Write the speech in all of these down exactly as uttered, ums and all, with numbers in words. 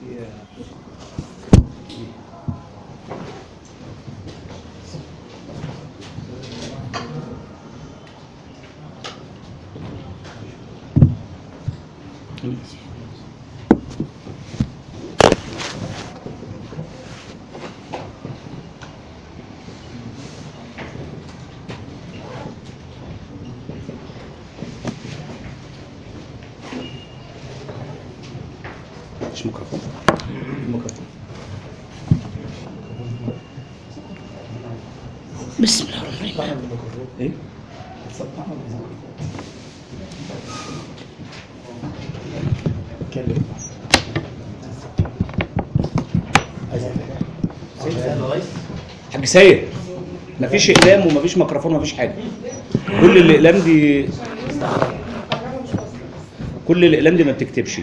مش ميكروفون. الميكروفون. بسم الله الرحمن الرحيم. ايه؟ اتكلم. حاج سيد، مفيش اقلام ومفيش ميكروفون ومفيش حاجه. كل الاقلام دي كل الاقلام دي ما بتكتبش.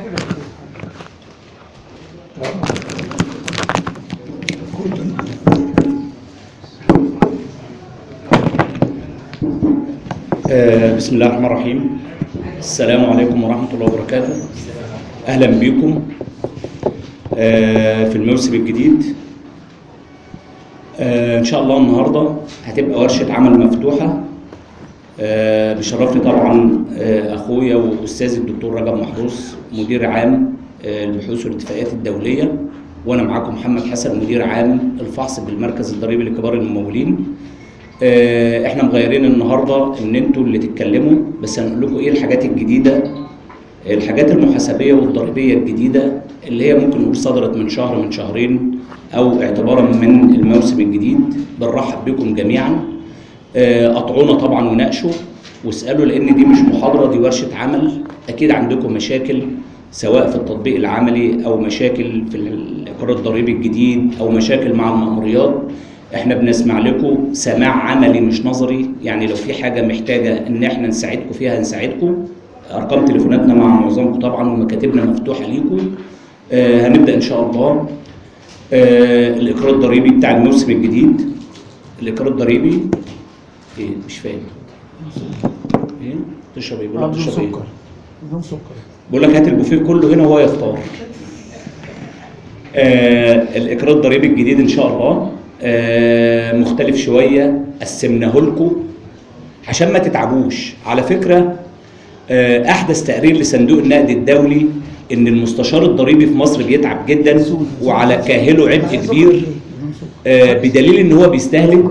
آه بسم الله الرحمن الرحيم. السلام عليكم ورحمة الله وبركاته. أهلا بكم آه في الموسم الجديد. آه إن شاء الله النهاردة هتبقى ورشة عمل مفتوحة. آه بشرفني طبعا آه أخويا وأستاذ الدكتور رجب محروس مدير عام آه البحوث والاتفاقيات الدولية، وأنا معاكم محمد حسن مدير عام الفحص بالمركز الضريبي لكبار الممولين. احنا مغيرين النهارده ان انتوا اللي تتكلموا، بس هنقول لكم ايه الحاجات الجديده، الحاجات المحاسبيه والضريبيه الجديده اللي هي ممكن نقول صدرت من شهر من شهرين او اعتبارا من الموسم الجديد. بنرحب بكم جميعا. اطعونا طبعا وناقشوا واسالوا، لان دي مش محاضره، دي ورشه عمل. اكيد عندكم مشاكل سواء في التطبيق العملي او مشاكل في الاقرار الضريبي الجديد او مشاكل مع المأموريات. احنا بنسمع لكم سماع عملي مش نظري، يعني لو في حاجه محتاجه ان احنا نساعدكم فيها هنساعدكم. ارقام تليفوناتنا مع معظمكم طبعا ومكاتبنا مفتوحه ليكم. آه هنبدا ان شاء الله. آه الاقرار الضريبي بتاع الموسم الجديد. الاقرار الضريبي ايه مش فاهم ايه تشرب ايه؟ بقول لك تشرب ايه؟ بدون سكر. بقول لك هات البوفيه كله هنا وهو يختار. آه الاقرار الضريبي الجديد ان شاء الله آه مختلف شويه، قسمناه لكم عشان ما تتعبوش. على فكره آه احدث تقرير لصندوق النقد الدولي ان المستشار الضريبي في مصر بيتعب جدا وعلى كاهله عبء كبير، آه بدليل ان هو بيستهلك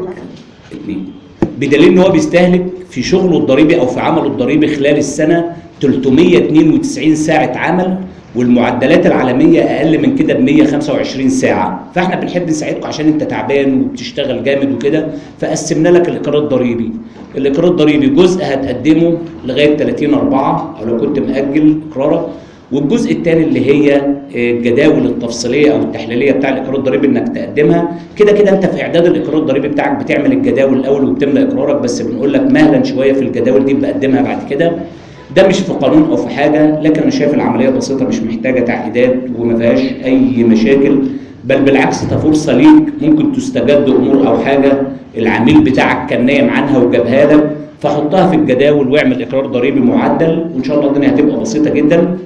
بدليل ان هو بيستهلك في شغله الضريبي او في عمله الضريبي خلال السنه ثلاثمية واثنين وتسعين ساعه عمل، والمعدلات العالميه اقل من كده ب مية وخمسة وعشرين ساعه. فاحنا بنحب نساعدكم عشان انت تعبان وبتشتغل جامد وكده، فقسمنا لك الاقرار الضريبي. الاقرار الضريبي جزء هتقدمه لغايه ثلاثين أربعة او لو كنت مأجل اقرارك، والجزء الثاني اللي هي الجداول التفصيليه او التحليليه بتاع الاقرار الضريبي انك تقدمها. كده كده انت في اعداد الاقرار الضريبي بتاعك بتعمل الجداول الاول وبتملى اقرارك، بس بنقول لك مهلا شويه في الجداول دي بقدمها بعد كده. ده مش في قانون او في حاجه، لكن انا شايف العمليه بسيطه مش محتاجه تعقيدات وما فيهاش اي مشاكل، بل بالعكس ده فرصه ليك ممكن تستجد امور او حاجه العميل بتاعك كان نايم عنها وجابها لك، فحطها في الجداول واعمل اقرار ضريبي معدل، وان شاء الله الدنيا هتبقى بسيطه جدا.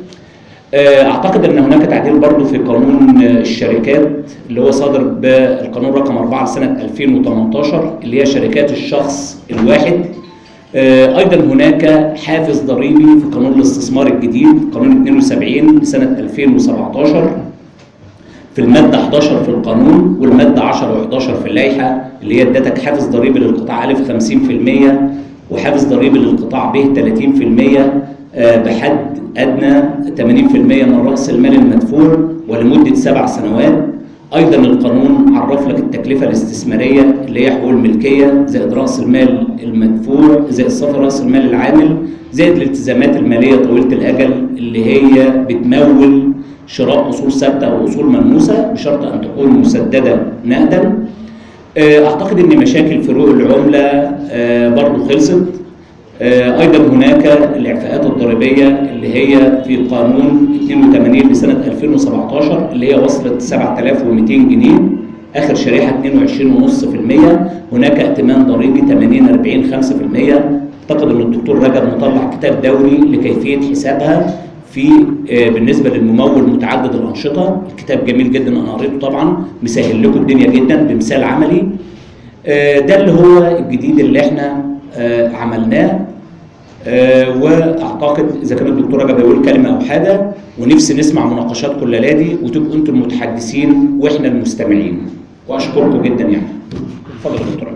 اعتقد ان هناك تعديل برضو في قانون الشركات اللي هو صادر بالقانون رقم أربعة لسنه ألفين وثمانية عشر اللي هي شركات الشخص الواحد. ايضا هناك حافز ضريبي في قانون الاستثمار الجديد قانون اثنين وسبعين لسنه ألفين وسبعة عشر في الماده أحد عشر في القانون والماده عشرة وأحد عشر في اللائحه، اللي هي ادتك حافز ضريبي للقطاع أ خمسين بالمية وحافز ضريبي للقطاع ب ثلاثين بالمية بحد ادنى ثمانين بالمية من راس المال المدفوع ولمده سبع سنوات. ايضا القانون عرف لك التكلفه الاستثماريه اللي هي حقوق الملكيه زائد راس المال المدفوع زائد صافي راس المال العامل زائد الالتزامات الماليه طويله الاجل اللي هي بتمول شراء اصول ثابته او اصول ملموسه بشرط ان تكون مسدده نقدا. اعتقد ان مشاكل فروق العمله برضو خلصت. ايضا هناك الاعفاءات الضريبيه اللي هي في قانون اثنين وثمانين لسنه ألفين وسبعة عشر اللي هي وصلت سبعة آلاف ومئتين جنيه، اخر شريحه اثنين وعشرين فاصلة خمسة بالمية. هناك ائتمان ضريبي ثمانين أربعين خمسة بالمية. اعتقد ان الدكتور رجب مطلع كتاب دوري لكيفيه حسابها في آه، بالنسبه للممول متعدد الانشطه. الكتاب جميل جدا، انا قريته طبعا، مسهل لكم الدنيا جدا بمثال عملي. آه، ده اللي هو الجديد اللي احنا آه، عملناه. آه، واعتقد اذا كان الدكتور رجب هيقول كلمه او حاجه، ونفسي نسمع مناقشاتكم الليله دي وتبقوا انتم المتحدثين واحنا المستمعين، واشكركم جدا يعني. اتفضل يا دكتور رجب.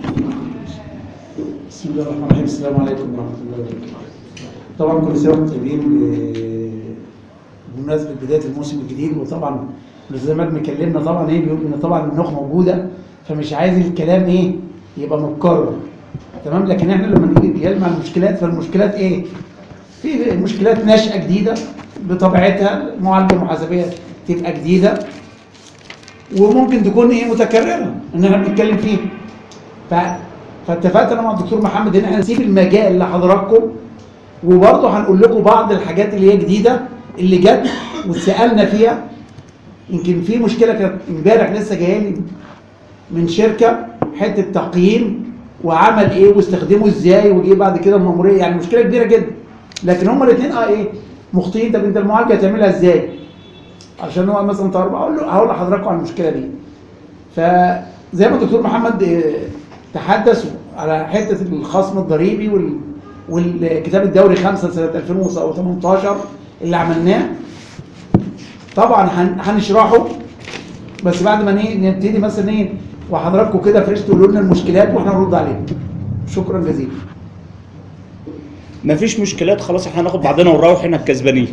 بسم الله الرحمن الرحيم. السلام عليكم ورحمه الله وبركاته. طبعا كل سنه وانتم طيبين بمناسبه بدايه الموسم الجديد. وطبعا الاستاذ مجدي مكلمنا طبعا ايه، بيقول ان طبعا النخ موجوده، فمش عايز الكلام ايه يبقى متكرر، تمام. لكن احنا لما نيجي نتكلم عن المشكلات، فالمشكلات ايه؟ في مشكلات ناشئه جديده بطبيعتها، المعالجه المحاسبيه تبقى جديده وممكن تكون ايه متكرره ان احنا بنتكلم فيها. ف فاتفقت انا مع الدكتور محمد ان احنا نسيب المجال لحضراتكم، وبرضه هنقول لكم بعض الحاجات اللي هي جديده اللي جت واتسالنا فيها. يمكن في مشكله كانت امبارح لسه جايه لي من شركه، حته تقييم وعمل ايه واستخدمه ازاي وجي بعد كده الماموريه، يعني مشكله كبيره جدا. لكن هما الاثنين اه ايه مخطئين. طب انت المعالجه هتعملها ازاي؟ عشان هو مثلا طالب، اقول له هقول لحضراتكم عن المشكله دي. فزي ما الدكتور محمد تحدث على حته الخصم الضريبي وال والكتاب الدوري خمسة سنه ألفين وثمانية عشر اللي عملناه، طبعا هنشرحه بس بعد ما نبتدي مثلا ايه وحضراتكم كده فريش تقولوا لنا المشكلات واحنا نرد عليها. شكرا جزيلا. مفيش مشكلات، خلاص احنا هناخد بعضنا ونروح هنا الكسبانين.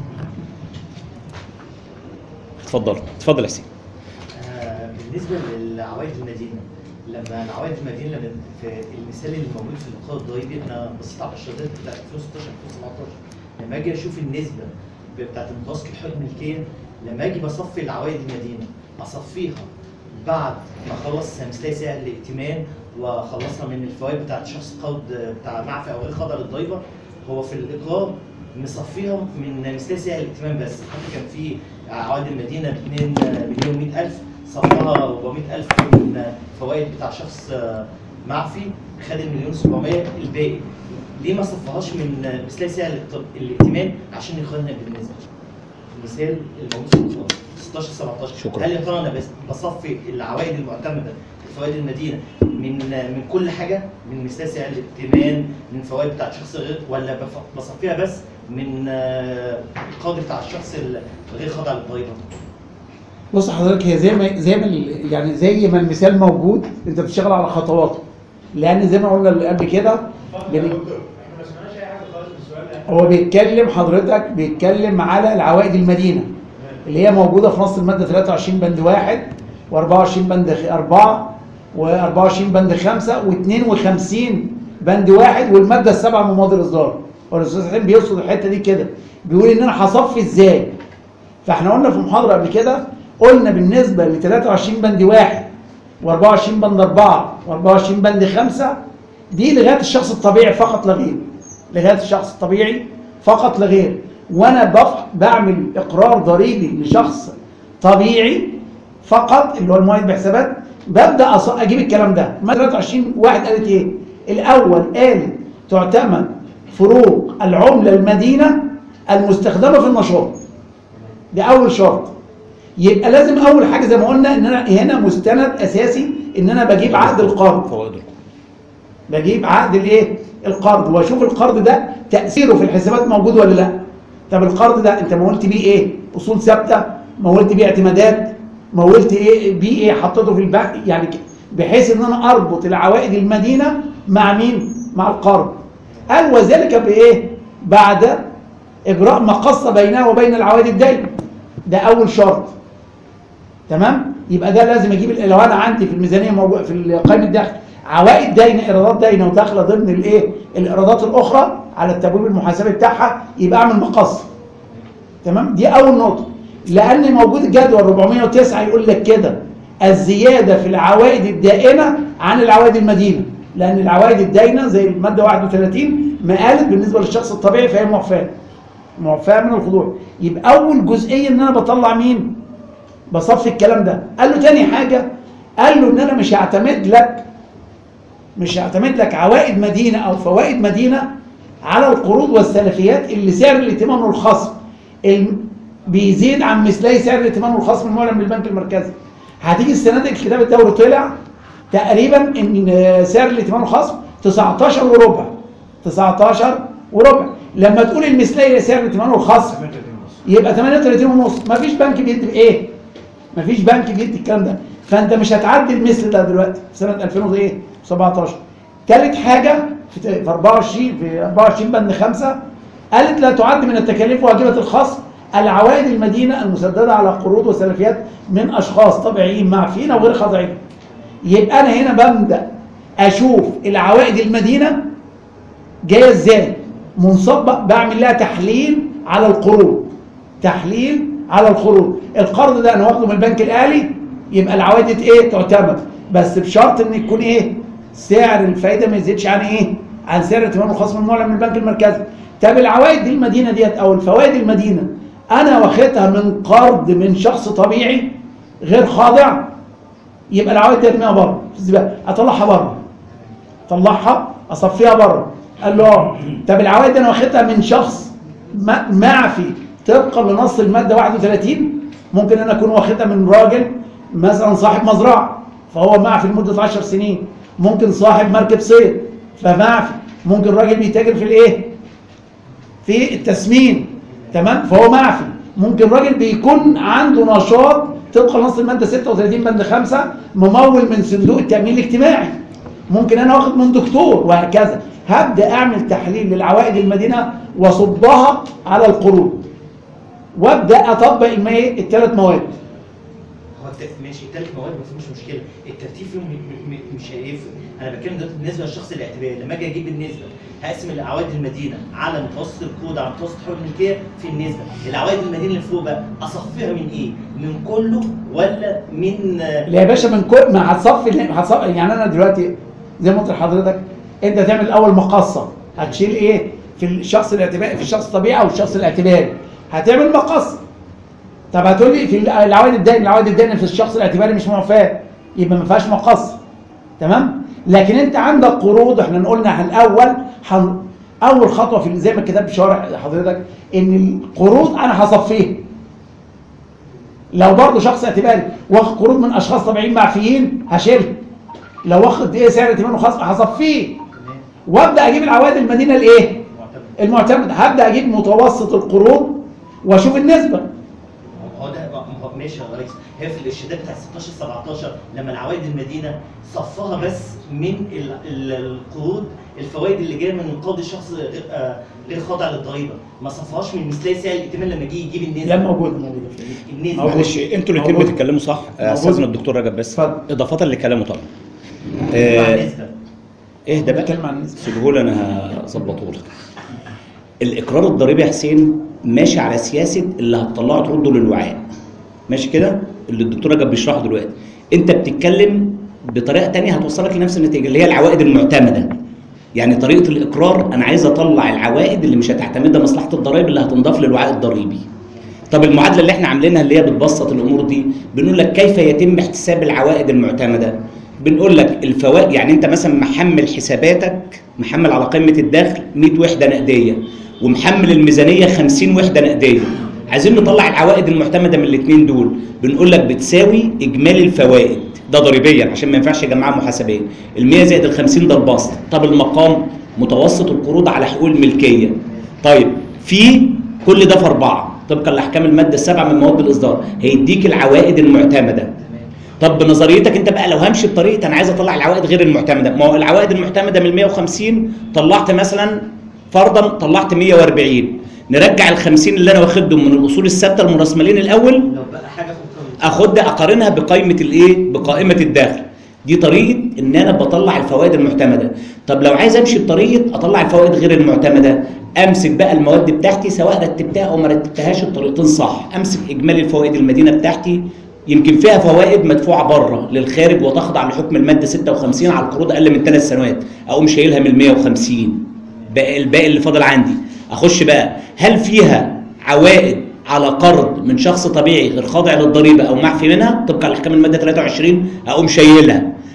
اتفضل اتفضل يا حسين. آه بالنسبه لعوائد المدينه، لما عوائد المدينه لما في المثال اللي موجود في اللقاء الضريبي، انا بصيت على الشهادات بتاعت ألفين وستاشر ألفين وسبعتاشر، لما اجي اشوف النسبه بتاعت متوسط الحقوق الملكيه، لما اجي بصفي العوائد المدينه اصفيها بعد ما اخلص مثلي سعر الائتمان واخلصها من الفوائد بتاعت شخص قود بتاع معفي او غير خاضع للضريبه، هو في الاقرار مصفيها من مثلي سعر الائتمان بس. حتى كان في عوائد المدينه اتنين مليون ومئة ألف، صفها أربعمئة ألف من فوائد بتاع شخص معفي، خد المليون سبعمئة الباقي. ليه ما صفهاش من مثلي سعر الائتمان عشان يقارنها بالنسبه؟ المثال الموجود في القرار ستاشر سبعتاشر. شكرا. هل يا ترى انا بصفي العوائد المعتمده في فوائد المدينه من من كل حاجه، من مثلي سعر الائتمان، من فوائد بتاعت شخص غير، ولا بصفيها بس من القاضي بتاع الشخص الغير خاضع للضريبه؟ بص حضرتك، هي زي ما زي ما يعني زي ما المثال موجود انت بتشتغل على خطواته، لان زي ما قلنا قبل كده هو بيتكلم حضرتك بيتكلم على العوائد المدينه اللي هي موجوده في نص الماده ثلاثة وعشرين بند واحد وأربعة وعشرين بند أربعة وأربعة وعشرين بند خمسة واثنين وخمسين بند واحد والماده السابعه من مواضيع الاصدار. والاستاذ حسين بيقصد الحته دي كده، بيقول ان انا هصفي ازاي. فاحنا قلنا في محاضره قبل كده، قلنا بالنسبه ل ثلاثة وعشرين بند واحد وأربعة وعشرين بند أربعة وأربعة وعشرين بند خمسة دي لغايه الشخص الطبيعي فقط لا غير. لغايه الشخص الطبيعي فقط لا غير. وانا بعمل اقرار ضريبي لشخص طبيعي فقط اللي هو المعيد بحسابات، ببدا اجيب الكلام ده. ماده ثلاثة وعشرين واحد قالت ايه؟ الاول قالت تعتمد فروق العمله المدينه المستخدمه في النشاط. ده اول شرط. يبقى لازم اول حاجه زي ما قلنا ان انا هنا مستند اساسي ان انا بجيب عقد القرض. بجيب عقد الايه؟ القرض، واشوف القرض ده تاثيره في الحسابات موجود ولا لا. طب القرض ده انت مولت بيه ايه؟ اصول ثابته، مولت بيه اعتمادات، مولت ايه بيه ايه حطيته في البنك، يعني بحيث ان انا اربط العوائد المدينه مع مين؟ مع القرض. قال وذلك بايه؟ بعد اجراء مقصه بينها وبين العوائد الدائمه. ده اول شرط. تمام؟ يبقى ده لازم اجيب. لو انا عندي في الميزانيه موجود في قائمه الدخل عوائد داينه، ايرادات داينه وداخله ضمن الايه؟ الايرادات الاخرى على التبويب المحاسبي بتاعها، يبقى اعمل مقص. تمام؟ دي اول نقطه. لان موجود الجدول أربعمئة وتسعة يقول لك كده الزياده في العوائد الدائنه عن العوائد المدينه، لان العوائد الداينه زي الماده واحد وثلاثين ما قالت بالنسبه للشخص الطبيعي فهي معفاه. معفاه من الخضوع. يبقى اول جزئيه ان انا بطلع مين؟ بصفي الكلام ده. قال له تاني حاجه، قال له ان انا مش هعتمد لك مش هعتمد لك عوائد مدينه او فوائد مدينه على القروض والسلفيات اللي سعر الائتمان والخصم بيزيد عن مثلي سعر الائتمان والخصم المعلن من البنك المركزي. هتيجي السنه دي الكتاب الدوري طلع تقريبا ان سعر الائتمان والخصم تسعتاشر وربع تسعتاشر وربع. لما تقول المثلي لسعر الائتمان والخصم يبقى تمانية وتلاتين ونص. مفيش بنك بيدي بايه؟ مفيش بنك بيدي الكلام ده. فانت مش هتعدي المثل ده دلوقتي في سنه ألفين وسبعتاشر. ثالث حاجه في أربعة وعشرين في أربعة وعشرين بند خمسة قالت لا تعد من التكاليف واجبه الخصم العوائد المدينه المسدده على قروض وسلفيات من اشخاص طبيعيين معفين او غير خاضعين. يبقى انا هنا ببدا اشوف العوائد المدينه جايه ازاي، منصب بعمل لها تحليل على القروض. تحليل على القروض. القرض ده انا واخده من البنك الاهلي يبقى العوائد ايه تعتمد، بس بشرط ان يكون ايه سعر الفايده ما يزيدش عن ايه عن سعر الائتمان والخصم المعلن من البنك المركزي. طب العوائد دي المدينه ديت او الفوائد المدينه انا واخدها من قرض من شخص طبيعي غير خاضع، يبقى العوائد دي ارميها بره في الزباله، اطلعها بره اطلعها اصفيها بره. قال له اه. طب العوائد دي انا واخدها من شخص معفي طبقا لنص الماده واحد وتلاتين، ممكن انا اكون واخدها من راجل مثلا صاحب مزرعه فهو معفي لمده عشر سنين، ممكن صاحب مركب صيد فمعفي، ممكن راجل بيتاجر في الايه؟ في التسمين، تمام؟ فهو معفي. ممكن راجل بيكون عنده نشاط طبقا لنص الماده ستة وتلاتين بند خمسة ممول من صندوق التامين الاجتماعي، ممكن انا واخد من دكتور وهكذا. هبدا اعمل تحليل للعوائد المدينه واصبها على القروض وابدا اطبق ايه الثلاث مواد. هو ماشي الثلاث مواد بس مش مشكله، الترتيب فيهم مش هيفرق. انا بتكلم دلوقتي بالنسبه للشخص الاعتباري، لما اجي اجيب النسبه هقسم العوائد المدينه على متوسط القروض على متوسط حقوق الملكيه في النسبه. العوائد المدينه اللي فوق بقى اصفيها من ايه؟ من كله ولا من لا يا باشا من كل ما هتصفي هتصفي. يعني انا دلوقتي زي ما قلت لحضرتك انت تعمل الاول مقصه، هتشيل ايه في الشخص الاعتباري في الشخص الطبيعي او الشخص الاعتباري، هتعمل مقصه. طب هتقول لي في العوائد الدائنه، العوائد الدائنه في الشخص الاعتباري مش معفاه يبقى ما فيهاش مقصه، تمام؟ لكن انت عندك قروض. احنا قلنا الاول حن... اول خطوه في زي ما الكتاب شارح لحضرتك ان القروض انا هصفيها. لو برضه شخص اعتباري واخد قروض من اشخاص طبيعيين معفيين هشيلها. لو واخد ايه سعر ائتمان وخصم هصفيه وابدا اجيب العوائد المدينه الايه؟ المعتمده. هبدا اجيب متوسط القروض واشوف النسبه. هو ده ماشي يا ريس. هي في الارشادات بتاع ستاشر سبعتاشر لما العوائد المدينه صفها بس من القروض الفوائد اللي جايه من قاضي الشخص غير خاضع للضريبه، ما صفهاش من مثلي سعر الائتمان لما جه يجيب النسبه. لا موجود موجود النسبه. معلش انتوا الاثنين بتتكلموا صح. استاذنا الدكتور رجب بس اضافه لكلامه طبعا. آه اهدى بقى سيبه لي انا هظبطه لك. الاقرار الضريبي يا حسين ماشي على سياسه اللي هتطلعه ترده للوعاء، ماشي كده اللي الدكتور رجب بيشرحه دلوقتي. انت بتتكلم بطريقه ثانيه هتوصلك لنفس النتيجه اللي هي العوائد المعتمده. يعني طريقه الاقرار انا عايز اطلع العوائد اللي مش هتعتمدها مصلحه الضرائب اللي هتنضاف للوعاء الضريبي. طب المعادله اللي احنا عاملينها اللي هي بتبسط الامور دي، بنقول لك كيف يتم احتساب العوائد المعتمده؟ بنقول لك الفوائد، يعني انت مثلا محمل حساباتك محمل على قائمه الدخل مية وحده نقديه ومحمل الميزانيه خمسين وحده نقديه. عايزين نطلع العوائد المعتمده من الاثنين دول، بنقول لك بتساوي اجمالي الفوائد ده ضريبيا عشان ما ينفعش يجمعها محاسبيا. ال مية زائد ال خمسين ده البسط. طب المقام متوسط القروض على حقوق الملكيه. طيب في كل ده في اربعه طبقا لاحكام الماده السابعه من مواد الاصدار هيديك العوائد المعتمده. طب بنظريتك انت بقى لو همشي بطريقه انا عايز اطلع العوائد غير المعتمده، ما هو العوائد المعتمده من مية وخمسين طلعت مثلا فرضا طلعت مية واربعين، نرجع ال خمسين اللي انا واخدهم من الاصول الثابته المراسمالين الاول لو بقى حاجه اخد اقارنها بقائمه الايه؟ بقائمه الدخل. دي طريقه ان انا بطلع الفوائد المعتمده. طب لو عايز امشي بطريقه اطلع الفوائد غير المعتمده، امسك بقى المواد بتاعتي سواء رتبتها او ما رتبتهاش الطريقتين صح. امسك اجمالي الفوائد المدينه بتاعتي يمكن فيها فوائد مدفوعه بره للخارج وتخضع لحكم الماده ستة وخمسين على القروض اقل من ثلاث سنوات، اقوم شايلها من ال مية وخمسين. باقي الباقي اللي فاضل عندي اخش بقى هل فيها عوائد على قرض من شخص طبيعي غير خاضع للضريبه او معفي منها طبقا لاحكام الماده تلاتة وعشرين، اقوم شايلها.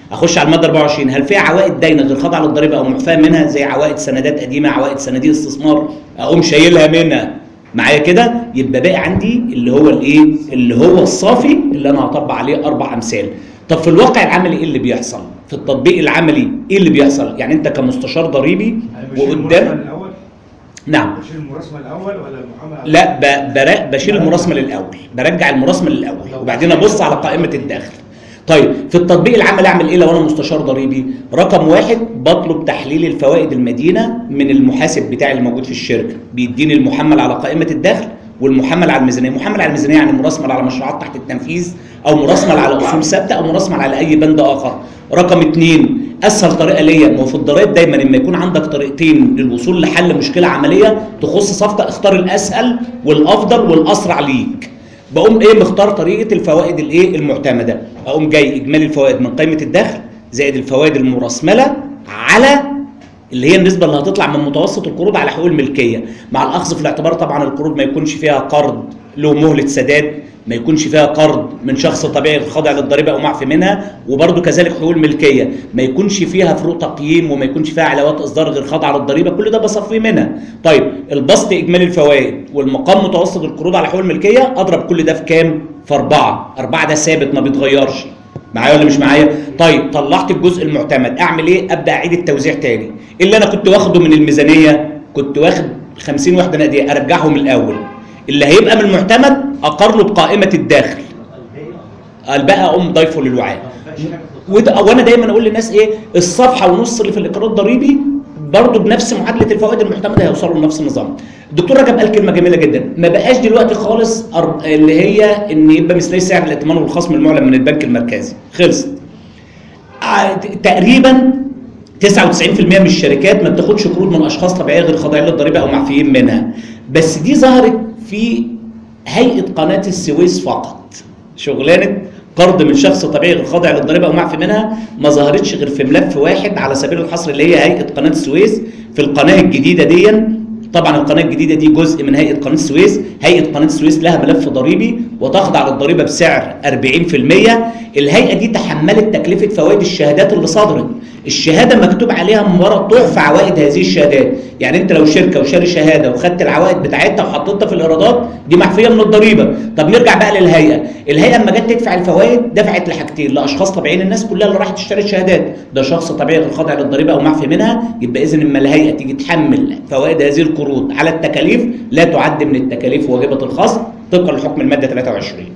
اخش على الماده أربعة وعشرين، هل فيها عوائد داينه غير خاضعه للضريبه او معفاه منها زي عوائد سندات قديمه، عوائد صناديق استثمار، اقوم شايلها منها معايا كده؟ يبقى باقي عندي اللي هو الايه؟ اللي هو الصافي اللي انا هطبق عليه اربع امثال. طب في الواقع العملي ايه اللي بيحصل؟ في التطبيق العملي ايه اللي بيحصل؟ يعني انت كمستشار ضريبي وقدام نعم بشيل المراسمه الاول ولا المحاماه؟ لا ب- برا- بشيل المراسمه الاول، برجع المراسمه الاول وبعدين ابص على قائمه الدخل. طيب في التطبيق العملي اعمل ايه لو انا مستشار ضريبي؟ رقم واحد بطلب تحليل الفوائد المدينه من المحاسب بتاعي اللي موجود في الشركه، بيديني المحمل على قائمه الدخل والمحمل على الميزانيه، محمل على الميزانيه يعني مراسمل على مشروعات تحت التنفيذ او مراسمل على اصول ثابته او مراسمل على اي بند اخر. رقم اثنين اسهل طريقه ليا، ما هو في الضرائب دايما لما يكون عندك طريقتين للوصول لحل مشكله عمليه تخص صفقه، اختار الاسهل والافضل والاسرع ليك. بقوم ايه مختار طريقه الفوائد الايه المعتمده، اقوم جاي اجمالي الفوائد من قائمه الدخل زائد الفوائد المراسمله على اللي هي النسبه اللي هتطلع من متوسط القروض على حقوق الملكيه، مع الاخذ في الاعتبار طبعا القروض ما يكونش فيها قرض له مهله سداد، ما يكونش فيها قرض من شخص طبيعي خاضع للضريبه او معفي منها، وبرده كذلك حقوق الملكيه ما يكونش فيها فروق تقييم وما يكونش فيها علاوات اصدار غير خاضعه للضريبه، كل ده بصفيه منها. طيب البسط اجمالي الفوائد والمقام متوسط القروض على حقوق الملكيه، اضرب كل ده في كام؟ في أربعة، أربعة ده ثابت ما بيتغيرش. معايا ولا مش معايا؟ طيب طلعت الجزء المعتمد، اعمل ايه؟ ابدا اعيد التوزيع تاني. اللي انا كنت واخده من الميزانيه، كنت واخد خمسين وحده نقديه، ارجعهم الاول. اللي هيبقى من المعتمد اقارنه بقائمه الداخل، الباقي اقوم ضايفه للوعاء. وده وانا دايما اقول للناس ايه؟ الصفحه ونص اللي في الاقرار الضريبي برضه بنفس معادله الفوائد المعتمده هيوصلوا لنفس النظام. الدكتور رجب قال كلمه جميله جدا، ما بقاش دلوقتي خالص اللي هي ان يبقى مثلي سعر الائتمان والخصم المعلن من البنك المركزي، خلصت. تقريبا تسعة وتسعين بالمئة من الشركات ما بتاخدش قروض من اشخاص طبيعيه غير خاضعين للضريبه او معفيين منها، بس دي ظهرت في هيئه قناه السويس فقط. شغلانه قرض من شخص طبيعي غير خاضع للضريبه او معفي منها ما ظهرتش غير في ملف واحد على سبيل الحصر اللي هي هيئه قناه السويس. في القناه الجديده دي، طبعا القناه الجديده دي جزء من هيئه قناه السويس، هيئه قناه السويس لها ملف ضريبي وتخضع للضريبه بسعر أربعين بالمئة. الهيئه دي تحملت تكلفه فوائد الشهادات اللي صدرت، الشهاده مكتوب عليها من ورا ضعف عوائد هذه الشهادات، يعني انت لو شركه وشاري شهاده وخدت العوائد بتاعتها وحطيتها في الايرادات دي محفيه من الضريبه. طب نرجع بقى للهيئه، الهيئه اما جت تدفع الفوائد دفعت لحاجتين، لاشخاص طبيعيين، الناس كلها اللي راحت تشتري شهادات ده شخص طبيعي غير خاضع للضريبه او معفي منها، يبقى اذا اما الهيئه تيجي تحمل فوائد هذه القروض على التكاليف لا تعد من التكاليف واجبه الخصم طبقا لحكم الماده ثلاثة وعشرين.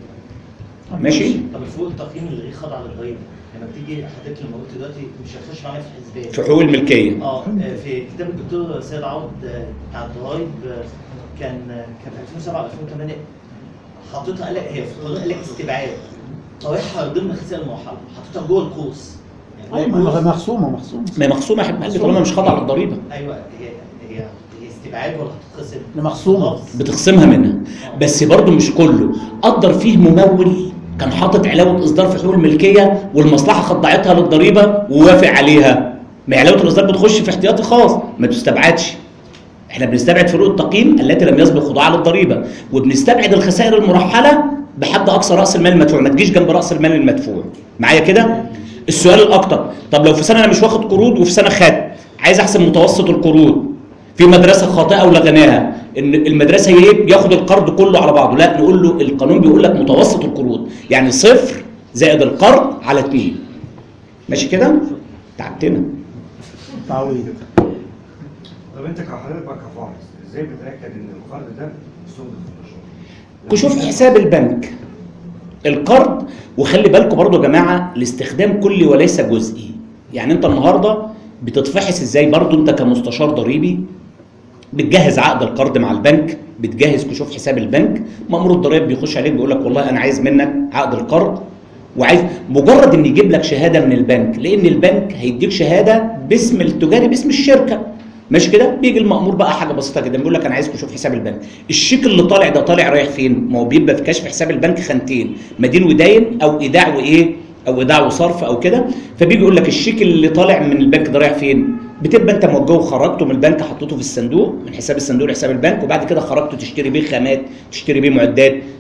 ماشي؟ طب الفوق التقييم اللي غير خاضع للضريبه لما بتيجي حضرتك لما قلت دلوقتي مش هتخش معايا في الحسبان في حقوق الملكيه. اه في كتاب الدكتور سيد عوض بتاع الضرايب كان كان في ألفين وسبعة ألفين وثمانية حاططها، قال لك هي في القانون قال لك استبعاد طرحها ضمن خسائر المرحله، حاططها جوه القوس. يعني ايوه مخصومه مخصومه ما هي مخصومه يا حبيب قلبي طالما مش خاضعه للضريبه. ايوه هي هي هي استبعاد ولا هتتخصم؟ مخصومه بتخصمها منها، بس برضه مش كله. قدر فيه ممول كان حاطط علاوه اصدار في حقوق الملكيه والمصلحه خضعتها للضريبه ووافق عليها، ما هي علاوه الاصدار بتخش في احتياطي خاص ما تستبعدش. احنا بنستبعد فروق التقييم التي لم يسبق خضوعها للضريبه، وبنستبعد الخسائر المرحله بحد اقصى راس المال المدفوع، ما تجيش جنب راس المال المدفوع. معايا كده؟ السؤال الاكتر، طب لو في سنه انا مش واخد قروض وفي سنه خدت، عايز احسب متوسط القروض في مدرسه خاطئه ولغيناها، ان المدرسه هي ياخد القرض كله على بعضه، لا نقول له القانون بيقول لك متوسط القروض، يعني صفر زائد القرض على اتنين. ماشي كده؟ تعبتنا. تعويض. طب انت كحضرتك بقى كفاحص ازاي بتاكد ان القرض ده صدق في المشروع؟ كشوف حساب البنك القرض، وخلي بالكم برضو يا جماعه الاستخدام كلي وليس جزئي. يعني انت النهارده بتتفحص ازاي؟ برضو انت كمستشار ضريبي بتجهز عقد القرض مع البنك، بتجهز كشوف حساب البنك، مأمور الضرائب بيخش عليك بيقول لك والله انا عايز منك عقد القرض، وعايز مجرد ان يجيب لك شهاده من البنك، لان البنك هيديك شهاده باسم التجاري باسم الشركه. ماشي كده؟ بيجي المأمور بقى حاجه بسيطه جدا بيقول لك انا عايز كشوف حساب البنك. الشيك اللي طالع ده طالع رايح فين؟ ما هو بيبقى في كشف حساب البنك خانتين، مدين وداين او ايداع وايه؟ او ايداع وصرف او كده، فبيجي يقول لك الشيك اللي طالع من البنك ده رايح فين؟ بتبقى انت موجهه وخرجته من البنك حطيته في الصندوق من حساب الصندوق لحساب البنك، وبعد كده خرجته تشتري بيه خامات، تشتري بيه معدات،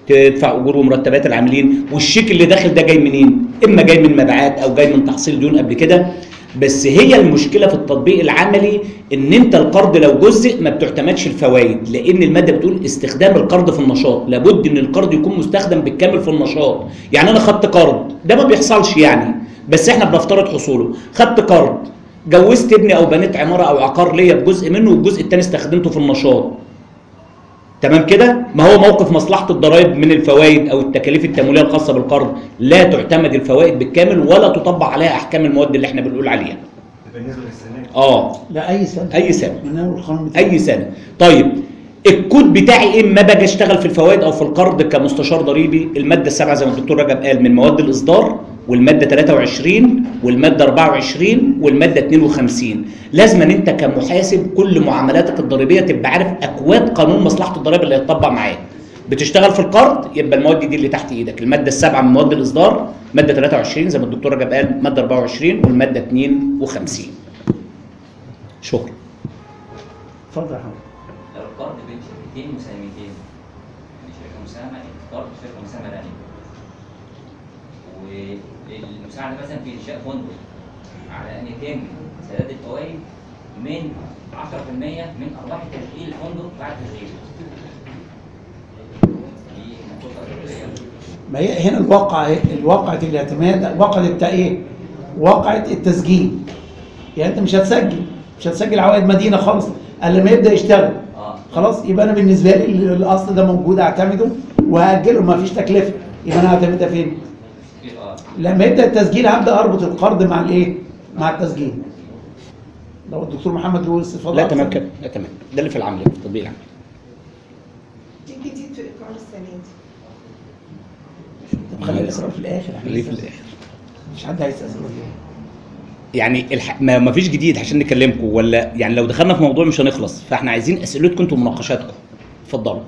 تدفع اجور ومرتبات العاملين، والشيك اللي داخل ده جاي منين؟ اما جاي من مبيعات او جاي من تحصيل ديون قبل كده. بس هي المشكله في التطبيق العملي ان انت القرض لو جزء ما بتعتمدش الفوائد، لان الماده بتقول استخدام القرض في النشاط، لابد ان القرض يكون مستخدم بالكامل في النشاط. يعني انا خدت قرض، ده ما بيحصلش يعني، بس احنا بنفترض حصوله. خدت قرض، جوزت ابني او بنيت عماره او عقار ليا بجزء منه والجزء الثاني استخدمته في النشاط. تمام كده؟ ما هو موقف مصلحه الضرائب من الفوائد او التكاليف التمويليه الخاصه بالقرض، لا تعتمد الفوائد بالكامل ولا تطبق عليها احكام المواد اللي احنا بنقول عليها. بالنسبه للسنه اه لا اي سنه، اي سنه، من اول القانون بتاعي. اي سنه. طيب الكود بتاعي ايه اما باجي اشتغل في الفوائد او في القرض كمستشار ضريبي؟ الماده السابعه زي ما الدكتور رجب قال من مواد الاصدار، والماده ثلاثة وعشرين والماده أربعة وعشرين والماده اثنين وخمسين. لازم ان انت كمحاسب كل معاملاتك الضريبيه تبقى عارف اكواد قانون مصلحه الضرائب اللي هيتطبق معاك. بتشتغل في القرض يبقى المواد دي اللي تحت ايدك، الماده السابعه من مواد الاصدار، ماده ثلاثة وعشرين زي ما الدكتور رجب قال، ماده أربعة وعشرين والماده اثنين وخمسين. شكرا. اتفضل يا حضرتك. لو القرض بين شركتين مساهمتين، يعني شركه مساهمه قرض شركه مساهمه ثانيه، والمساعده مثلا في انشاء فندق على ان يتم سداد الفوائد من عشرة في المية من ارباح تشغيل الفندق بعد تشغيله. دي نقطه. ما هي هنا الواقع، الواقعة الاعتماد، واقعة التا ايه؟ واقعة التسجيل. يعني انت مش هتسجل، مش هتسجل عوائد مدينة خالص الا لما يبدا يشتغل. خلاص يبقى انا بالنسبه لي الاصل ده موجود اعتمده وهاجله، ما فيش تكلفه، يبقى انا هعتمدها فين؟ لما يبدا التسجيل هبدا اربط القرض مع الايه؟ مع التسجيل. لو الدكتور محمد له استفاضه. لا تمام كده، لا تمام، ده اللي في العمل، في التطبيق العملي. ايه الجديد في الاقرار السنه دي؟ طب خلي الاقرار في الاخر. خليه في الاخر. مش حد هيسال يعني الح... ما... ما فيش جديد عشان نكلمكم، ولا يعني لو دخلنا في موضوع مش هنخلص، فاحنا عايزين اسئلتكم انتم ومناقشاتكم. اتفضلوا.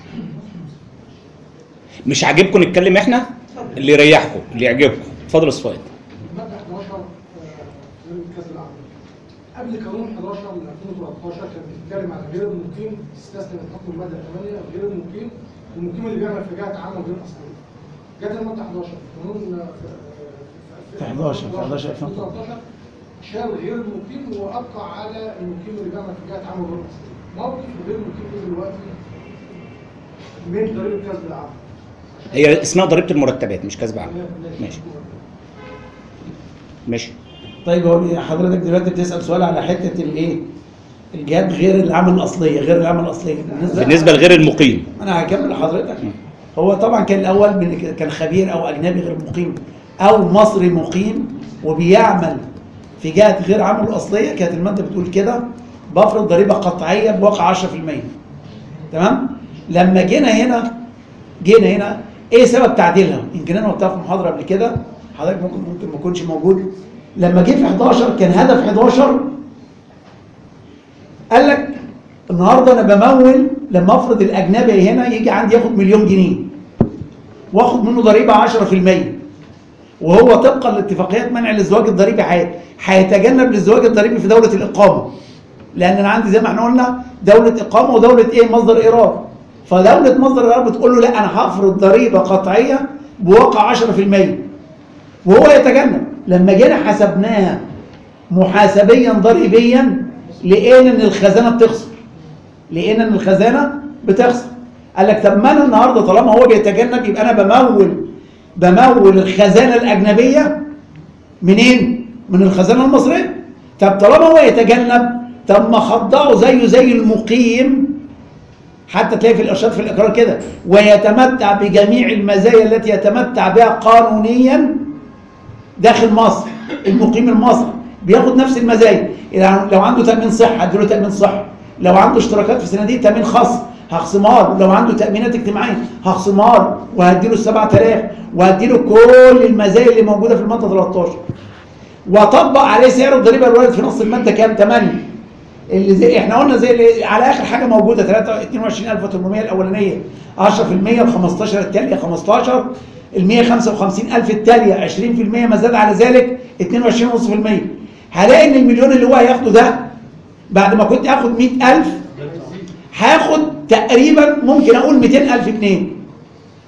مش عاجبكم نتكلم احنا؟ اللي يريحكم، اللي يعجبكم. اتفضل يا صفاء. ماده حداشر غير كاس العالم. قبل قانون حداشر من ألفين وثلاثة عشر كان بيتكلم على غير المقيم، استثنى من حكم الماده الثمانية غير المقيم، المقيم اللي بيعمل في جهه عامه غير اصليه. جت الماده حداشر قانون في حداشر في حداشر ألفين وثلاثة عشر شال غير المقيم وابقى على المقيم اللي بيعمل في جهه عامه غير اصليه. موقف غير المقيم ايه دلوقتي من ضريبه كسب العمل؟ هي اسمها ضريبه المرتبات مش كسب عمل. ماشي ماشي. طيب هو حضرتك دلوقتي بتسال سؤال على حته الايه؟ الجهات غير العمل الاصليه، غير العمل الاصليه بالنسبه, بالنسبة لغير المقيم. انا هكمل لحضرتك. هو طبعا كان الاول من كان خبير او اجنبي غير مقيم او مصري مقيم وبيعمل في جهه غير عمله الاصليه، كانت الماده بتقول كده بفرض ضريبه قطعيه بواقع عشرة في المية. تمام؟ لما جينا هنا جينا هنا ايه سبب تعديلها؟ يمكن انا قلتها في محاضره قبل كده، حضرتك ممكن ممكن ما يكونش موجود. لما جه في حداشر كان هدف حداشر قال لك النهارده انا بمول لما افرض الاجنبي هنا يجي عندي ياخد مليون جنيه واخد منه ضريبه عشرة في المية، وهو طبقا لاتفاقيات منع الازدواج الضريبي هيتجنب الازدواج الضريبي في دوله الاقامه، لان انا عندي زي ما احنا قلنا دوله اقامه ودوله ايه؟ مصدر ايراد. فدوله مصدر الايراد بتقول له لا انا هفرض ضريبه قطعيه بواقع عشرة في المية وهو يتجنب. لما جينا حسبناها محاسبيا ضريبيا لقينا ان الخزانه بتخسر. لقينا ان الخزانه بتخسر. قال لك طب ما انا النهارده طالما هو بيتجنب يبقى انا بمول بمول الخزانه الاجنبيه منين؟ من الخزانه المصريه. طب طالما هو يتجنب طب ما خضعه زيه زي المقيم، حتى تلاقي في الارشاد في الاقرار كده ويتمتع بجميع المزايا التي يتمتع بها قانونيا داخل مصر. المقيم المصري بياخد نفس المزايا. لو عنده تامين صحه اديله تامين صحه، لو عنده اشتراكات في صناديق تامين خاص هخصمها له، لو عنده تامينات اجتماعيه هخصمها له وهديله ال سبعة آلاف وهديله كل المزايا اللي موجوده في الماده ثلاثة عشر، واطبق عليه سعر الضريبه الوارد في نص الماده كام؟ ثمانية. اللي زي احنا قلنا زي اللي على اخر حاجه موجوده اثنين وعشرين ألف وثمانمية الاولانيه عشرة في المية، ال خمستاشر التاليه خمستاشر، ال مية وخمسة وخمسين ألف التاليه عشرين في المية، ما زاد على ذلك اثنين وعشرين فاصلة خمسة بالمية. هلاقي ان المليون اللي هو هياخده ده بعد ما كنت اخد مئة ألف هاخد تقريبا ممكن اقول مئتين ألف جنيه.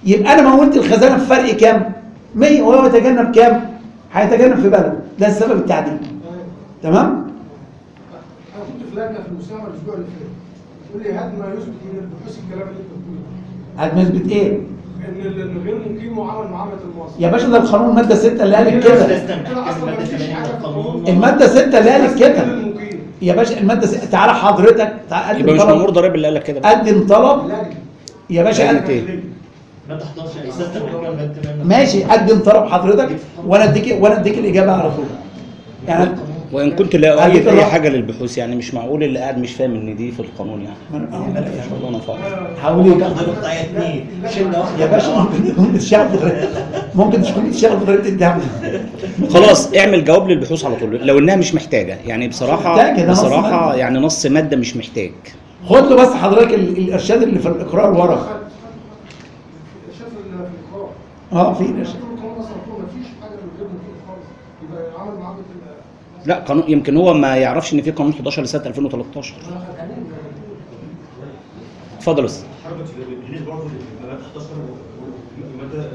يبقى انا مولت الخزانه في فرق كام؟ مية، وهو يتجنب كام؟ هيتجنب في بلده. ده السبب التعديل. تمام؟ انا كنت في لجنه في المساهمه الاسبوع اللي فات، تقول لي هات ما يثبت من البحوث الكلام اللي انت بتقوله. هتثبت ايه؟ ان ال- الغير مقيم معامل معامله المواطن. يا باشا ده القانون الماده ستة اللي قالت كده. استثنى اصلا ما فيش حاجه في القانون. الماده ستة اللي قالت كده. غير المقيم. يا باشا الماده ستة، تعالى حضرتك تعالى يبقى قدم مش مأمور طلب. ضرائب اللي قال لك كده بقى. قدم طلب لجنه. يا باشا لجنة قدم. ايه؟ ماده حداشر استثنى من كده ماده منه. ماشي، قدم طلب حضرتك وانا اديك وانا اديك الاجابه على طول. يعني وان كنت لا هديك اؤيد اي الرأي. حاجه للبحوث، يعني مش معقول اللي قاعد مش فاهم ان دي في القانون يعني. ما ان شاء الله انا فاهم. هقول ايه بقى؟ نقطة اتنين شلنا واحدة يا باشا ممكن تكون بتشتغل في ضريبه، ممكن تكون بتشتغل في ضريبه الدعم. خلاص اعمل جواب للبحوث على طول لو انها مش محتاجه، يعني بصراحه محتاجة، ده نص بصراحه مادة. يعني نص ماده مش محتاج. خد له بس حضرتك ال- الارشاد اللي في الاقرار ورا. شاف ال- في الاقرار. اه في الارشاد. القانون اصلا ما فيش حاجه غير مقيم خالص. يبقى عامل معامله ال- لا قانون، يمكن هو ما يعرفش ان في قانون حداشر لسنه ألفين وتلتاشر. اتفضل يا استاذ. حضرتك بالنسبه برضه للماده حداشر والماده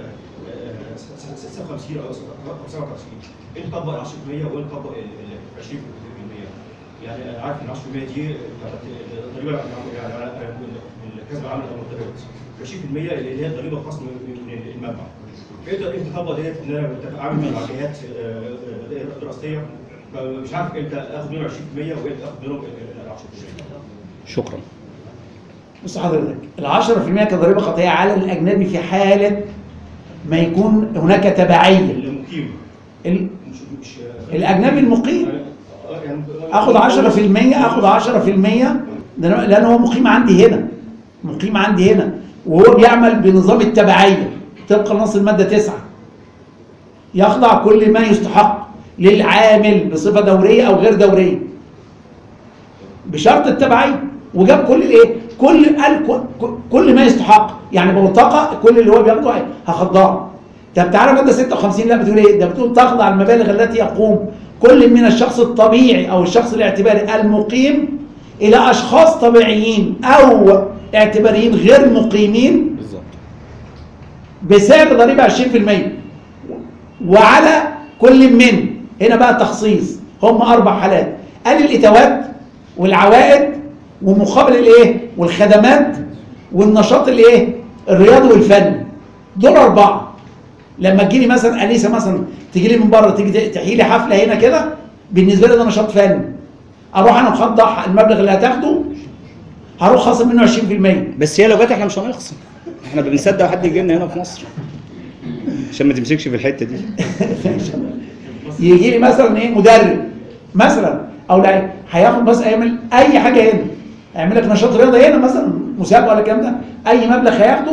ستة وخمسين او سبعة وخمسين، ايه اللي طبق ال عشرة بالمية وايه اللي طبق ال عشرين بالمية؟ يعني انا عارف ان عشرة بالمية دي ضريبه يعني على الكسب العام او المرتبات، عشرين بالمية اللي هي الضريبه الخاصه من المبلغ. انت انت تطبق ديت ان انا بتعامل مع جهات دراسيه، مش عارف امتى اخد منهم عشرين بالمية وامتى اخد منهم ال عشرة بالمية. شكرا. بص حضرتك ال عشرة في المية كضريبه خطيه على الاجنبي في حاله ما يكون هناك تبعيه. المقيم ال- مش مش الاجنبي المقيم يعني اخد عشرة في المية، اخد عشرة في المية ده أنا- لان هو مقيم عندي هنا، مقيم عندي هنا وهو بيعمل بنظام التبعيه طبقا لنص الماده تسعة. يخضع كل ما يستحق للعامل بصفه دوريه او غير دوريه بشرط التبعيه، وجاب كل الايه؟ كل قال كل- كل ما يستحق، يعني بوثقه كل اللي هو بياخده هخضعه. طب تعالى ماده ستة وخمسين لا بتقول ايه؟ ده بتقول تخضع المبالغ التي يقوم كل من الشخص الطبيعي او الشخص الاعتباري المقيم الى اشخاص طبيعيين او اعتباريين غير مقيمين بالظبط. بسعر ضريبه عشرين في المية، وعلى كل من، هنا بقى تخصيص، هم اربع حالات، قال الاتوات والعوائد ومقابل الايه؟ والخدمات والنشاط الايه؟ الرياضي والفني. دول اربعه. لما تجي لي مثلا انيسه مثلا تيجي لي من بره تيجي تحيي لي حفله هنا كده، بالنسبه لي ده نشاط فني، اروح انا مخضع المبلغ اللي هتاخده هروح خاصم منه عشرين في المية. بس هي لو جت احنا مش هنخصم، احنا بنصدق حد يجي لنا هنا في مصر عشان ما تمسكش في الحته دي. يجي لي مثلا ايه؟ مدرب مثلا او لعيب هياخد بس يعمل اي حاجه هنا، هيعمل لك نشاط رياضي هنا مثلا مسابقه ولا الكلام ده، اي مبلغ هياخده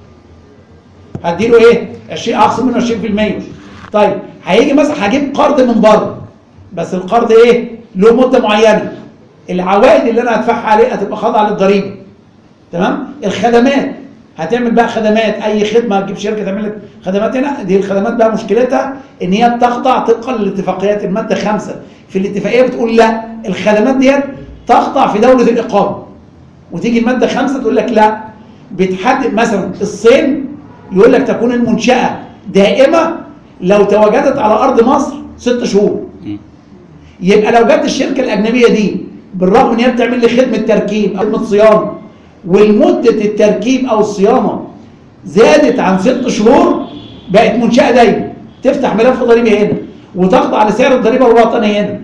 هديله ايه؟ عشرين، اخصم منه عشرين في المية. طيب هيجي مثلا هجيب قرض من بره، بس القرض ايه؟ له مده معينه، العوائد اللي انا هدفعها عليه هتبقى خاضعه للضريبه. تمام؟ الخدمات هتعمل بقى خدمات، اي خدمه هتجيب شركه تعمل لك خدمات هنا، دي الخدمات بقى مشكلتها ان هي بتخضع طبقا للاتفاقيات. الماده خمسة في الاتفاقيه بتقول لا، الخدمات ديت تخضع في دوله الاقامه. وتيجي الماده خمسة تقول لك لا، بتحدد مثلا الصين يقول لك تكون المنشاه دائمه لو تواجدت على ارض مصر ست شهور. يبقى لو جت الشركه الاجنبيه دي بالرغم ان هي بتعمل لي خدمه تركيب او خدمه صيانه والمده التركيب او الصيانه زادت عن ست شهور، بقت منشاه دايمه، تفتح ملف ضريبي هنا وتخضع لسعر الضريبه الوطني هنا.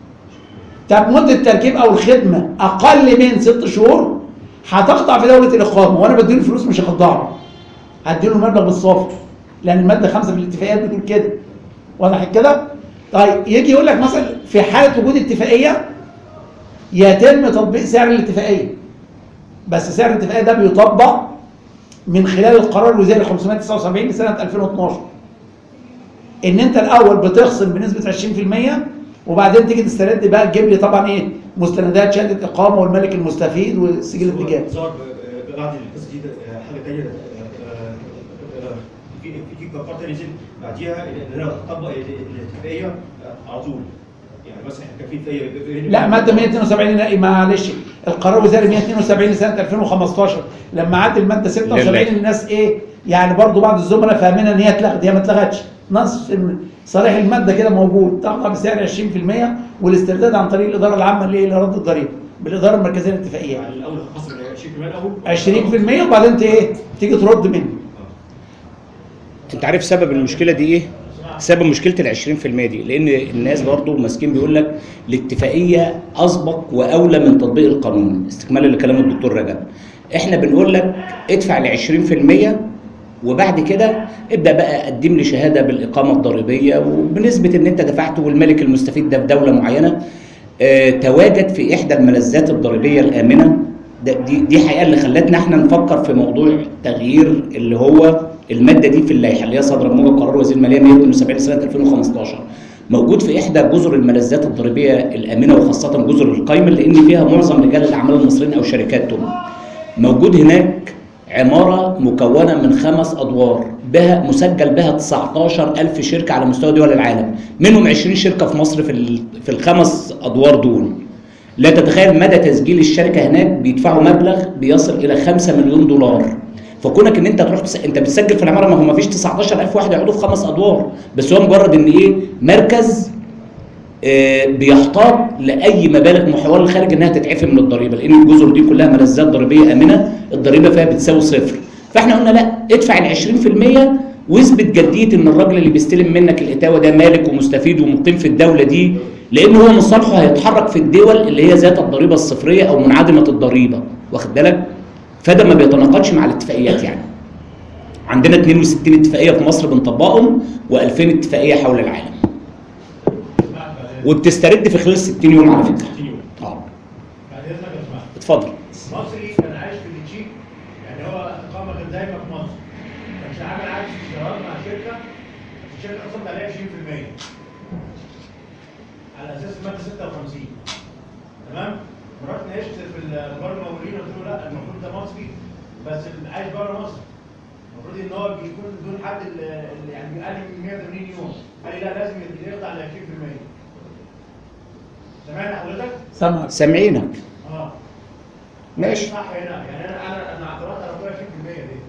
طب مده التركيب او الخدمه اقل من ست شهور هتخضع في دوله الاقامه، وانا بديله فلوس مش هخضعه، هديله المبلغ بالصافي، لان الماده خمسة في الاتفاقيات بتقول كده. واضح كده؟ طيب يجي يقول لك مثلا في حاله وجود اتفاقيه يتم تطبيق سعر الاتفاقيه، بس سعر الاتفاقيه ده بيطبق من خلال القرار الوزاري خمسمائة وتسعة وسبعين لسنه ألفين واثناشر. ان انت الاول بتخصم بنسبه عشرين في المية وبعدين تيجي تستند بقى تجيب لي طبعا ايه؟ مستندات شهاده اقامه والملك المستفيد وسجل التجاري. صار بعد القصه دي حاجه ثانيه، في في قرار ثاني نزل بعديها ان انا اطبق الاتفاقيه على طول، يعني مثلا كان في اتفاقيه لا ماده مائة واثنين وسبعين، لا معلش، القرار الوزاري مائة واثنين وسبعين لسنه ألفين وخمستاشر لما عاد الماده ستة وسبعين الناس ايه؟ يعني برضو بعض الزملاء فاهمين ان هي اتلغت، هي ما اتلغتش، نص صريح الماده كده موجود، تخضع بسعر عشرين في المية والاسترداد عن طريق الاداره العامه اللي هي لرد الضريبه بالاداره المركزيه للاتفاقيه. يعني الاول خصم عشرين في المية الاول عشرين في المية وبعدين انت ايه تيجي ترد منه. انت عارف سبب المشكله دي ايه؟ سبب مشكله ال عشرين في المية دي لان الناس برضو ماسكين بيقول لك الاتفاقيه اسبق واولى من تطبيق القانون، استكمالا لكلام الدكتور رجب. احنا بنقول لك ادفع ال عشرين في المية وبعد كده ابدا بقى قدم لي شهاده بالاقامه الضريبيه وبنسبه ان انت دفعت، والمالك المستفيد ده في دوله معينه اه تواجد في احدى الملاذات الضريبيه الامنه. دي دي حقيقه اللي خلتنا احنا نفكر في موضوع تغيير اللي هو الماده دي في اللائحه اللي هي صادره بموجب قرار وزير الماليه مئة واثنين وسبعين لسنه ألفين وخمستاشر، موجود في احدى جزر الملاذات الضريبيه الامنه وخاصه جزر القايمه لان فيها معظم رجال الاعمال المصريين او شركاتهم. موجود هناك عماره مكونه من خمس ادوار بها مسجل بها تسعتاشر ألف شركه على مستوى دول العالم، منهم عشرين شركه في مصر في في الخمس ادوار دول. لا تتخيل مدى تسجيل الشركه هناك، بيدفعوا مبلغ بيصل الى خمسة مليون دولار. فكونك ان انت تروح تس... انت بتسجل في العماره، ما هو ما فيش تسعتاشر ألف واحد يقعدوا في خمس ادوار، بس هو مجرد ان ايه مركز آه بيحتاط لاي مبالغ محوله للخارج انها تتعفي من الضريبه، لان الجزر دي كلها ملاذات ضريبيه امنه الضريبه فيها بتساوي صفر. فاحنا قلنا لا، ادفع ال عشرين في المية واثبت جديه ان الراجل اللي بيستلم منك الاتاوه ده مالك ومستفيد ومقيم في الدوله دي، لان هو مصالحه هيتحرك في الدول اللي هي ذات الضريبه الصفريه او منعدمه الضريبه، واخد بالك؟ فده ما بيتناقضش مع الاتفاقيات. يعني عندنا اتنين وستين اتفاقيه في مصر بنطبقهم وألفين اتفاقيه حول العالم، وبتسترد في خلال ستين يوم على فكره. اه بعد اذنك يا جماعه اتفضل. مصري كان عايش في التشيك، يعني هو اقامه كانت دايما في مصر، كان عامل عقد استشارات مع شركه، الشركه خصمت عليها عشرين في المية على اساس الماده ستة وخمسين. تمام؟ رحت ناقشت في البر المقاولين قلت له لا، المفروض ده مصري بس اللي عايش بره مصر المفروض ان هو يكون بدون حد يعني اقل من مئة وثمانين يوم. قال لي لا، لازم يخضع ل عشرين في المية. سامعني حضرتك؟ سامعك. سامعينك. اه ماشي. صح هنا، يعني انا انا انا اعترضت على عشرين في المية دي.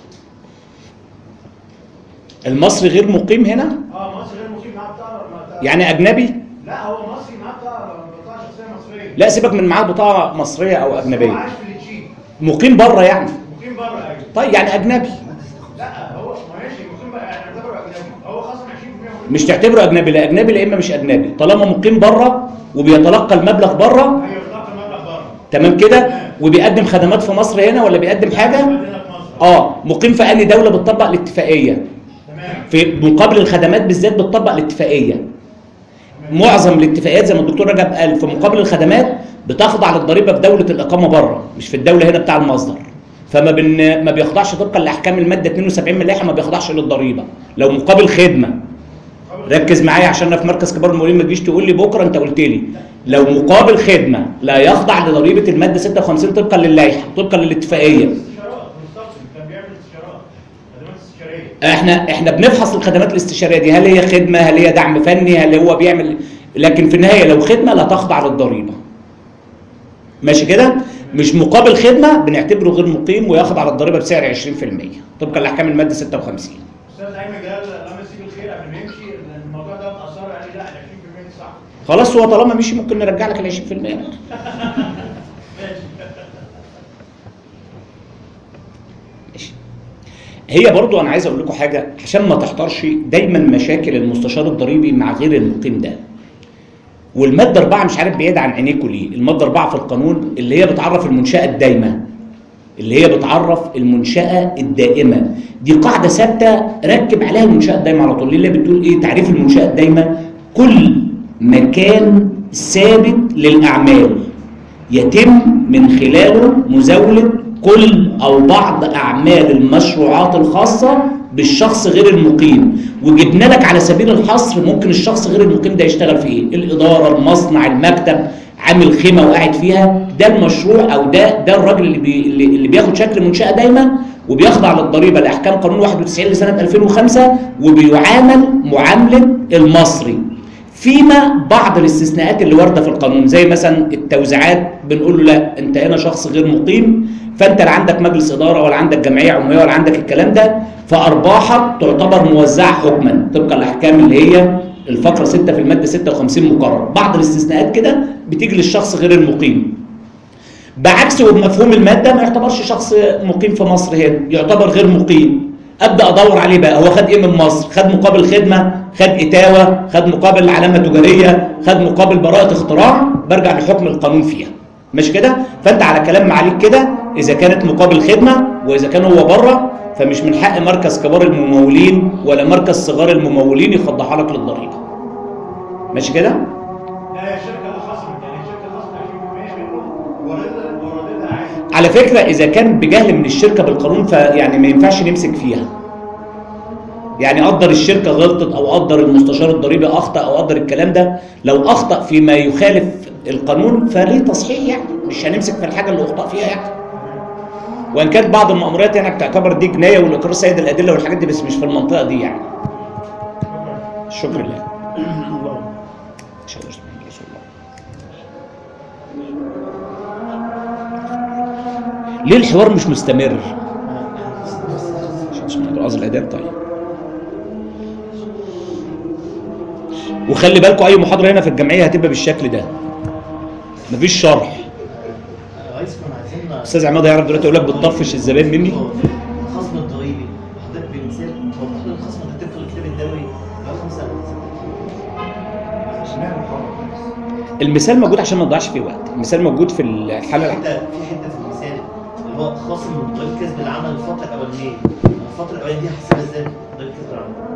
المصري غير مقيم هنا؟ اه مصري غير مقيم معاه بطاقه. يعني اجنبي؟ لا هو مصري معاه بطاقه بطاقه شخصيه مصريه. لا سيبك من معاه بطاقه مصريه او اجنبيه. هو عايش في التشيك. مقيم بره يعني؟ مقيم بره ايوه. طيب يعني اجنبي. لا هو ماشي مقيم بره، يعني نعتبره اجنبي، هو خصم عشرين في المية. مش تعتبره اجنبي، لا اجنبي لا اما مش اجنبي، طالما مقيم بره وبيتلقى المبلغ بره. ايوه بيتلقى المبلغ بره. تمام كده؟ وبيقدم خدمات في مصر هنا ولا بيقدم حاجه؟ اه مقيم في انهي دوله بتطبق الاتفاقيه؟ تمام. في مقابل الخدمات بالذات بتطبق الاتفاقيه. معظم الاتفاقيات زي ما الدكتور رجب قال في مقابل الخدمات بتخضع للضريبه في دوله الاقامه بره، مش في الدوله هنا بتاع المصدر. فما بن... ما بيخضعش طبقا لاحكام الماده اتنين وسبعين من اللائحه، ما بيخضعش للضريبه. لو مقابل خدمه، ركز معايا عشان انا في مركز كبار المقاولين ما تجيش تقول لي بكره انت قلت لي. لو مقابل خدمه لا يخضع لضريبه الماده ستة وخمسين طبقا للائحه طبقا للاتفاقيه. كان بيعمل استشارات، خدمات استشاريه. احنا احنا بنفحص الخدمات الاستشاريه دي، هل هي خدمه، هل هي دعم فني، هل هو بيعمل، لكن في النهايه لو خدمه لا تخضع للضريبه. ماشي كده؟ مش مقابل خدمه بنعتبره غير مقيم ويخضع للضريبه بسعر عشرين في المية طبقا لاحكام الماده ستة وخمسين. استاذ ايمن جلال الله يمسيه بالخير قبل ما يمشي الموضوع ده اتاثر، قال لي لا ال عشرين في المية دي صح. خلاص هو طالما مشي ممكن نرجع لك ال عشرين في المية. ماشي. هي برضو انا عايز اقول لكم حاجه عشان ما تحترش دايما مشاكل المستشار الضريبي مع غير المقيم ده. والماده أربعة مش عارف بعيد عن عينيكم ليه، الماده أربعة في القانون اللي هي بتعرف المنشاه الدايمه، اللي هي بتعرف المنشاه الدائمه، دي قاعده ثابته ركب عليها المنشاه الدائمه على طول. اللي بتقول ايه تعريف المنشاه الدائمه؟ كل مكان ثابت للاعمال يتم من خلاله مزاوله كل او بعض اعمال المشروعات الخاصه بالشخص غير المقيم. وجبنا لك على سبيل الحصر ممكن الشخص غير المقيم ده يشتغل في ايه؟ الاداره، المصنع، المكتب، عامل خيمه وقاعد فيها. ده المشروع او ده ده الراجل اللي بي اللي بياخد شكل منشاه دايمه وبيخضع للضريبه لاحكام قانون واحد وتسعين لسنه ألفين وخمسة وبيعامل معامله المصري. فيما بعض الاستثناءات اللي وارده في القانون زي مثلا التوزيعات بنقول له لا انت هنا شخص غير مقيم، فانت لا عندك مجلس اداره ولا عندك جمعيه عموميه ولا عندك الكلام ده، فارباحك تعتبر موزعه حكما طبقا الاحكام اللي هي الفقره ستة في الماده ستة وخمسين مقرر. بعض الاستثناءات كده بتيجي للشخص غير المقيم. بعكس وبمفهوم الماده ما يعتبرش شخص مقيم في مصر هنا، يعتبر غير مقيم. ابدا ادور عليه بقى، هو خد ايه من مصر؟ خد مقابل خدمه، خد اتاوه، خد مقابل علامه تجاريه، خد مقابل براءه اختراع، برجع لحكم القانون فيها. مش كده؟ فانت على كلام معاليك كده اذا كانت مقابل خدمه واذا كان هو بره فمش من حق مركز كبار الممولين ولا مركز صغار الممولين يخضعها لك للضريبه. ماشي كده؟ لا هي الشركه اللي خسرت، يعني الشركه خسرت عشرين بالمية منه وردها وردها عادي. على فكره اذا كان بجهل من الشركه بالقانون فيعني ما ينفعش نمسك فيها. يعني قدر الشركه غلطت او قدر المستشار الضريبي اخطا او قدر الكلام ده، لو اخطا فيما يخالف القانون فليه تصحيح، يعني مش هنمسك في الحاجه اللي اخطا فيها يعني. وان كانت بعض المأموريات يعني بتعتبر دي جنايه والاقرار سيد الادله والحاجات دي، بس مش في المنطقه دي يعني. شكرا لله. ان شاء الله رسول الله. ليه الحوار مش مستمر؟ عشان رأس الاداب. طيب وخلي بالكم اي محاضره هنا في الجمعيه هتبقى بالشكل ده، مفيش شرح. استاذ عماد هيعرف دلوقتي يقول لك بتطفش الزبائن مني. الخصم الضريبي حضرتك بمثال هو المفروض الخصم ده طبق الكتاب الدولي بقى خمسة المثال موجود عشان ما نضيعش فيه وقت، المثال موجود في الحاله في حته في حته في المثال اللي هو خاصم من ضريبه كسب العمل الفتره الاولانيه. الفتره الاولانيه دي هحسبها ازاي؟ ضريبه كسب العمل.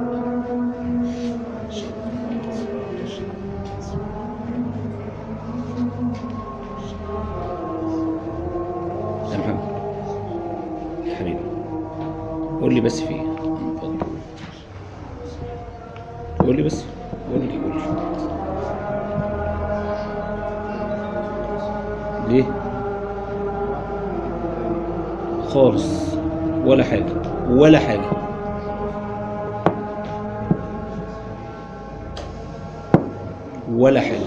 يا محمد يا حبيبي قول لي بس في ايه؟ اتفضل قول لي بس، قول لي قول لي ليه؟ خالص ولا حاجة ولا حاجة. ولا حاجة.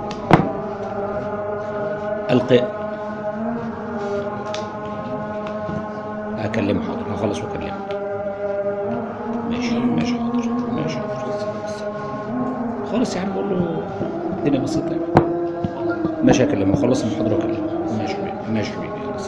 القاء هكلمه حاضر، هخلص واكلمه. ماشي ماشي حاضر ماشي حاضر خالص يا عم، بقول له الدنيا بسيطة يعني. ماشي هكلمه، خلص المحاضرة واكلمه. ماشي حبيبي ماشي حبيبي خلاص.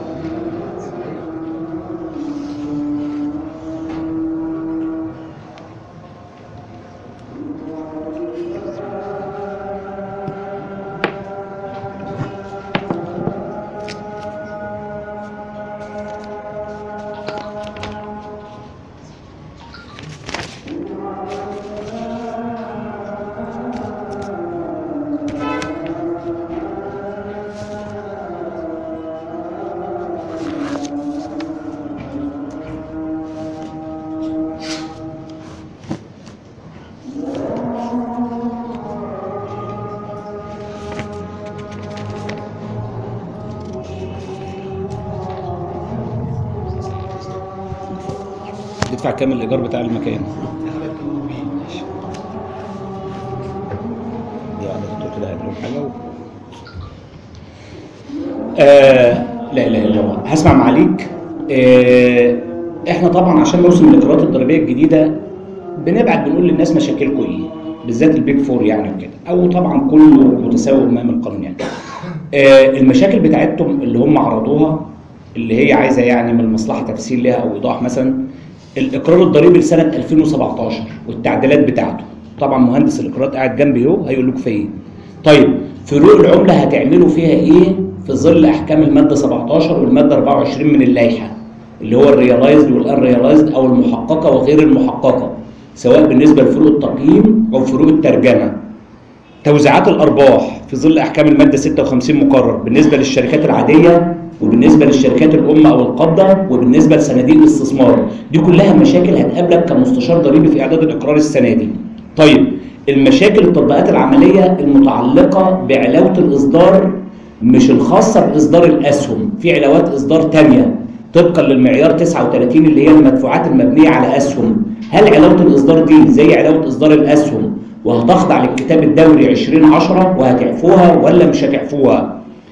تدفع كام الايجار بتاع المكان؟ يعني دكتور كده هيقول حاجه و... آه لا اله الا الله. هسمع معاليك. آه احنا طبعا عشان نوصل للاجراءات الضريبيه الجديده بنبعت بنقول للناس مشاكلكم ايه، بالذات البيج فور يعني وكده، او طبعا كله متساوي امام القانون يعني. آه المشاكل بتاعتهم اللي هم عرضوها اللي هي عايزه يعني من المصلحه تفسير لها او ايضاح، مثلا الاقرار الضريبي لسنه ألفين وسبعتاشر والتعديلات بتاعته. طبعا مهندس الاقرارات قاعد جنبي اهو هيقول لكم فيها ايه. طيب فروق العمله هتعملوا فيها ايه في ظل احكام الماده سبعتاشر والماده أربعة وعشرين من اللائحه اللي هو الريالايزد والانريالايزد او المحققه وغير المحققه، سواء بالنسبه لفروق التقييم او فروق الترجمه. توزيعات الارباح في ظل احكام الماده ستة وخمسين مقرر بالنسبه للشركات العاديه وبالنسبه للشركات الام او القابضه وبالنسبه لصناديق الاستثمار. دي كلها مشاكل هتقابلك كمستشار ضريبي في اعداد الاقرار السنه دي. طيب المشاكل التطبيقات العمليه المتعلقه بعلاوه الاصدار مش الخاصه باصدار الاسهم، في علاوات اصدار ثانيه طبقا للمعيار تسعة وثلاثين اللي هي المدفوعات المبنيه على اسهم. هل علاوه الاصدار دي زي علاوه اصدار الاسهم وهتخضع للكتاب الدولي عشرين عشرة وهتعفوها ولا مش هتعفوها؟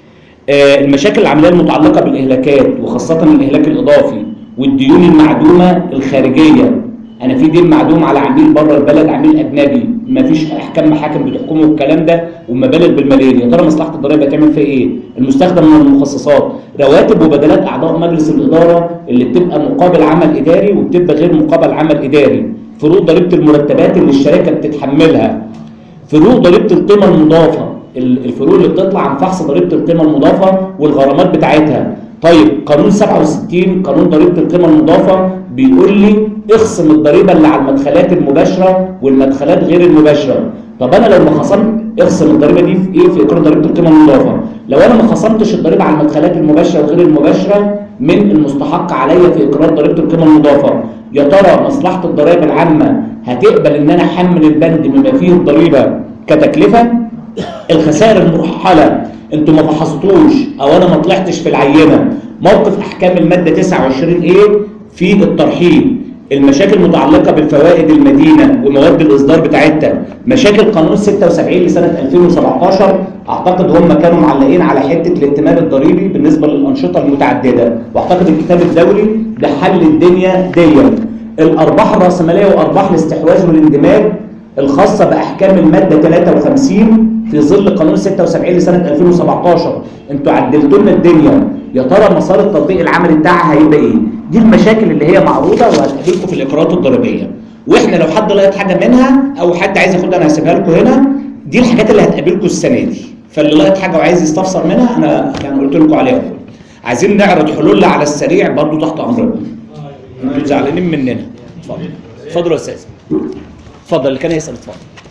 آه، المشاكل العمليه المتعلقه بالاهلاكات وخاصه الاهلاك الاضافي والديون المعدومه الخارجيه. انا في دين معدوم على عميل بره البلد، عميل اجنبي، مفيش احكام محاكم بتحكمه الكلام ده ومبالغ بالملايين، يا ترى مصلحه الضرائب هتعمل فيها ايه؟ المستخدم من المخصصات، رواتب وبدلات اعضاء مجلس الاداره اللي بتبقى مقابل عمل اداري وبتبقى غير مقابل عمل اداري، فروق ضريبه المرتبات اللي الشركه بتتحملها، فروق ضريبه القيمه المضافه، الفروق اللي بتطلع عن فحص ضريبه القيمه المضافه والغرامات بتاعتها. طيب قانون سبعة وستين قانون ضريبه القيمه المضافه بيقول لي اخصم الضريبه اللي على المدخلات المباشره والمدخلات غير المباشره. طب انا لو ما خصمت اخصم الضريبه دي في ايه؟ في اقرار ضريبه القيمه المضافه. لو انا ما خصمتش الضريبه على المدخلات المباشره وغير المباشره من المستحق عليا في اقرار ضريبه القيمه المضافه، يا ترى مصلحه الضرائب العامه هتقبل ان انا احمل البند بما فيه الضريبه كتكلفه؟ الخسائر المرحله انتوا ما فحصتوش او انا ما طلعتش في العينه. موقف احكام الماده تسعة وعشرين ايه في الترحيل، المشاكل المتعلقه بالفوائد المدينه ومواد الاصدار بتاعتها، مشاكل قانون ستة وسبعين لسنه ألفين وسبعتاشر اعتقد هم كانوا معلقين على حته الائتمان الضريبي بالنسبه للانشطه المتعدده، واعتقد الكتاب الدولي ده حل الدنيا دي. الارباح الراسماليه وارباح الاستحواذ والاندماج الخاصه باحكام الماده ثلاثة وخمسين في ظل قانون ستة وسبعين لسنه ألفين وسبعتاشر، انتوا عدلتوا لنا الدنيا، يا ترى مسار التطبيق العملي بتاعها هيبقى ايه؟ دي المشاكل اللي هي معروضه وهتقابلكم في الاقرارات الضريبيه. واحنا لو حد لقيت حاجه منها او حد عايز ياخدها انا هسيبها لكم هنا، دي الحاجات اللي هتقابلكم السنه دي، فاللي لقيت حاجه وعايز يستفسر منها انا يعني قلت لكم عليها. عايزين نعرض حلول على السريع برضو تحت امركم. انتوا زعلانين مننا. اتفضل. اتفضل يا استاذ. اتفضل اللي كان هيسال اتفضل.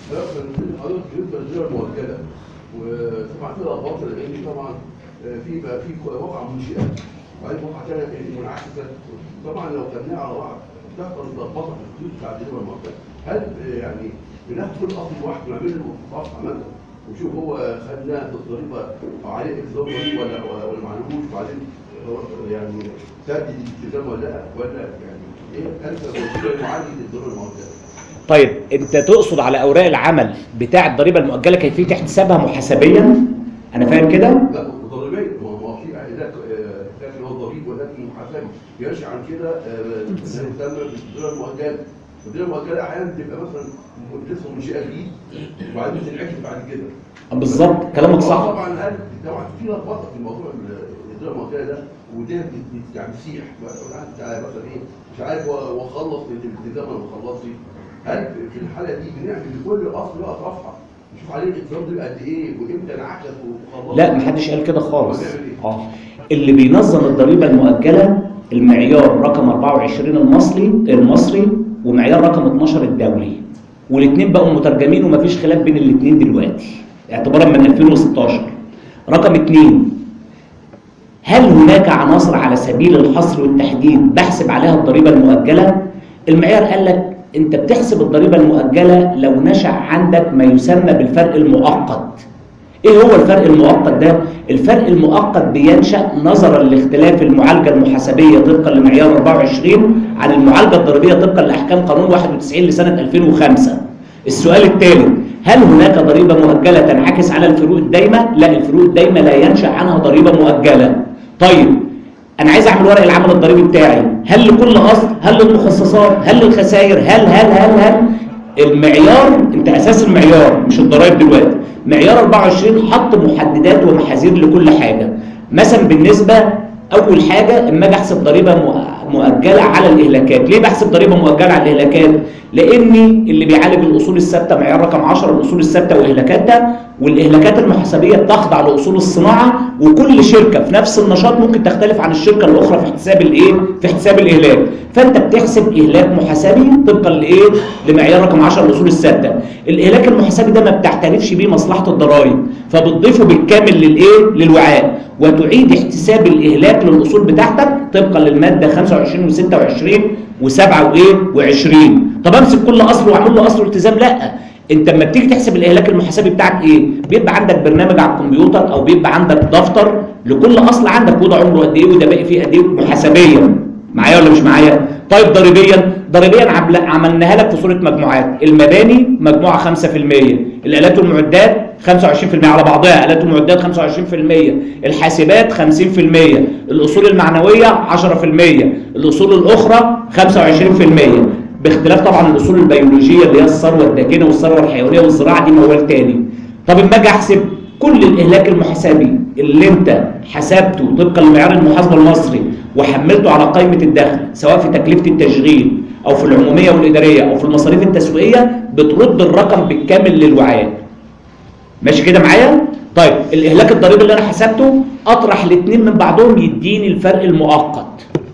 حضرتك بالنسبه للزياره المؤجله وطبعا في اخبار لان طبعا في بقى في واقع منشئات وبعدين واقع ثانيه منعكسه، طبعا لو خدناها على بعض تحصل لخبطه في الفلوس بتاع الزياره المؤجله. هل يعني بناخد كل اصل واحد ونعمل له صفحه مثلا ونشوف هو خدناه الضريبه عليه الزام ضريبه ولا ولا ما عليهوش، وبعدين يعني سدد الالتزام ولا لا، ولا يعني ايه انسب معالجه الضريبه المؤجله؟ طيب انت تقصد على اوراق العمل بتاع الضريبه المؤجله كيفيه احتسابها محاسبيا؟ انا فاهم كده؟ لا ضريبيا، ما هو في ده لكن هو ضريب ولكن محاسبي يرجع عن كده يسمى بالضريبه المؤجله. الضريبه المؤجله احيانا بتبقى مثلا لسه منشئه جديد وبعدين بتنعكس بعد كده. بالظبط كلامك صح. طبعا هل طبعا في لخبطه في الموضوع الضريبه المؤجله ده وده يعني بيسيح مثلا ايه مش عارف هو خلص الالتزام ولا ما خلصش. هل في الحاله دي بنعمل لكل اصل بقى صفحه نشوف عليه الالتزام ده قد ايه وامتى انعكس وخلص؟ لا محدش قال كده خالص. اه اللي بينظم الضريبه المؤجله المعيار رقم أربعة وعشرين المصري المصري ومعيار رقم اتناشر الدولي، والاثنين بقوا مترجمين ومفيش خلاف بين الاثنين دلوقتي اعتبارا من ألفين وستاشر. رقم اثنين، هل هناك عناصر على سبيل الحصر والتحديد بحسب عليها الضريبه المؤجله؟ المعيار قال لك انت بتحسب الضريبه المؤجله لو نشأ عندك ما يسمى بالفرق المؤقت. ايه هو الفرق المؤقت ده؟ الفرق المؤقت بينشأ نظرا لاختلاف المعالجه المحاسبيه طبقا لمعيار أربعة وعشرين عن المعالجه الضريبيه طبقا لاحكام قانون واحد وتسعين لسنه ألفين وخمسة. السؤال الثالث، هل هناك ضريبه مؤجله تنعكس على الفروق الدايمه؟ لا، الفروق الدايمه لا ينشأ عنها ضريبه مؤجله. طيب انا عايز اعمل ورق العمل الضريبي بتاعي، هل لكل اصل؟ هل للمخصصات؟ هل للخسائر؟ هل هل هل هل المعيار انت اساس المعيار مش الضرائب دلوقتي. معيار أربعة وعشرين حط محددات ومحاذير لكل حاجه. مثلا بالنسبه اول حاجه اما اجي احسب ضريبه مؤجله على الاهلاكات، ليه بحسب ضريبه مؤجله على الاهلاكات؟ لاني اللي بيعالج الاصول الثابته معيار رقم عشرة الاصول الثابته واهلاكاتها، والاهلاكات المحاسبيه بتخضع لاصول الصناعه، وكل شركه في نفس النشاط ممكن تختلف عن الشركه الاخرى في احتساب الايه؟ في احتساب الاهلاك، فانت بتحسب اهلاك محاسبي طبقا لايه؟ لمعيار رقم عشرة الاصول الثابته. الاهلاك المحاسبي ده ما بتعترفش بيه مصلحه الضرائب، فبتضيفه بالكامل للايه؟ للوعاء، وتعيد احتساب الاهلاك للاصول بتاعتك طبقا للماده خمسة وعشرين وستة وعشرين وسبعة وعشرين. طب امسك كل اصل واعمل له اصل التزام؟ لا، انت لما بتيجي تحسب الاهلاك المحاسبي بتاعك ايه؟ بيبقى عندك برنامج على الكمبيوتر او بيبقى عندك دفتر لكل اصل عندك، وده عمره قد ايه وده باقي فيه قد ايه محاسبيا. معايا ولا مش معايا؟ طيب ضريبيا، ضريبيا عملناها لك في صوره مجموعات. المباني مجموعه خمسة في المية، الالات والمعدات خمسة وعشرين بالمية على بعضها، آلات ومعدات خمسة وعشرين بالمية، الحاسبات خمسين بالمية، الأصول المعنوية عشرة بالمية، الأصول الأخرى خمسة وعشرين بالمية، باختلاف طبعا الأصول البيولوجية اللي هي الثروة الداكنة والثروة الحيوانية والزراعة دي موال تاني. طب اما اجي احسب كل الإهلاك المحاسبي اللي انت حسبته طبقا لمعيار المحاسبة المصري وحملته على قائمة الدخل سواء في تكلفة التشغيل أو في العمومية والإدارية أو في المصاريف التسويقية، بترد الرقم بالكامل للوعاء. ماشي كده معايا؟ طيب الإهلاك الضريبي اللي أنا حسبته أطرح الاثنين من بعضهم يديني الفرق المؤقت.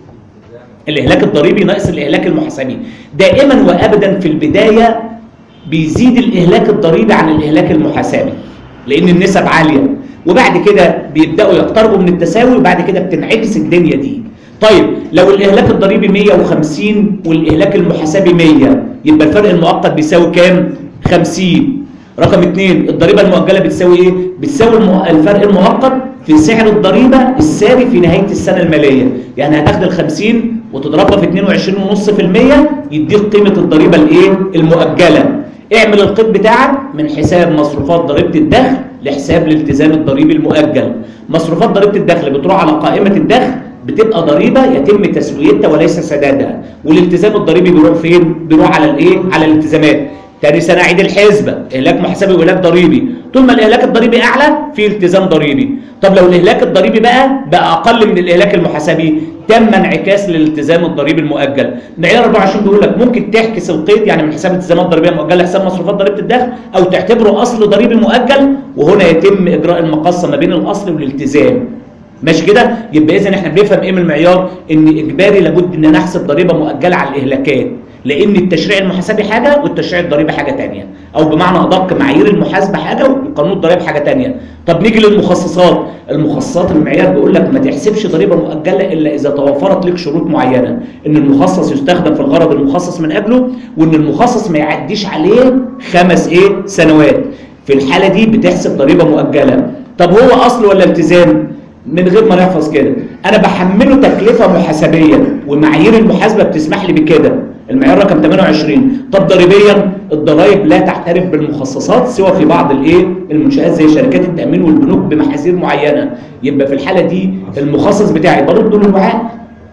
الإهلاك الضريبي ناقص الإهلاك المحاسبي. دائما وأبدا في البداية بيزيد الإهلاك الضريبي عن الإهلاك المحاسبي لأن النسب عالية، وبعد كده بيبدأوا يقتربوا من التساوي وبعد كده بتنعكس الدنيا دي. طيب لو الإهلاك الضريبي مية وخمسين والإهلاك المحاسبي مية، يبقى الفرق المؤقت بيساوي كام؟ خمسين. رقم اثنين، الضريبة المؤجلة بتساوي ايه؟ بتساوي الفرق المؤقت في سعر الضريبة الساري في نهاية السنة المالية. يعني هتاخد ال خمسين وتضربها في اتنين وعشرين فاصلة خمسة بالمية يديك قيمة الضريبة الايه؟ المؤجلة. اعمل القيد بتاعك من حساب مصروفات ضريبة الدخل لحساب الالتزام الضريبي المؤجل. مصروفات ضريبة الدخل بتروح على قائمة الدخل، بتبقى ضريبه يتم تسويتها وليس سدادها، والالتزام الضريبي بيروح فين؟ بيروح على الايه؟ على الالتزامات. تاني سنه عيد الحسبه، اهلاك محاسبي واهلاك ضريبي، طول ما الاهلاك الضريبي اعلى في التزام ضريبي. طب لو الاهلاك الضريبي بقى بقى اقل من الاهلاك المحاسبي، تم انعكاس للالتزام الضريبي المؤجل. معيار أربعة وعشرين بيقول لك ممكن تعكس القيد يعني من حساب الالتزامات الضريبيه المؤجله لحساب مصروفات ضريبه الدخل، او تعتبره اصل ضريبي مؤجل، وهنا يتم اجراء المقاصه ما بين الاصل والالتزام. ماشي كده؟ يبقى اذا احنا بنفهم ايه من المعيار؟ ان اجباري لابد ان انا احسب ضريبه مؤجله على الاهلاكات، لان التشريع المحاسبي حاجه والتشريع الضريبي حاجه ثانيه، او بمعنى ادق معايير المحاسبه حاجه وقانون الضرائب حاجه ثانيه. طب نيجي للمخصصات، المخصصات المعيار بيقول لك ما تحسبش ضريبه مؤجله الا اذا توفرت لك شروط معينه، ان المخصص يستخدم في الغرض المخصص من اجله، وان المخصص ما يعديش عليه خمس ايه؟ سنوات. في الحاله دي بتحسب ضريبه مؤجله. طب هو اصل ولا التزام؟ من غير ما نحفظ كده، انا بحمله تكلفه محاسبيه ومعايير المحاسبه بتسمح لي بكده. المعيار رقم ثمانية وعشرين. طب ضريبيا، الضرائب لا تعترف بالمخصصات سوى في بعض الايه؟ المنشآت زي شركات التامين والبنوك بمحاذير معينه. يبقى في الحاله دي المخصص بتاعي برده للوعاء.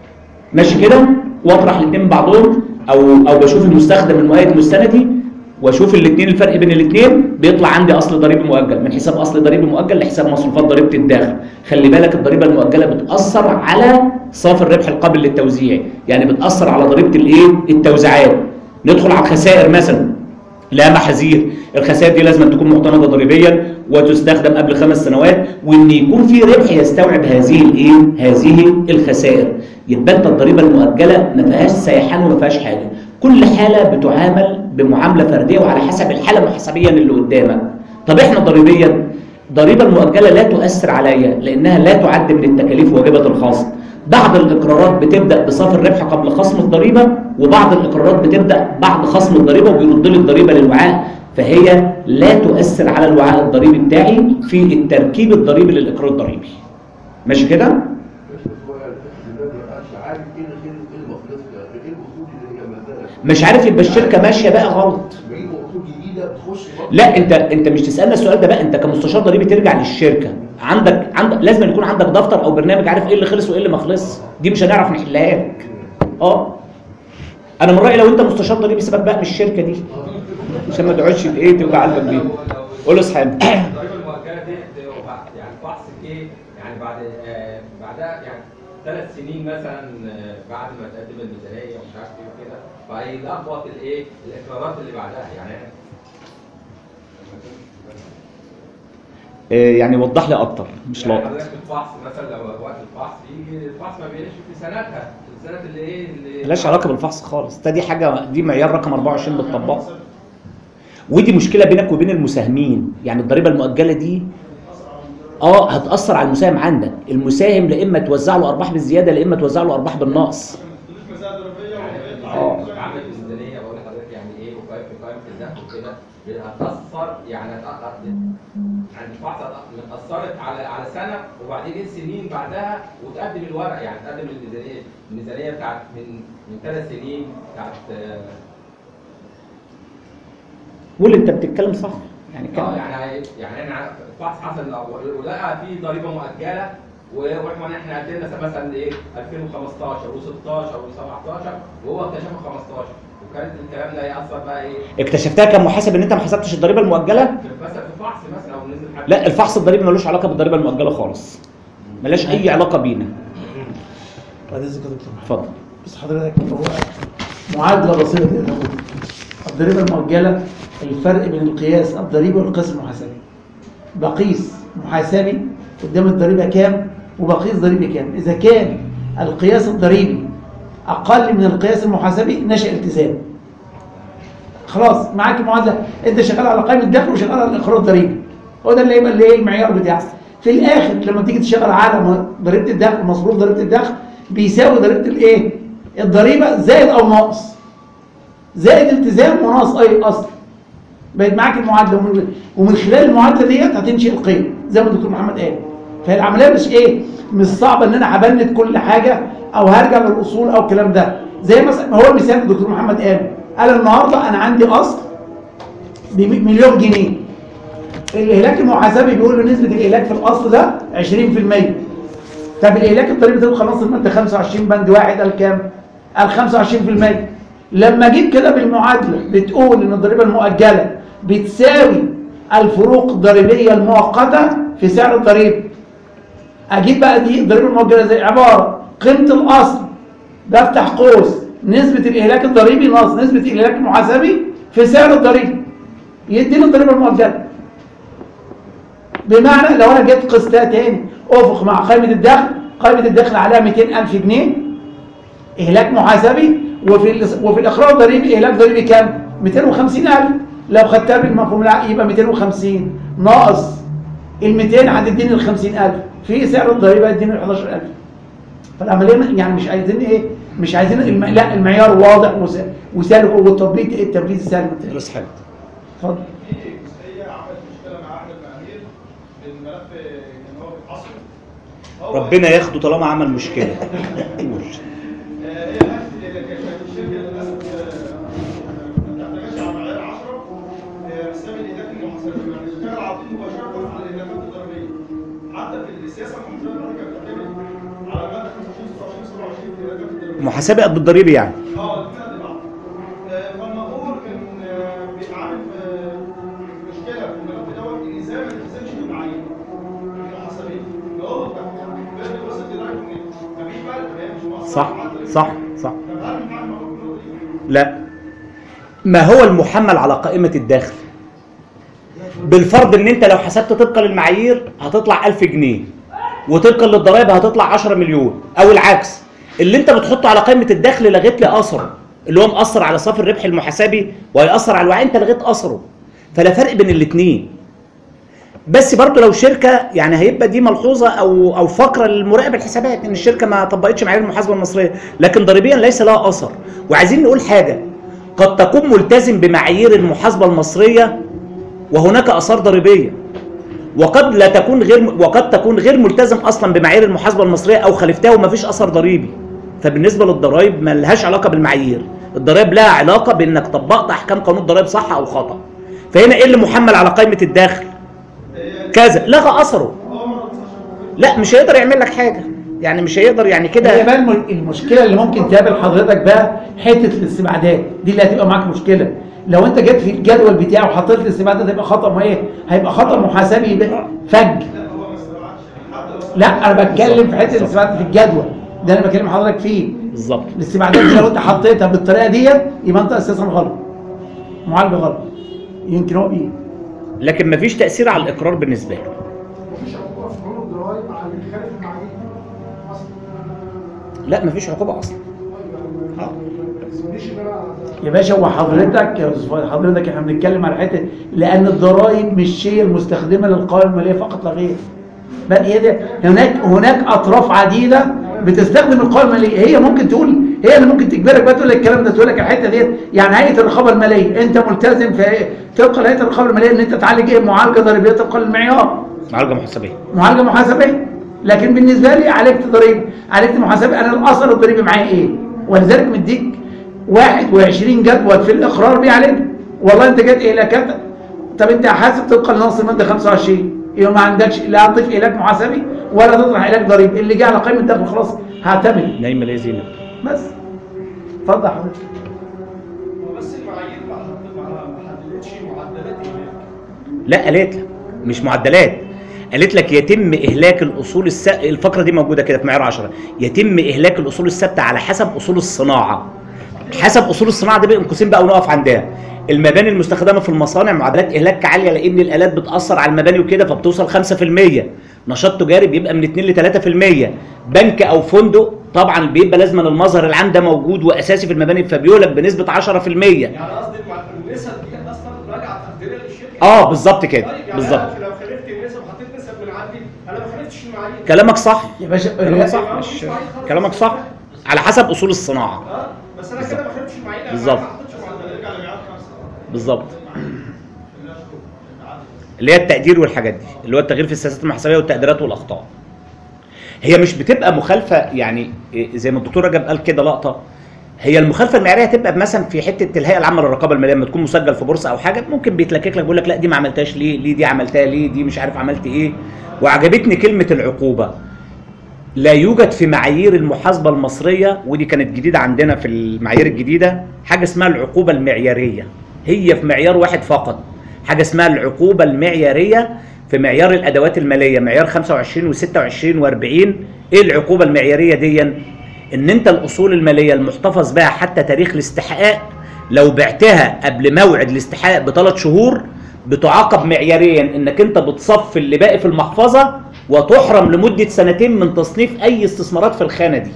ماشي كده؟ واطرح الاثنين بعضهم، او او بشوف المستخدم المؤيد المستندي واشوف الاثنين الفرق بين الاثنين، بيطلع عندي اصل ضريبي مؤجل من حساب اصل ضريبي مؤجل لحساب مصروفات ضريبه الداخل. خلي بالك الضريبه المؤجله بتاثر على صافي الربح القابل للتوزيع، يعني بتاثر على ضريبه الايه؟ التوزيعات. ندخل على الخسائر مثلا، لا محاذير، الخسائر دي لازم تكون معتمده ضريبيا وتستخدم قبل خمس سنوات، وان يكون في ربح يستوعب هذه الايه؟ هذه الخسائر. يبقى انت الضريبه المؤجله ما فيهاش سيحان وما فيهاش حاجه، كل حاله بتعامل بمعامله فرديه وعلى حسب الحاله المحاسبيه اللي قدامك. طب احنا ضريبيا، الضريبه المؤجله لا تؤثر عليا لانها لا تعد من التكاليف واجبه الخصم. بعض الاقرارات بتبدا بصافي الربح قبل خصم الضريبه، وبعض الاقرارات بتبدا بعد خصم الضريبه وبيرد لي الضريبه للوعاء، فهي لا تؤثر على الوعاء الضريبي بتاعي في التركيب الضريبي للاقرار الضريبي. ماشي كده؟ مش عارف، يبقى الشركه ماشيه بقى غلط. لا انت انت مش تسالنا السؤال ده بقى، انت كمستشار ضريبي ترجع للشركه، عندك عندك لازم يكون عندك دفتر او برنامج عارف ايه اللي خلص وايه اللي ما خلص، دي مش هنعرف نحلها لك. اه انا من رايي لو انت مستشار ضريبي سيبك بقى من الشركه دي عشان ما تقعدش ايه توجع قلبك بيه. قول له اصحابي الضريبه المؤجله دي يعني فحص ايه؟ يعني بعد آه بعدها يعني ثلاث سنين مثلا بعد ما تقدم الميزانيه ومش عارف ايه وكده، فهيلخبط الايه؟ الاقرارات اللي بعدها يعني. يعني وضح لي اكتر مش لاقط. يعني الفحص مثلا لو وقت الفحص يجي الفحص ما بيقلش في سنتها، السنه اللي ايه اللي مالهاش علاقه بالفحص خالص، دي حاجه دي معيار رقم أربعة وعشرين بتطبقه. ودي مشكله بينك وبين المساهمين، يعني الضريبه المؤجله دي اه هتاثر على المساهم عندك، المساهم لا اما توزع له ارباح بالزياده لا اما توزع له ارباح بالنقص. اه عملت الميزانيه بقول لحضرتك يعني ايه وقائمه قائمه الدخل وكده هتاثر يعني يعني الفحص اثرت على على سنه وبعدين ايه سنين بعدها وتقدم الورق، يعني تقدم الميزانيه الميزانيه بتاعت من من ثلاث سنين بتاعت. واللي انت بتتكلم صح، يعني اه كان يعني يعني احنا الفحص حصل الاول ولقى في ضريبه مؤجله واحنا احنا قدمنا مثلا ايه ألفين وخمستاشر وستاشر وسبعتاشر وهو اكتشفها خمستاشر وكان الكلام ده ياثر بقى ايه؟ اكتشفتها كمحاسب ان انت ما حسبتش الضريبه المؤجله؟ مثلا في فحص مثلا او نزل حاجه. لا الفحص الضريبي ملوش علاقه بالضريبه المؤجله خالص. ملاش اي علاقه بينا. بعد اذنك يا دكتور. اتفضل. بس حضرتك هو معادله بسيطه جدا. الضريبه المؤجله الفرق بين القياس الضريبي والقياس المحاسبي. بقيس محاسبي قدام الضريبه كام وبقيس ضريبي كام. اذا كان القياس الضريبي اقل من القياس المحاسبي نشأ التزام. خلاص معاك المعادله، انت شغال على قائمه الدخل وشغال على الاقرار الضريبي. هو ده اللي يبقى اللي المعيار بتاعك. في الاخر لما تيجي تشتغل على ضريبه الدخل مصروف ضريبه الدخل بيساوي ضريبه الايه؟ الضريبه زائد او ناقص. زائد التزام وناقص اي اصل. بقت معاك المعادله ومن, ومن خلال المعادله ديت هتنشئ القيم زي ما الدكتور محمد قال. فالعمليه مش ايه؟ مش صعبه ان انا هبند كل حاجه او هرجع للاصول او الكلام ده. زي مثلا ما هو المثال الدكتور محمد قال قال النهارده انا عندي اصل بمليون جنيه. الاهلاك المحاسبي بيقول له نسبه الاهلاك في الاصل ده عشرين في المية. طب الاهلاك الضريبي تبقى نص الماده خمسة وعشرين بند واحد قال كام؟ قال خمسة وعشرين في المية. لما جيت كده بالمعادله بتقول ان الضريبه المؤجله بتساوي الفروق الضريبيه المؤقته في سعر الضريبه. اجيب بقى دي الضريبه المؤجله زي عباره قيمه الاصل بفتح قوس نسبه الاهلاك الضريبي ناقص نسبه الاهلاك المحاسبي في سعر الضريبه يديني الضريبه المؤجله. بمعنى لو انا جيت قستها تاني افق مع قائمه الدخل، قائمه الدخل عليها مئتين ألف جنيه اهلاك محاسبي وفي وفي الاقرار الضريبي اهلاك ضريبي كام؟ مئتين وخمسين ألف. لو خدتها بالمفهوم العقلي يبقى مئتين وخمسين ناقص ال مئتين هتديني ال خمسين ألف في سعر الضريبه يديني ال حداشر ألف. فالعمليه يعني مش عايزين ايه؟ مش عايزين الم... لا المعيار واضح وسهل والتطبيق التنفيذي سهل. خلاص حلو. اتفضل. في جزئيه عملت مشكله مع احمد الامير الملف كان هو بيتحصل. ربنا ياخده طالما عمل مشكله. قول. هي نفس اللي كانت الشركه للاسف ما بتعتمدش على معيار عشرة حساب الاهلاك المحاسبي يعني بتشتغل على طول مباشره على الاهلاكات الضريبيه. حتى في السياسه المحاسبيه كانت بتعتمد على الماده خمسة وعشرين ستة وعشرين سبعة وعشرين في الاهلاكات الضريبيه. محاسبه قد الضريبي يعني. اه الاثنين قد بعض. فالمأمور كان بيتعامل في مشكله في الملف دوت ان ازاي ما تلتزمش بالمعايير المحاسبيه. هو بيقدر يوصل لدرجه ان مفيش فرق هي مش مؤثره. صح صح صح. لا ما هو المحمل على قائمة الدخل بالفرض ان انت لو حسبت طبقا للمعايير هتطلع ألف جنيه وطبقا للضرائب هتطلع عشرة مليون او العكس. اللي انت بتحطه على قائمة الدخل لغيت لي اثره اللي هو مأثر على صافي الربح المحاسبي وهيأثر على الوعي انت لغيت اثره. فلا فرق بين الاثنين. بس برضه لو شركه يعني هيبقى دي ملحوظه او او فقره للمراقب الحسابات ان الشركه ما طبقتش معايير المحاسبه المصريه لكن ضريبيا ليس لها اثر. وعايزين نقول حاجه قد تكون ملتزم بمعايير المحاسبه المصريه وهناك اثار ضريبيه وقد لا تكون غير وقد تكون غير ملتزم اصلا بمعايير المحاسبه المصريه او خالفتها وما فيش اثر ضريبي. فبالنسبه للضرائب ما لهاش علاقه بالمعايير. الضرائب لها علاقه بانك طبقت احكام قانون الضرائب صح او خطا. فهنا ايه اللي محمل على قائمه الدخل؟ كذا لغى اثره. لا مش هيقدر يعمل لك حاجه يعني مش هيقدر يعني كده. هي بقى المشكله اللي ممكن تقابل حضرتك بقى حته الاستبعادات دي اللي هتبقى معاك مشكله. لو انت جيت في الجدول بتاعه وحطيت الاستبعادات هيبقى خطا. ما ايه؟ هيبقى خطا محاسبي فج. لا انا بتكلم في حته الاستبعادات في الجدول ده انا بكلم حضرتك فيه بالظبط. الاستبعادات دي لو انت حطيتها بالطريقه ديت يبقى انت اساسا غلط. معالجه غلط. يمكن هو ايه؟ لكن مفيش تأثير على الإقرار بالنسبة له. مفيش عقوبة في قانون الضرايب على اللي خالف المعايير أصلا. لا مفيش عقوبة أصلا. اه. يا باشا هو حضرتك يا استاذ حضرتك احنا بنتكلم على حته لأن الضرايب مش هي المستخدمة للقوائم المالية فقط لا غير. بل هي ده هناك هناك أطراف عديدة بتستخدم القوائم المالية. هي ممكن تقول هي اللي ممكن تجبرك بقى تقول لك الكلام ده تقول لك الحته ديت يعني هيئه الرقابه الماليه انت ملتزم في طبقا لهيئه الرقابه الماليه ان انت تعالج ايه معالجه ضريبيه طبقا للمعيار. معالجه محاسبيه. معالجه محاسبيه. لكن بالنسبه لي عالجت ضريبه عالجت محاسبه انا الاثر الضريبي معايا ايه؟ ولذلك مديك واحد وعشرين جدول في الاقرار بيعالج. والله انت جت اهلاكات طب انت حاسب طبقا لنص الماده خمسة وعشرين، يبقى ما عندكش لا تضيف اهلاك محاسبي ولا تطرح اهلاك ضريبي، اللي جه على قائمه الدخل خلاص هعتمد. نايمه ليه زينب؟ بس اتفضل حضرتك. بس المعايير ما حددتش معدلات اهلاك. لا قالت لك مش معدلات، قالت لك يتم اهلاك الاصول الثابته، الفقره دي موجوده كده في معيار عشرة، يتم اهلاك الاصول الثابته على حسب اصول الصناعه. حسب اصول الصناعه دي بين قوسين بقى ونقف عندها. المباني المستخدمه في المصانع معدلات اهلاك عاليه لان الالات بتاثر على المباني وكده فبتوصل خمسة في المية. نشاط تجاري بيبقى من اتنين ل تلاتة في المية. بنك او فندق طبعا بيبقى لازم المظهر العام ده موجود واساسي في المباني فبيهلك بنسبه عشرة في المية. يعني قصدي النسب دي اصلا راجعه تقديريه للشركه. اه بالظبط كده. طيب يعني بالظبط. أنا لو خالفت النسب وحطيت نسب من عندي انا ما خالفتش المعايير. كلامك صح يا باشا كلامك صح مش كلامك صح على حسب اصول الصناعه. اه بس انا كده ما خالفتش المعايير. بالظبط. ما حطيتش معدلات. بالظبط. اللي هي التقدير والحاجات دي اللي هو التغيير في السياسات المحاسبيه والتقديرات والاخطاء. هي مش بتبقى مخالفه يعني زي ما الدكتور رجب قال كده لقطه، هي المخالفه المعياريه هتبقى مثلا في حته الهيئه العامه للرقابه الماليه لما تكون مسجل في بورصه او حاجه ممكن بيتلكك لك بيقول لك لا دي ما عملتهاش ليه؟ ليه دي عملتها ليه؟ دي مش عارف عملت ايه؟ وعجبتني كلمه العقوبه. لا يوجد في معايير المحاسبه المصريه ودي كانت جديده عندنا في المعايير الجديده حاجه اسمها العقوبه المعياريه. هي في معيار واحد فقط حاجه اسمها العقوبه المعياريه في معيار الادوات الماليه معيار خمسة وعشرين وستة وعشرين وأربعين. ايه العقوبه المعياريه دي؟ ان انت الاصول الماليه المحتفظ بها حتى تاريخ الاستحقاق لو بعتها قبل موعد الاستحقاق بثلاث شهور بتعاقب معياريا انك انت بتصفي اللي باقي في المحفظه وتحرم لمده سنتين من تصنيف اي استثمارات في الخانه دي.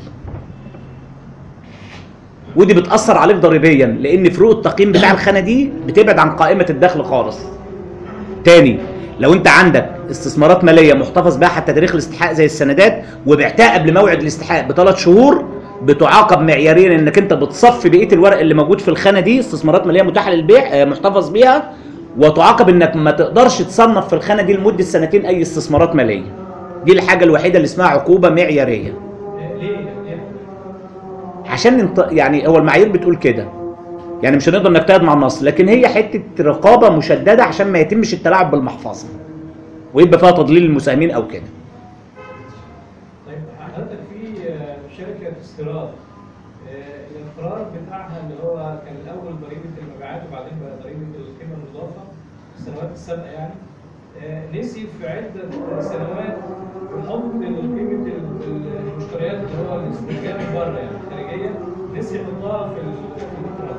ودي بتاثر عليك ضريبيا لان فروق التقييم بتاع الخانه دي بتبعد عن قائمه الدخل خالص. تاني لو انت عندك استثمارات ماليه محتفظ بها حتى تاريخ الاستحقاق زي السندات وبعتها قبل موعد الاستحقاق بثلاث شهور بتعاقب معياريا انك انت بتصفي بقيه الورق اللي موجود في الخانه دي استثمارات ماليه متاحه للبيع محتفظ بيها وتعاقب انك ما تقدرش تصنف في الخانه دي لمده سنتين اي استثمارات ماليه. دي الحاجه الوحيده اللي اسمها عقوبه معياريه. ليه؟ عشان انت يعني هو المعايير بتقول كده. يعني مش هنقدر نجتهد مع النص لكن هي حته رقابه مشدده عشان ما يتمش التلاعب بالمحفظه ويبقى فيها تضليل المساهمين او كده. طيب حضرتك في شركه استيراد القرار بتاعها اللي هو كان الاول ضريبه المبيعات وبعدين بقى ضريبه القيمه المضافه في السنوات السابقه يعني نسي في عده سنوات يحط قيمه المشتريات اللي هو الاستهلاك بره يعني الخارجيه نسي يحطها في الاقرار.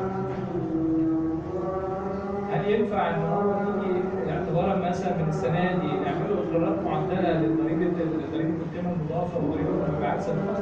هل ينفع ان هو يجي اعتبارا مثلا من السنه دي نعملوا اقرارات معدله لضريبه ضريبه القيمه المضافه وضريبه المبيعات سابقا؟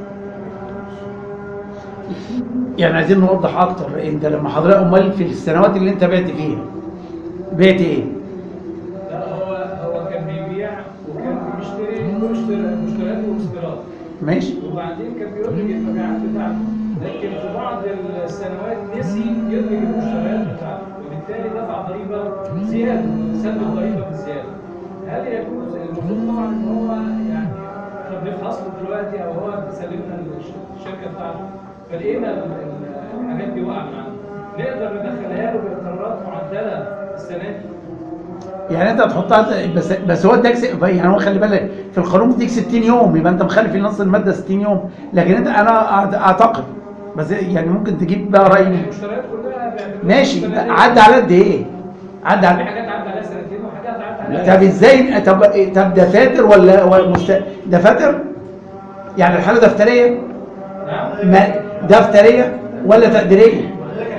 يعني عايزين نوضح اكتر. انت لما حضرتك امال في السنوات اللي انت بعت فيها بعت ايه؟ لا هو هو كان بيبيع وكان بيشتري مشتري مشتريات واستيراد. ماشي. وبعدين كان بيدرج المبيعات بتاعته، لكن في بعض السنوات نسي يدرج المشتريات بتاعته وبالتالي دفع ضريبه زياده، سدد ضريبه بالزياده. هل يجوز المفروض طبعا ان هو يعني احنا بنفحص له دلوقتي او هو بيسلمنا الشركه بتاعته فلقينا الحاجات دي واقعه معانا، نقدر ندخلها له باقرارات معدله السنه دي؟ يعني انت هتحطها بس بس هو اداك يعني هو خلي بالك في القانون بيديك ستين يوم يبقى انت مخالف نص الماده ستين يوم، لكن انت انا اعتقد بس يعني ممكن تجيب بقى راي المشتريات كلها ماشي عدى على قد ايه؟ عدى على في حاجات عدى عليها سنتين وحاجات عدى عليها طب ازاي طب طب دفاتر ولا ولا مست... دفاتر؟ يعني الحاله دفتريه؟ نعم ما دفتريه ولا تقديريه؟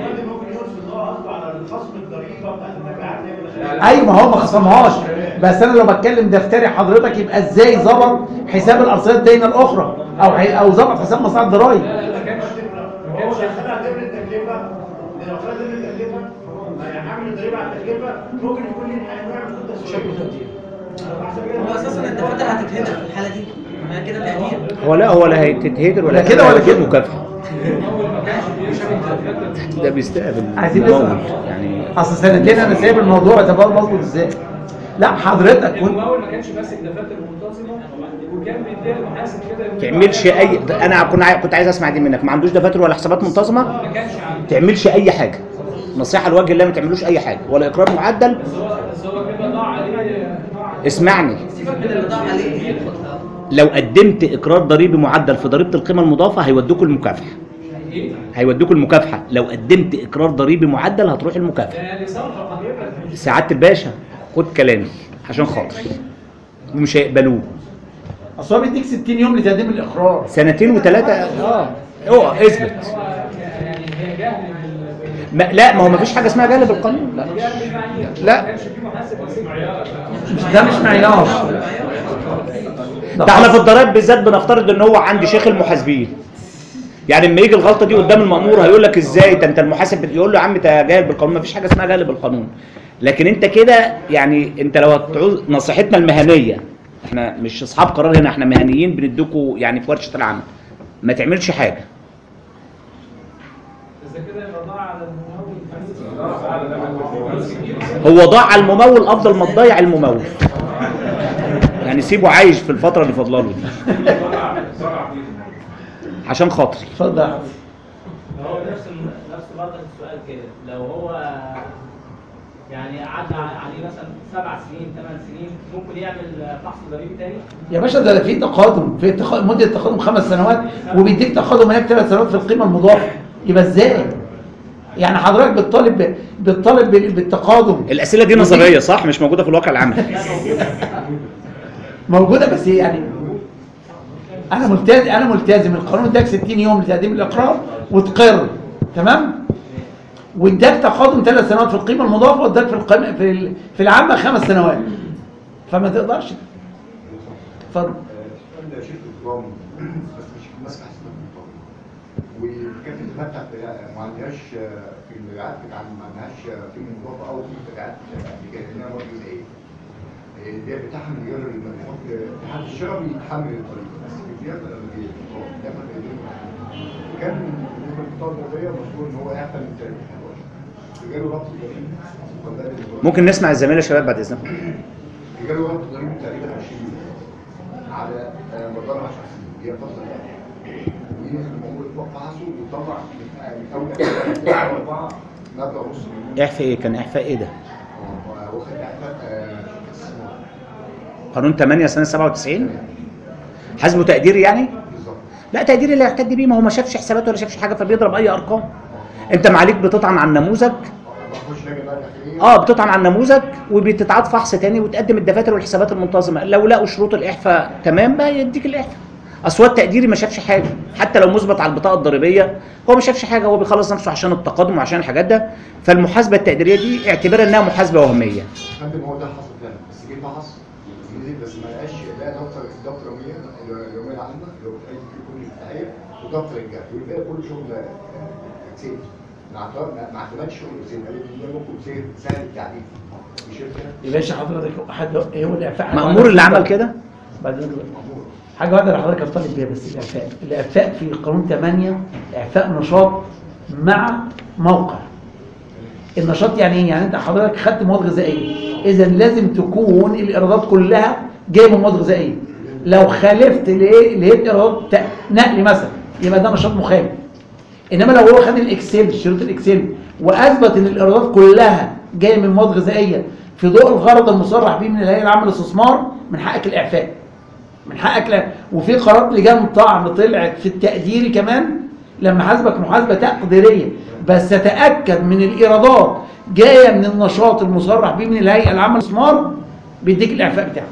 ايوه ما هو ما خصمهاش بس انا لو بتكلم دفتري حضرتك يبقى ازاي ظبط حساب الارصده الداينه الاخرى او او ظبط حساب مصاريف الضرايب؟ ما كانش ما هو دخلها ضمن التكلفه لو خد ضمن التكلفه يعني عامل الضريبه على التكلفه ممكن يكون ليه انواع من التسويق. هو اساسا الدفاتر هتتهدر في الحاله دي ما كده تهدير. هو لا هو لا هيتهدر ولا كده ولا كده مكافاه. ده بيستقبل عايزين نسال يعني اصل سنتين انا سايب الموضوع يتبقى مظبوط ازاي؟ لا حضرتك المقاول ما كانش ماسك دفاتر منتظمه وكان بيديها المحاسب كده ما تعملش اي انا كنت كنت عايز اسمع دي منك ما عندوش دفاتر ولا حسابات منتظمه؟ ما كانش عنده تعملش اي حاجه نصيحه لوجه الله ما تعملوش اي حاجه ولا اقرار معدل. بس هو بس هو كده ضاع عليه. اسمعني، سيبك من اللي ضاع عليه. لو قدمت اقرار ضريبي معدل في ضريبه القيمه المضافه هيودوكوا المكافحه. هيودوكوا المكافحه، لو قدمت اقرار ضريبي معدل هتروح المكافحه. سعاده الباشا خد كلامي عشان خاطري، ومش هيقبلوه. اصل هو بيديك ستين يوم لتقديم الاقرار، سنتين وثلاثه. اه اوعى اثبت. ما لا ما هو ما فيش حاجه اسمها جهل بالقانون. لا لا ده مش معيار. ده احنا في الضرائب بالذات بنفترض ان هو عند شيخ المحاسبين. يعني لما يجي الغلطه دي قدام المأمور هيقول لك ازاي ده انت المحاسب، يقول له يا عم انت جاهل بالقانون. ما فيش حاجه اسمها جهل بالقانون. لكن انت كده يعني انت لو هتعوز نصيحتنا المهنيه، احنا مش اصحاب قرار هنا، احنا مهنيين بندوكوا يعني في ورشه العمل، ما تعملش حاجه. هو ضاع على الممول افضل ما تضيع الممول. يعني سيبه عايش في الفتره اللي فاضله له دي عشان خاطري. اتفضل. هو نفس نفس برضه السؤال كده، لو هو يعني عدى عليه مثلا سبع سنين ثمان سنين ممكن يعمل فحص ضريبي تاني؟ يا باشا ده في تقادم، في تق... مده تقادم خمس سنوات وبيديك تقادم هناك ثلاث سنوات في القيمه المضافه. يبقى ازاي؟ يعني حضرتك بتطالب بتطالب بالتقادم. الاسئله دي نظريه صح؟ مش موجوده في الواقع العملي. موجوده بس يعني انا ملتزم انا ملتزم القانون اداك ستين يوم لتقديم الاقرار وتقر، تمام؟ واداك تقادم ثلاث سنوات في القيمه المضافه، واداك في القيمه في في العامه خمس سنوات، فما تقدرش. اتفضل. ده شركه نظام بس مش ماسكه حساب النظام، وكانت المبلغ ما عندهاش في المبيعات بتاع ما عندهاش في المضافه او في المبيعات اللي كانت لنا برضه زي البيع بتاعها من غير ما يحط اتحاد الشراء بيتحمل الضريبه، بس في البيع لما كان بالنسبه للقطاع الضريبيه مشهور ان هو يعفى من تاريخ حداشر. جاله ربط ضريبي. ممكن نسمع الزميله شباب بعد اذنكم. جاله ربط ضريبي تقريبا عشرين يوم على مدار عشر سنين، هي فتره ونزل الموضوع يتوقع حاسه ويطلع من اول اربعه مبلغ نص مليون. اعفاء ايه؟ كان اعفاء ايه ده؟ واخد اعفاء قانون ثمانية سنه سبعة وتسعين. حاسبه تقديري يعني؟ بالظبط. لا تقديري اللي يعتد بيه، ما هو ما شافش حسابات ولا شافش حاجه فبيضرب اي ارقام. انت معاليك بتطعن عن نموذج، اه بتطعن عن نموذج وبتتعاد فحص تاني وتقدم الدفاتر والحسابات المنتظمه، لو لقوا شروط الاعفاء تمام بقى يديك الاعفاء. اصل هو التقديري ما شافش حاجه، حتى لو مثبت على البطاقه الضريبيه هو ما شافش حاجه، هو بيخلص نفسه عشان التقادم وعشان الحاجات ده. فالمحاسبه التقديريه دي اعتبرها انها محاسبه وهميه. فندم هو ده حصل فعلا، بس جه فحص نزل بس ما لقاش، لقى دفتر الدفتر اليوميه اليوميه العامه اللي هو بتاعت كل الافتتاحيه ودفتر الجهه، والباقي كله شغل اكسل. ما اعتمدش شغل اكسل، قال لي ده ممكن سهل التعديل. يا باشا حضرتك حد ايه هو الاعفاء؟ مأمور اللي عمل كده؟ بعدين حاجه واحده اللي حضرتك هتطالب بيها بس الاعفاء، الاعفاء في قانون ثمانية اعفاء نشاط مع موقع. النشاط يعني ايه؟ يعني انت حضرتك خدت مواد غذائيه، اذا لازم تكون الايرادات كلها جايه من مواد غذائيه. لو خالفت لايه لقيت ايرادات نقل مثلا يبقى ده نشاط مخالف. انما لو هو خد الاكسل شروط الاكسل واثبت ان الايرادات كلها جايه من مواد غذائيه في ضوء الغرض المصرح به من الهيئه العامه للاستثمار، من حقك الاعفاء. من حقك لا. وفي قرارات لجان طعن طلعت في التقديري كمان لما حاسبك محاسبه تقديريه، بس تتاكد من الايرادات جايه من النشاط المصرح به من الهيئه العامه للاستثمار بيديك الاعفاء بتاعه.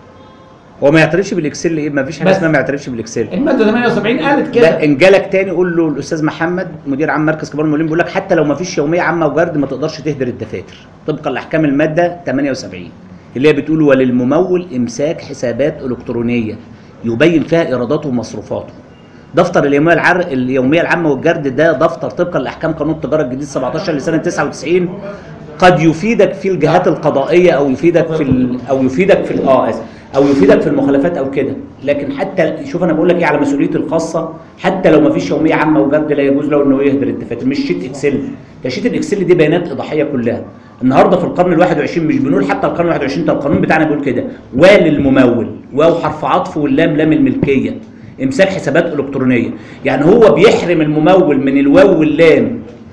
هو ما يعترفش بالاكسل ايه؟ ما فيش حاجه اسمها ما يعترفش بالاكسل. الماده ثمانية وسبعين قالت كده. لا ان جالك تاني قول له الاستاذ محمد مدير عام مركز كبار المقاولين بيقول لك حتى لو ما فيش يوميه عامه وجرد ما تقدرش تهدر الدفاتر طبقا لاحكام الماده ثمانية وسبعين اللي هي بتقول وللممول امساك حسابات الكترونيه يبين فيها ايراداته ومصروفاته. دفتر اليوميه العر... اليوميه العامه والجرد ده دفتر طبقا لاحكام قانون التجاره الجديد سبعتاشر لسنه تسعة وتسعين قد يفيدك في الجهات القضائيه او يفيدك في ال... او يفيدك في ال... اه اسف او يفيدك في المخالفات او كده، لكن حتى شوف انا بقول لك ايه على مسؤوليتي الخاصه، حتى لو ما فيش يوميه عامه وجرد لا يجوز له انه يهدر الدفاتر. مش شيت اكسل، ده شيت الاكسل دي بيانات اضاحيه كلها. النهارده في القرن الواحد والعشرين مش بنقول حتى القرن الواحد والعشرين، ده القانون بتاعنا بيقول كده وللممول واو حرف عطف واللام لام الملكيه امساك حسابات الكترونيه. يعني هو بيحرم الممول من الواو واللام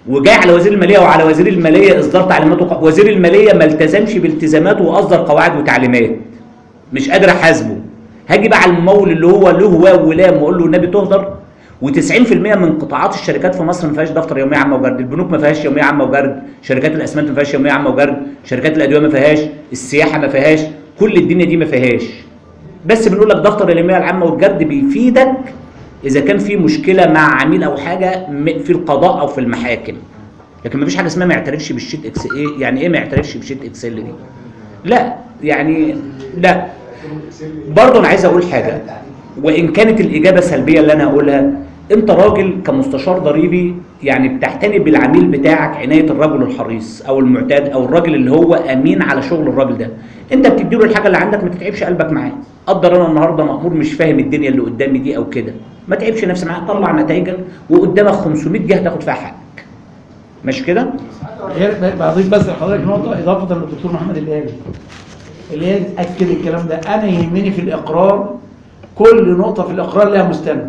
وجاي على وزير الماليه وعلى وزير الماليه اصدار تعليمات وق... وزير الماليه ما التزمش بالتزاماته واصدر قواعد وتعليمات مش قادر احاسبه. هاجي بقى على الممول اللي هو له واو ولام واقول له النبي تهدر. و90% من قطاعات الشركات في مصر ما فيهاش دفتر يوميه عامه وجرد، البنوك ما فيهاش يوميه عامه وجرد، شركات الاسمنت ما فيهاش يوميه عامه وجرد، شركات الادويه ما فيهاش، السياحه ما فيهاش، كل الدنيا دي ما فيهاش. بس بنقول لك دفتر اليوميه العامه والجرد بيفيدك اذا كان في مشكله مع عميل او حاجه في القضاء او في المحاكم. لكن ما فيش حاجه اسمها ما يعترفش بالشيت اكس. ايه يعني ايه ما يعترفش بالشيت اكسل دي؟ لا يعني لا. برضه انا عايز اقول حاجه، وان كانت الاجابه سلبيه اللي انا هقولها، انت راجل كمستشار ضريبي يعني بتعتني بالعميل بتاعك عنايه الرجل الحريص او المعتاد او الراجل اللي هو امين على شغل الراجل ده. انت بتدي له الحاجه اللي عندك، ما تتعبش قلبك معاه. قدر انا النهارده مأمور مش فاهم الدنيا اللي قدامي دي او كده، ما تعبش نفسك معاه، طلع نتائجك وقدامك خمسمية جهه تاخد فيها حقك. مش كده؟ غير بضيف بس لحضرتك نقطه اضافه للدكتور محمد القالي اللي هي تاكد الكلام ده. انا يهمني في الاقرار كل نقطه في الاقرار لها مستند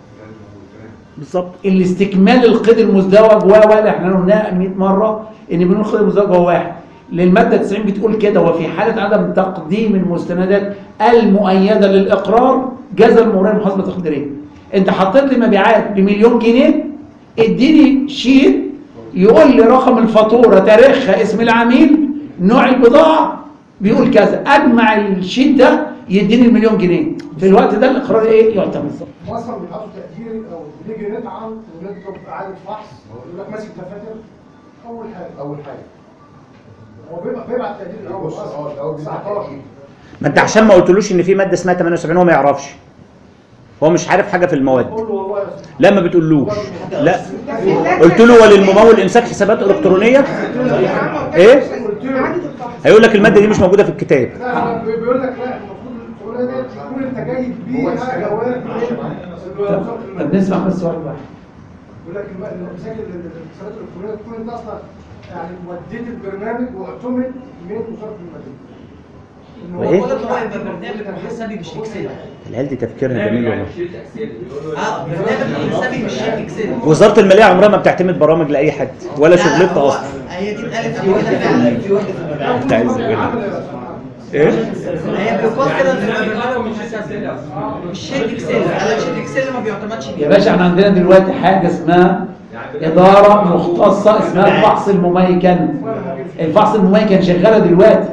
بالظبط. الاستكمال القيد المزدوج و و احنا قلناها مية مره ان بنقول القيد المزدوج هو واحد. للماده تسعين بتقول كده، وفي حاله عدم تقديم المستندات المؤيده للاقرار جاز الموريه المحاسبه التقديريه. انت حطيت لي مبيعات بمليون جنيه، اديني شيت يقول لي رقم الفاتوره، تاريخها، اسم العميل، نوع البضاعه، بيقول كذا، اجمع الشيت ده يديني المليون جنيه. في الوقت ده الاقرار ايه يعتمد؟ مثلا بيحطوا تقدير او بنيجي نطعن ونطلب اعاده فحص، يقول لك ماسك دفاتر. اول حاجه اول حاجه هو بيبقى بيبعت تقدير الاول اصلا تسعتاشر. ما انت عشان ما قلتلوش ان في ماده اسمها ثمانية وسبعين هو ما يعرفش، هو مش عارف حاجه في المواد. لا ما بتقولوش. لا قلت له وللممول امساك حسابات الكترونيه ايه؟ هيقول لك الماده دي مش موجوده في الكتاب. لا بيقول لك لا، المفروض الكترونيه دي تكون انت جايب بيها جواب. طب نسمع بس واحد واحد. يقول لك امساك الحسابات الالكترونيه تكون انت اصلا يعني وديت البرنامج واعتمد من وزاره الماليه. وايه؟ هو يبقى برنامج محاسبي مش اكسل. العيال دي تفكيرها جميل والله. اه برنامج محاسبي مش اكسل. وزاره الماليه عمرها ما بتعتمد برامج لاي حد ولا شغلتها اصلا. هي دي اتقالت في واحده فعلا في واحده في المبيعات. انت عايز ايه؟ ايه؟ هي بيقول كده ان البرنامج مش اكسل، مش شيت اكسل. قال شيت اكسل ما بيعتمدش بيه. يا باشا احنا عندنا دلوقتي حاجه اسمها اداره مختصه اسمها الفحص المميكن. الفحص المميكن شغاله دلوقتي.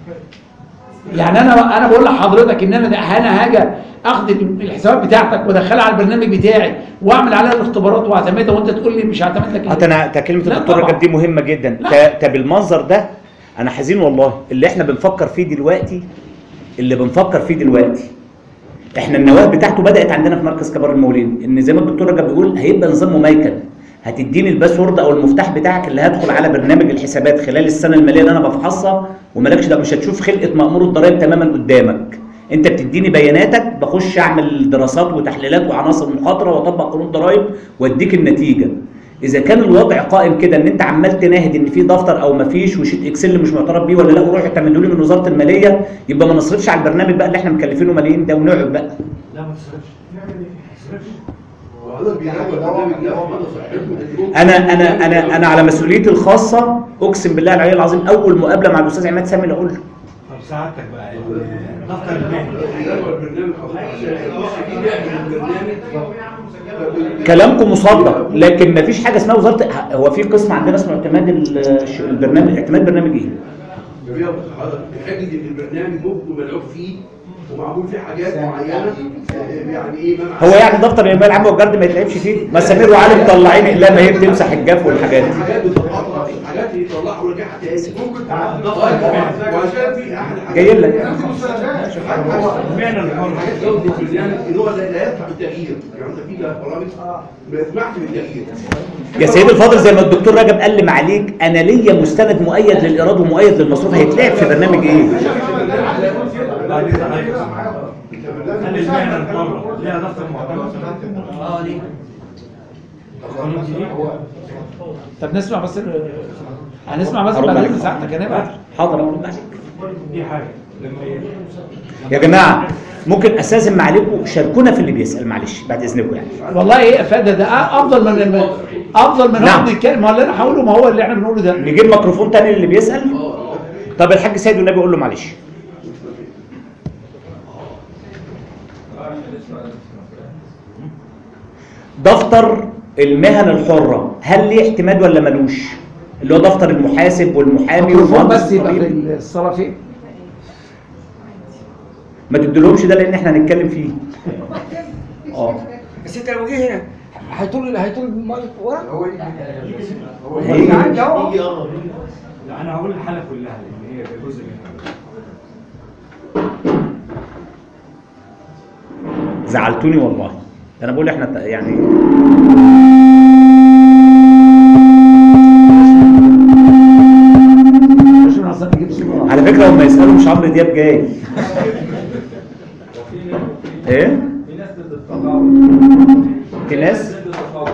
يعني انا انا بقول لحضرتك ان انا انا هاجي اخد الحسابات بتاعتك وادخلها على البرنامج بتاعي واعمل عليها الاختبارات واعتمدها وانت تقول لي مش هعتمد لك. انا كلمه الدكتور رجب دي مهمه جدا. طب بالمنظر ده انا حزين والله. اللي احنا بنفكر فيه دلوقتي اللي بنفكر فيه دلوقتي احنا النواه بتاعته بدات عندنا في مركز كبار المولين، ان زي ما الدكتور رجب بيقول هيبقى نظام مميكن. هتديني الباسورد او المفتاح بتاعك اللي هدخل على برنامج الحسابات خلال السنه الماليه اللي انا بفحصها، ومالكش ده مش هتشوف خلقه مأمور الضرائب تماما قدامك. انت بتديني بياناتك، بخش اعمل دراسات وتحليلات وعناصر مخاطره واطبق قانون ضرائب واديك النتيجه. اذا كان الوضع قائم كده ان انت عمال تناهد ان في دفتر او ما فيش وشيت اكسل مش معترف بيه ولا لا وروح اعتمدوا لي من وزاره الماليه، يبقى ما نصرفش على البرنامج بقى اللي احنا مكلفينه ملايين ده ونقعد بقى. لا ما تصرفش. نعمل ايه؟ ما تصرفش. انا انا انا انا على مسؤوليتي الخاصه اقسم بالله العلي العظيم اول مقابله مع الاستاذ عماد سامي اقول له طب سعادتك بقى الدفتر المهني كلامكم مصدق، لكن ما فيش حاجه اسمها وزاره. هو في قسم عندنا اسمه اعتماد البرنامج. اعتماد برنامج ايه؟ بحجه ان البرنامج ممكن ملعوب فيه ومعمول فيه حاجات معينه يعني ايه. هو يعني دفتر اليوميه العامه والجرد ما يتلعبش فيه؟ ما سمير وعلي مطلعين اقلام اهي بتمسح الجاف والحاجات دي. حاجات بتتقطع، حاجات يطلعوا ورجعها تاني. ممكن تعدي وعشان في احد الحاجات جاي لك فعلا الحاجات جوده البرنامج ان هو لا يسمح بالتغيير. يعني انت في برامج ما يسمحش بالتغيير. يا سيدي الفاضل زي ما الدكتور رجب قال لي عليك، انا ليا مستند مؤيد للايراد ومؤيد للمصروف. هيتلعب في برنامج ايه؟ خلي المهنه الحره ليها دفتر معتمد. اه ليه؟ طب نسمع بس هنسمع بس بعدين ساعتك هنبعت. حاضر ارد عليك. دي حاجه لما يا جماعه ممكن استاذن معاليكم شاركونا في اللي بيسال، معلش بعد اذنكم يعني. والله ايه افاده ده افضل من افضل من نعم. هو بنتكلم. ما هو اللي انا هقوله ما هو اللي احنا بنقوله ده. نجيب ميكروفون تاني للي بيسال. طب الحاج سيد والنبي قول له معلش. دفتر المهن الحره هل ليه اعتماد ولا ملوش؟ اللي هو دفتر المحاسب والمحامي الميكروفون بس يبقى في الصلاه فين؟ ما تديلهمش ده لان احنا هنتكلم فيه. اه بس انت لو جه هنا هيطول هيطول المايك ورا. هو هو اللي عندي اهو. لا انا هقول الحاله كلها لان هي جزء منها. زعلتوني والله. انا بقول احنا يعني على فكره هم يسالوا مش عمرو دياب جاي. ايه؟ في ناس ضد التقاعد. في ناس؟ ضد التقاعد.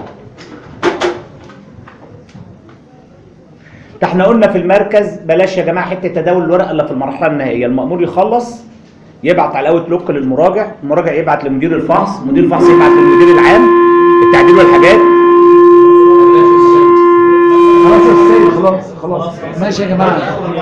ده احنا قلنا في المركز بلاش يا جماعه حته تداول الورق الا في المرحله النهائيه، المأمور يخلص يبعت على الاوت لوك للمراجع، المراجع يبعت لمدير الفحص، مدير الفحص يبعت للمدير العام التعديل والحاجات. خلاص يا سيد خلاص خلاص ماشي يا جماعه.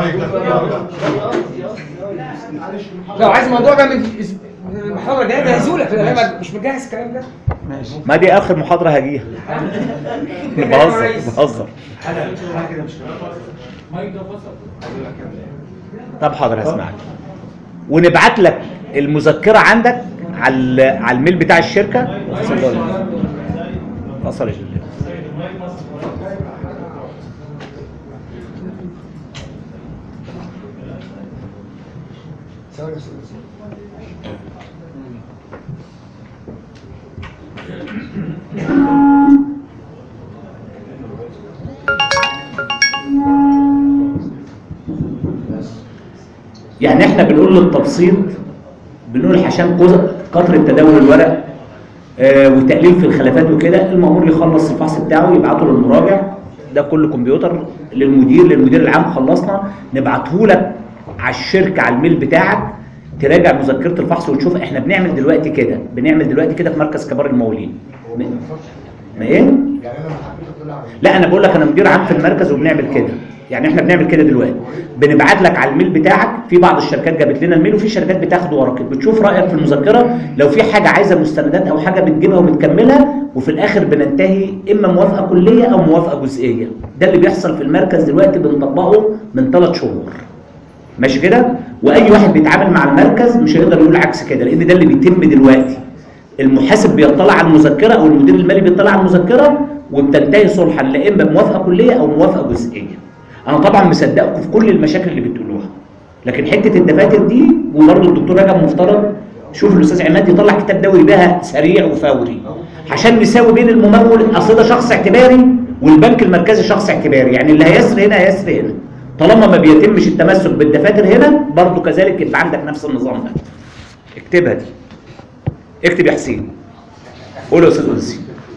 لو عايز الموضوع ده من المحاضره الجايه جهزوا لك، انا مش مجهز الكلام ده. ماشي. ما دي اخر محاضره هجيها. بهزر بهزر. حاجه كده مش طب حاضر هسمعك. ونبعت لك المذكره عندك على على الميل بتاع الشركه. وصل يا جلال. يعني احنا بنقول للتبسيط، بنقول عشان كتر تداول الورق آه وتقليل في الخلافات وكده، المأمور يخلص الفحص بتاعه يبعته للمراجع، ده كله كمبيوتر، للمدير للمدير العام خلصنا نبعته لك على الشركه على الميل بتاعك، تراجع مذكره الفحص وتشوف. احنا بنعمل دلوقتي كده بنعمل دلوقتي كده في مركز كبار الموالين. ما ايه؟ لا انا بقول لك انا مدير عام في المركز وبنعمل كده، يعني احنا بنعمل كده دلوقتي، بنبعت لك على الميل بتاعك. في بعض الشركات جابت لنا الميل وفي شركات بتاخد ورقك، بتشوف رايك في المذكره، لو في حاجه عايزه مستندات او حاجه بتجيبها وبتكملها، وفي الاخر بننتهي اما موافقه كليه او موافقه جزئيه. ده اللي بيحصل في المركز دلوقتي، بنطبقه من ثلاث شهور. ماشي كده؟ واي واحد بيتعامل مع المركز مش هيقدر يقول عكس كده، لان ده اللي بيتم دلوقتي. المحاسب بيطلع على المذكره او المدير المالي بيطلع على المذكره وبتنتهي صلحا لا اما بموافقه كليه او موافقه جزئيه. انا طبعا مصدقكم في كل المشاكل اللي بتقولوها، لكن حته الدفاتر دي وبرضه الدكتور رجب مفترض شوف الاستاذ عماد يطلع كتاب دوري بها سريع وفوري عشان نساوي بين الممول، اصل ده شخص اعتباري والبنك المركزي شخص اعتباري، يعني اللي هيسر هنا هيسر هنا، طالما ما بيتمش التمسك بالدفاتر هنا برضه كذلك يبقى عندك نفس النظام ده. اكتبها دي، اكتب يا حسين. قول يا استاذ انسي.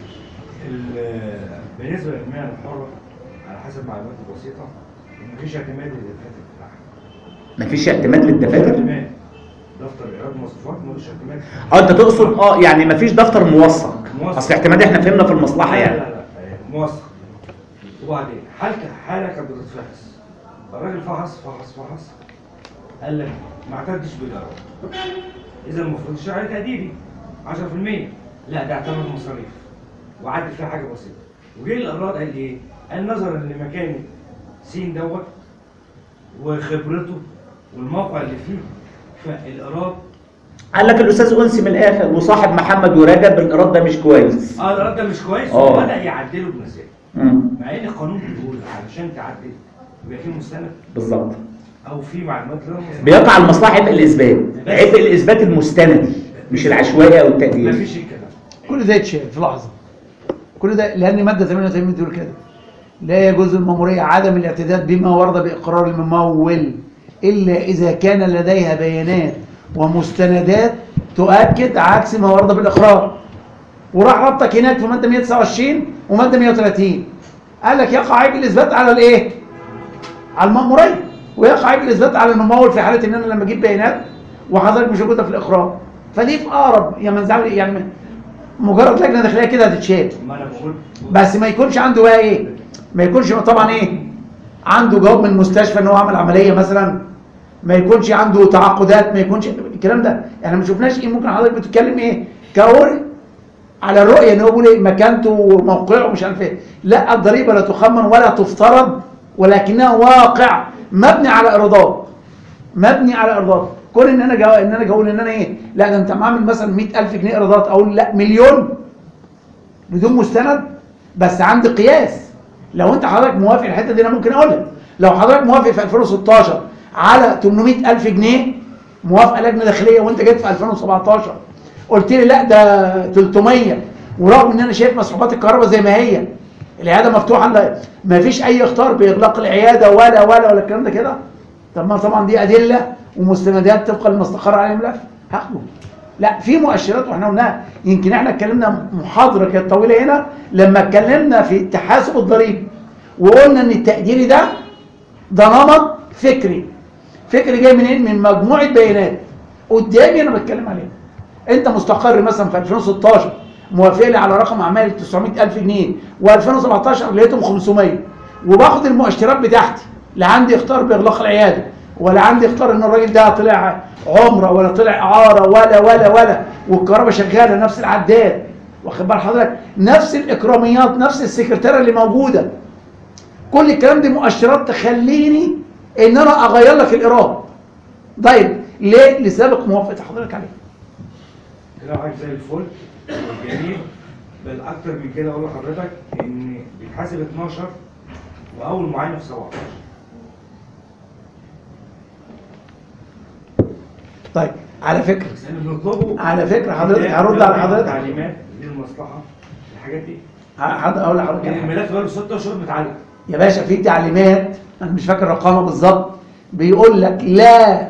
بالنسبه للمهن الحره على حسب معلوماتي البسيطه مفيش اعتماد للدفاتر بتاعها. مفيش اعتماد للدفاتر؟ دفتر ايراد مواصفات ملوش اعتماد. اه انت تقصد اه يعني مفيش دفتر موثق. اصل اعتماد احنا فهمنا في المصلحه يعني. لا لا لا موثق. وبعدين حاله حاله كانت بتتفحص، الراجل فحص فحص فحص قال لك ما اعتدش بالإيراد، اذا المفروض الشرعي تقديري عشرة في المية، لا ده اعتمد مصاريف وعدل فيها حاجه بسيطه. وجه الإيراد قال ايه؟ قال نظرا لمكان سين دوت وخبرته والموقع اللي فيه فالإيراد قال لك الاستاذ انسي من الاخر وصاحب محمد ورجب الايراد ده مش كويس. اه الايراد ده مش كويس آه. وبدا يعدله بمزاجه. مع ان القانون بيقول علشان تعدل يبقى فيه مستند بالظبط او في معلومات غير مستند. بيقع المصلحه يبقى الاثبات، عبء الاثبات المستندي مش العشوائي او التقدير. مفيش الكلام. كل ده يتشال في لحظه. كل ده لان ماده ثمانية وثمانين بتقول كده. لا يجوز للمأمورية عدم الاعتداد بما ورد بإقرار الممول إلا إذا كان لديها بيانات ومستندات تؤكد عكس ما ورد بالإقرار. وراح ربطك هناك في مادة مئة وتسعة وعشرين ومادة مئة وثلاثين. قال لك يقع عيب الإثبات على الإيه؟ على المأمورية، ويقع عيب الإثبات على الممول في حالة إن أنا لما أجيب بيانات وحضرتك مش موجودة في الإقرار. فدي في اقرب يا منزل يعني مجرد لجنه داخليه كده هتتشال. ما انا بقول بس ما يكونش عنده بقى ايه؟ ما يكونش طبعا ايه؟ عنده جواب من المستشفى ان هو عمل عمليه مثلا، ما يكونش عنده تعاقدات، ما يكونش الكلام ده، احنا ما شفناش ايه. ممكن حضرتك بتتكلم ايه؟ كورق على الرؤيه ان هو بيقول ايه مكانته وموقعه ومش عارف ايه. لا، الضريبه لا تخمن ولا تفترض، ولكنها واقع مبني على ايرادات. مبني على ايرادات. كون ان انا جا... ان انا اقول ان انا ايه؟ لا ده انت عامل مثلا مئة ألف جنيه ايرادات، اقول لا مليون بدون مستند، بس عندي قياس. لو انت حضرتك موافق الحته دي انا ممكن اقولها. لو حضرتك موافق في ألفين وستاشر على ثمانمئة ألف جنيه موافقه لجنه داخليه، وانت جيت في ألفين وسبعتاشر قلت لي لا ده ثلاثمية، ورغم ان انا شايف مسحوبات الكهرباء زي ما هي، العياده مفتوحه، ما فيش اي اختار باغلاق العياده ولا ولا ولا الكلام ده كده. طب ما طبعا دي ادله ومستندات طبقا لما استقر عليه الملف هاخده. لا، في مؤشرات واحنا قلناها. يمكن احنا اتكلمنا محاضره كانت طويله هنا لما اتكلمنا في التحاسب الضريبي، وقلنا ان التقديري ده ده نمط فكري. فكري جاي منين؟ من مجموعه بيانات قدامي انا بتكلم عليها. انت مستقر مثلا في ألفين وستاشر موافق لي على رقم اعمال تسعمئة ألف جنيه، وألفين وسبعتاشر لقيتهم خمسمية، وباخد المؤشرات بتاعتي، لا عندي اختار باغلاق العياده، ولا عندي اختار ان الراجل ده طلع عمره، ولا طلع اعاره، ولا ولا ولا والكهرباء شغاله نفس العداد، واخد بال حضرتك، نفس الاكراميات، نفس السكرتيره اللي موجوده. كل الكلام دي مؤشرات تخليني ان انا اغير لك الايراد دايركت. ليه؟ لسابق موافقه حضرتك عليه. كده حاجه زي الفل والجميل. بل اكتر من كده اقول لحضرتك ان بيتحاسب اتناشر واول معاينه في سبعتاشر. طيب على فكره بس احنا بنطلبه على فكره حضرتك هرد على حضرتك تعليمات للمصلحه الحاجات دي. هقول لحضرتك يعني الملف بقاله ستة اشهر متعلق يا باشا. في تعليمات انا مش فاكر رقمها بالظبط، بيقول لك لا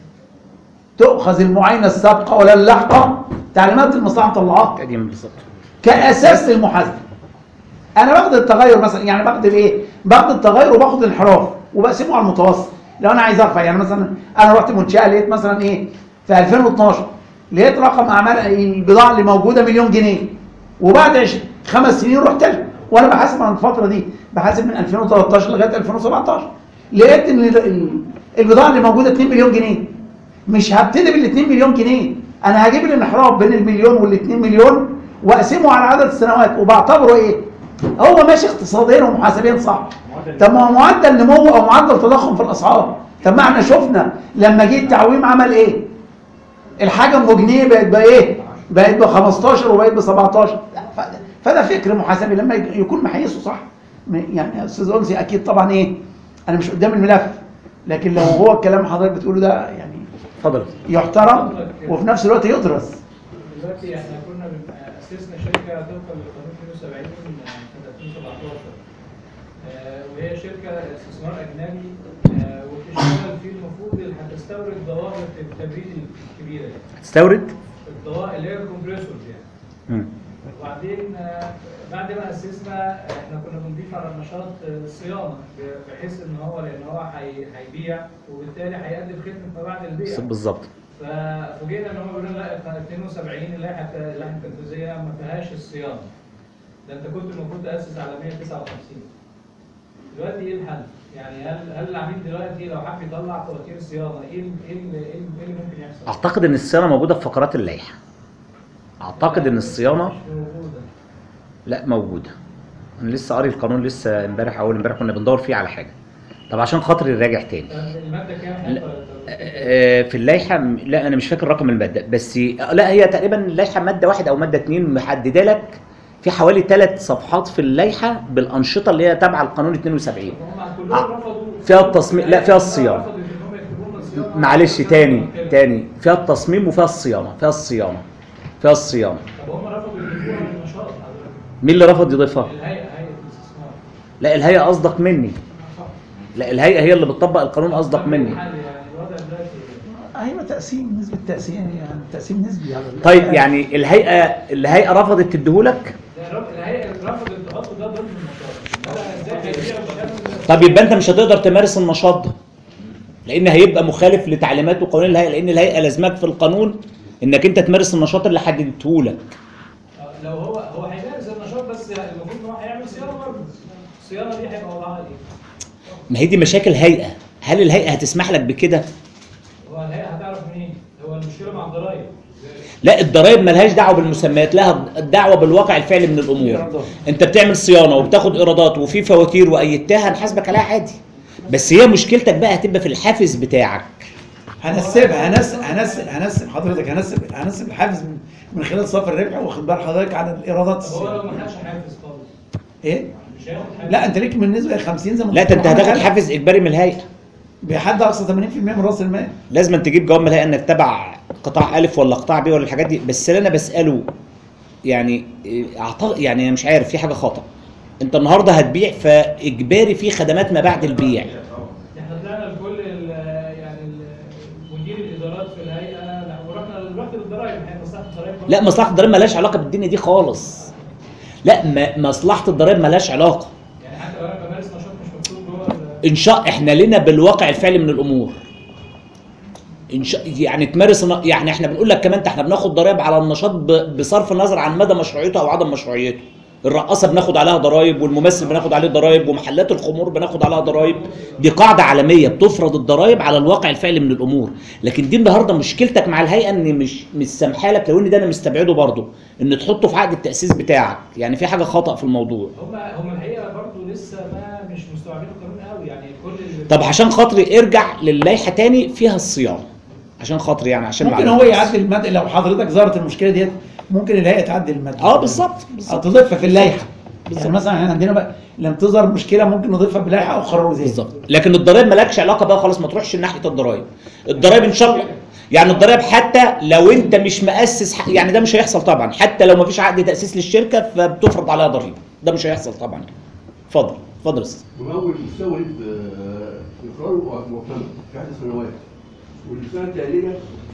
تؤخذ المعاينه السابقه ولا اللاحقه. تعليمات المصلحه مطلعاها بالظبط كاساس للمحاسبه. انا باخد التغير مثلا، يعني باخد الايه؟ باخد التغير وباخد الانحراف وبقسمه على المتوسط. لو انا عايز ارفع، يعني مثلا انا رحت منشاه لقيت مثلا ايه في ألفين واثناشر لقيت رقم اعمال البضاعه اللي موجوده مليون جنيه، وبعد خمس سنين رحت لها وانا بحاسب عن الفتره دي، بحاسب من ألفين وتلتاشر لغايه ألفين وسبعتاشر، لقيت ان البضاعه اللي موجوده اتنين مليون جنيه. مش هبتدي بال اتنين مليون جنيه، انا هجيب الانحراف بين المليون وال اتنين مليون واقسمه على عدد السنوات، وبعتبره ايه؟ هو ماشي اقتصاديا ومحاسبيا صح. طب ما هو معدل نمو او معدل تضخم في الاسعار. طب ما احنا شفنا لما جه التعويم عمل ايه؟ الحاجه ام جنيه بقت بايه؟ بقت ب خمستاشر وبقت ب سبعتاشر. فده فكر محاسبي لما يكون محيصه صح. يعني استاذ انسي اكيد طبعا ايه؟ انا مش قدام الملف، لكن لو هو الكلام حضرتك بتقوله ده يعني اتفضل يحترم وفي نفس الوقت يدرس. دلوقتي احنا كنا اسسنا شركه طبقا لقانون اتنين وسبعين سنه ألفين وسبعتاشر، آه وهي شركه استثمار اجنبي، آه وبتشتغل في المفروض اللي هتستورد ظواهر التبريد الكبيره دي. هتستورد؟ الظواهر اللي هي الكمبريسورز يعني. امم وبعدين آه بعد ما اسسنا احنا كنا بنضيف على النشاط الصيانه، بحيث ان هو لان هو هيبيع وبالتالي هيقدم خدمه ما بعد البيع. بالظبط. ففوجئنا ان هم بيقولوا لا اتنين وسبعين اللائحه اللائحه التنفيذيه ما فيهاش الصيانه. ده انت كنت المفروض تاسس على مئة وتسعة وخمسين. دلوقتي ايه الحل؟ يعني هل هل العميل دلوقتي لو حب يطلع فواتير صيانه ايه ايه اللي ممكن يحصل؟ اعتقد ان الصيانه موجوده في فقرات اللائحه. اعتقد ان الصيانه مش موجوده. لا موجوده. انا لسه قاري القانون لسه امبارح اول امبارح كنا بندور فيه على حاجه. طب عشان خاطر نراجع تاني. الماده كام؟ في اللائحه لا انا مش فاكر رقم الماده، بس لا هي تقريبا اللائحه ماده واحد او ماده اتنين محدده لك في حوالي ثلاث صفحات في اللائحه بالانشطه اللي هي تابعه للقانون اتنين وسبعين. فيها التصميم، لا فيها الصيانه. معلش تاني تاني فيها التصميم وفيها الصيانه، فيها الصيانه فيها الصيانه. طب هم رفضوا يضيفوها للنشاط. مين اللي رفض يضيفها؟ الهيئه، هيئه الاستثمار. لا الهيئه قصدك مني. لا الهيئه هي اللي بتطبق القانون قصدك مني. ايوه تقسيم، نسبه تقسيم يعني تقسيم نسبي على طيب يعني الهيئه الهيئه رفضت تديهولك؟ الهيئه رفضت تحط ده ضمن النشاط. طب يبقى انت مش هتقدر تمارس النشاط ده، لان هيبقى مخالف لتعليمات وقوانين الهيئه، لان الهيئه لازمك في القانون انك انت تمارس النشاط اللي حددته لك. لو هو هو هيمارس النشاط بس المفروض ان هو هيعمل صيانه برضه. الصيانه دي هيبقى وضعها ايه؟ ما هي دي مشاكل هيئه، هل الهيئه هتسمح لك بكده؟ هو الهيئه هتعرف منين؟ هو المشكله مع الضرايب. لا الضرايب مالهاش دعوه بالمسميات، لها دعوه بالواقع الفعلي من الامور. انت بتعمل صيانه وبتاخد ايرادات وفي فواتير وايدتها هنحاسبك عليها عادي. بس هي مشكلتك بقى هتبقى في الحافز بتاعك. هنسبها هنسب هنسب هنسب حضرتك هنسب هنسب الحافز من, من خلال صافي الربح، واخد بال حضرتك على الايرادات. هو لو ما خدش حافز خالص ايه؟ مش هياخد حافز. لا انت ليك من نسبه خمسين زي ما لا انت هتاخد حافز اجباري من الهيئه بحد اقصى ثمانين بالمئة من راس المال. لازم تجيب جواب من الهيئه انك تبع قطاع الف ولا قطاع ب ولا الحاجات دي. بس اللي انا بساله يعني اعتقد يعني انا مش عارف في حاجه خطا. انت النهارده هتبيع فاجباري في خدمات ما بعد البيع. احنا طلعنا لكل يعني مدير الادارات في الهيئه، لا ورحنا دلوقتي للضرايب. هي مصلحه الضرايب لا مصلحه الضرايب مالهاش علاقه بالدنيا دي خالص. لا ما مصلحه الضرايب مالهاش علاقه. يعني حتى لو انا بمارس نشاط مش مكتوب جوه ان شاء احنا لنا بالواقع الفعلي من الامور. ان شاء يعني تمارس يعني احنا بنقول لك كمان احنا بناخد ضرائب على النشاط بصرف النظر عن مدى مشروعيته او عدم مشروعيته. الرقاصه بناخد عليها ضرائب، والممثل بناخد عليه ضرائب، ومحلات الخمور بناخد عليها ضرائب. دي قاعده عالميه بتفرض الضرائب على الواقع الفعلي من الامور. لكن دي النهارده مشكلتك مع الهيئه ان مش مش سامحه لك، لو ان ده انا مستبعده برضه ان تحطه في عقد التاسيس بتاعك. يعني في حاجه خطا في الموضوع. هم هم الحقيقه برضه لسه ما مش مستوعبين القانون قوي. يعني كل طب عشان خاطري ارجع للائحه تاني فيها الصيانه. عشان خاطري يعني عشان ممكن هو يعدل الماده. لو حضرتك ظهرت المشكله ديت ممكن الهيئه تعدل الماده. اه بالظبط او تضيفها في اللائحه. يعني مثلا احنا عندنا بقى لما تظهر مشكله ممكن نضيفها بلائحه او قرار وزاري. بالظبط. لكن الضرائب مالكش علاقه بقى خلاص، ما تروحش ناحيه الضرائب. الضرائب ان شاء الله يعني الضرائب حتى لو انت مش مؤسس يعني ده مش هيحصل طبعا. حتى لو ما فيش عقد تاسيس للشركه فبتفرض عليها ضريبه. ده مش هيحصل طبعا. اتفضل اتفضل يا استاذ. ممول مستورد اقراره معتمد في عدد سنوات، والسنه التاليه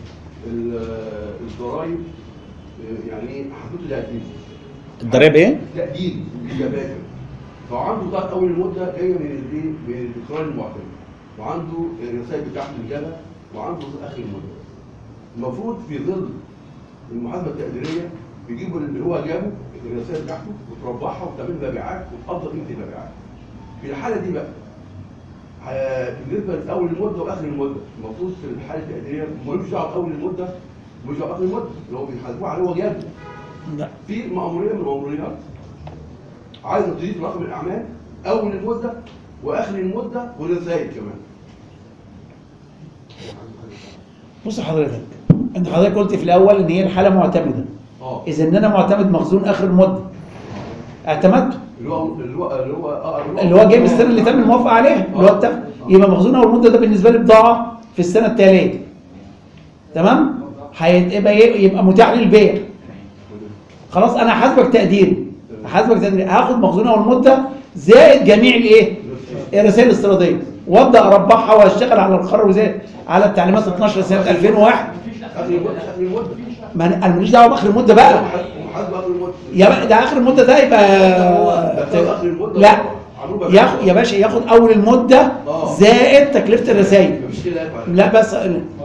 الضرائب يعني حدود التقديم. الضرائب ايه؟ تقديم الجباتر. فعنده بتاعت اول المده جايه من الايه؟ من الاقرار المعتمد. وعنده الرسائل بتاعته الجبهه، وعنده اخر المده. المفروض في ظل المحاسبه التقديريه بيجيبوا اللي هو جابه الرسائل بتاعته وتربحها وتعمل مبيعات وتقدر قيمه المبيعات. في الحاله دي بقى بالنسبه لاول المده واخر المده، المفروض في الحاله التقديريه ملوش دعوه باول المده ومش دعوه باخر المده اللي هو بيحاسبوه عليه هو جابه. في مأمورية من المأموريات عايزه تضيف رقم الاعمال اول المده واخر المده والرسائل كمان. بص حضرتك، انت حضرتك قلت في الاول ان هي الحاله معتمده. اه اذا ان انا معتمد مخزون اخر المده اعتمدته اللي هو اللي هو اللي هو اه اللي هو جاي من السنه اللي تم الموافقه عليها اللي هو اتفق. يبقى مخزون اول مده ده بالنسبه لي بضاعه في السنه التاليه. تمام؟ هيبقى يبقى متاح للبيع. خلاص انا هحاسبك تقديري. هحاسبك تقديري هاخد مخزون اول مده زائد جميع الايه؟ الرسائل الاستيراديه، وابدا اربحها واشتغل على القرار الوزاري على التعليمات اتناشر سنه ألفين وواحد. ما انا ماليش دعوه باخر المده بقى. يا بقى ده اخر المده ده يبقى لا ياخد يا باشا ياخد اول المده زائد تكلفه الرسائل. لا بس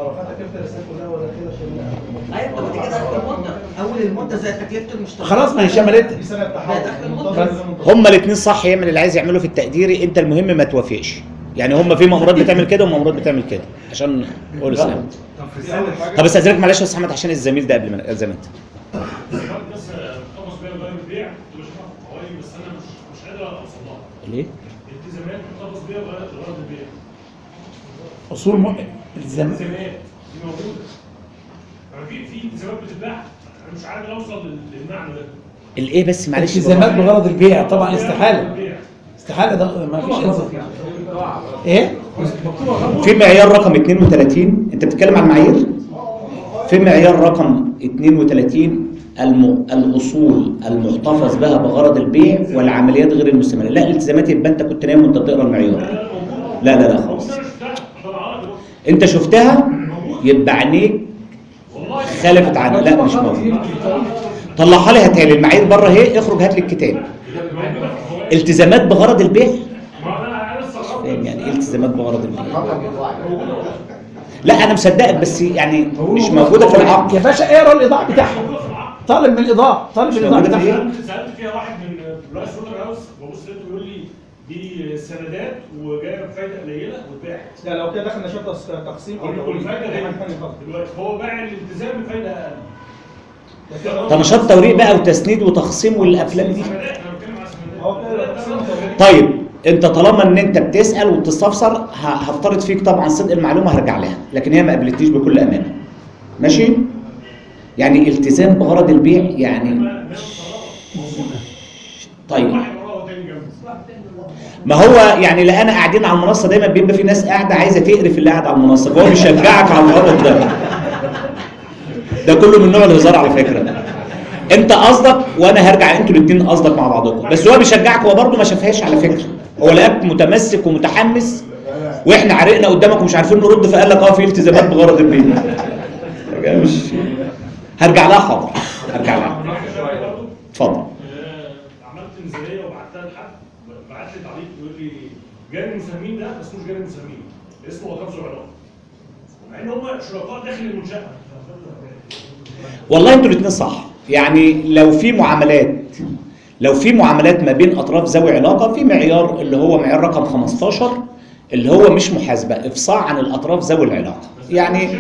اول المده زي تكلفه المشترك. خلاص ما هي شملت هم الاثنين صح. يعمل اللي عايز يعمله في التقديري، انت المهم ما توافقش. يعني هم في مأمورات بتعمل كده ومأمورات بتعمل كده عشان قول السلام. طب استاذنك معلش يا استاذ احمد عشان الزميل ده قبل ما الزمت. بس خلص بيها ضريبه البيع تبقى شفافه قوي، بس انا مش مش قادر اوصل لها. ليه؟ التزامات بتخلص بيها غرض البيع. اصول م... التزامات دي موجوده. في في التزامات بتتباع، انا مش عارف اوصل للمعنى ده. الايه بس معلش؟ التزامات بغرض البيع طبعا استحاله. استحاله ده ما فيش الزام. ايه؟ في معيار رقم اتنين وتلاتين، انت بتتكلم عن معايير؟ في معيار رقم اتنين وتلاتين الم... الاصول المحتفظ بها بغرض البيع والعمليات غير المستمره. لا الالتزامات يبقى انت كنت نايم وانت بتقرا المعيار. لا لا لا خالص. انت شفتها يبقى عينيك خالفت عنها. لا مش موجود. طلعها لي هاتها لي المعايير بره اهي. اخرج هات لي الكتاب. التزامات بغرض البيع. يعني ايه التزامات بغرض البيع؟ لا انا مصدقك بس يعني مش موجوده في العقد. يا باشا اقرا الايضاح بتاعها. طالب من الايضاح، طالب من الايضاح بتاعها. سالت فيها واحد من رئيس وزراء هاوس وبص لقيته بيقول لي دي سندات وجايه بفايده قليله واتباعت. لا لو كده دخل نشاط تقسيم او الفايده غير دلوقتي هو باع الالتزام بفايده اقل. طب نشاط توريق بقى وتسنيد وتخصيم والافلام دي. طيب انت طالما ان انت بتسال وبتستفسر هفترض فيك طبعا صدق المعلومه هرجع لها، لكن هي ما قابلتنيش بكل امانه. ماشي؟ يعني التزام بغرض البيع يعني طيب ما هو يعني لا انا قاعدين على المنصه دايما بيبقى في ناس قاعده عايزه تقرف اللي قاعد على المنصه، فهو بيشجعك على الغلط ده. ده كله من نوع الهزار على فكره. انت قصدك وانا هرجع انتوا الاثنين قصدك مع بعضكم، بس هو بيشجعك، هو برضه ما شافهاش على فكره. هو لقاك متمسك ومتحمس واحنا عرقنا قدامك ومش عارفين نرد، فقال لك اه في التزامات بغرض البيع. مش هرجع لها حاضر، هرجع لها. اتفضل. عملت انزاليه وبعتها لحد، بعت لي تعليق يقول لي جاري المساهمين ده ما اسموش جاري المساهمين، اسمه وكاله زرعات. مع ان هم شركاء داخل المنشاه. والله انتوا الاثنين صح. يعني لو في معاملات لو في معاملات ما بين اطراف ذوي علاقه، في معيار اللي هو معيار رقم خمستاشر اللي هو مش محاسبه، افصاح عن الاطراف ذوي العلاقه. يعني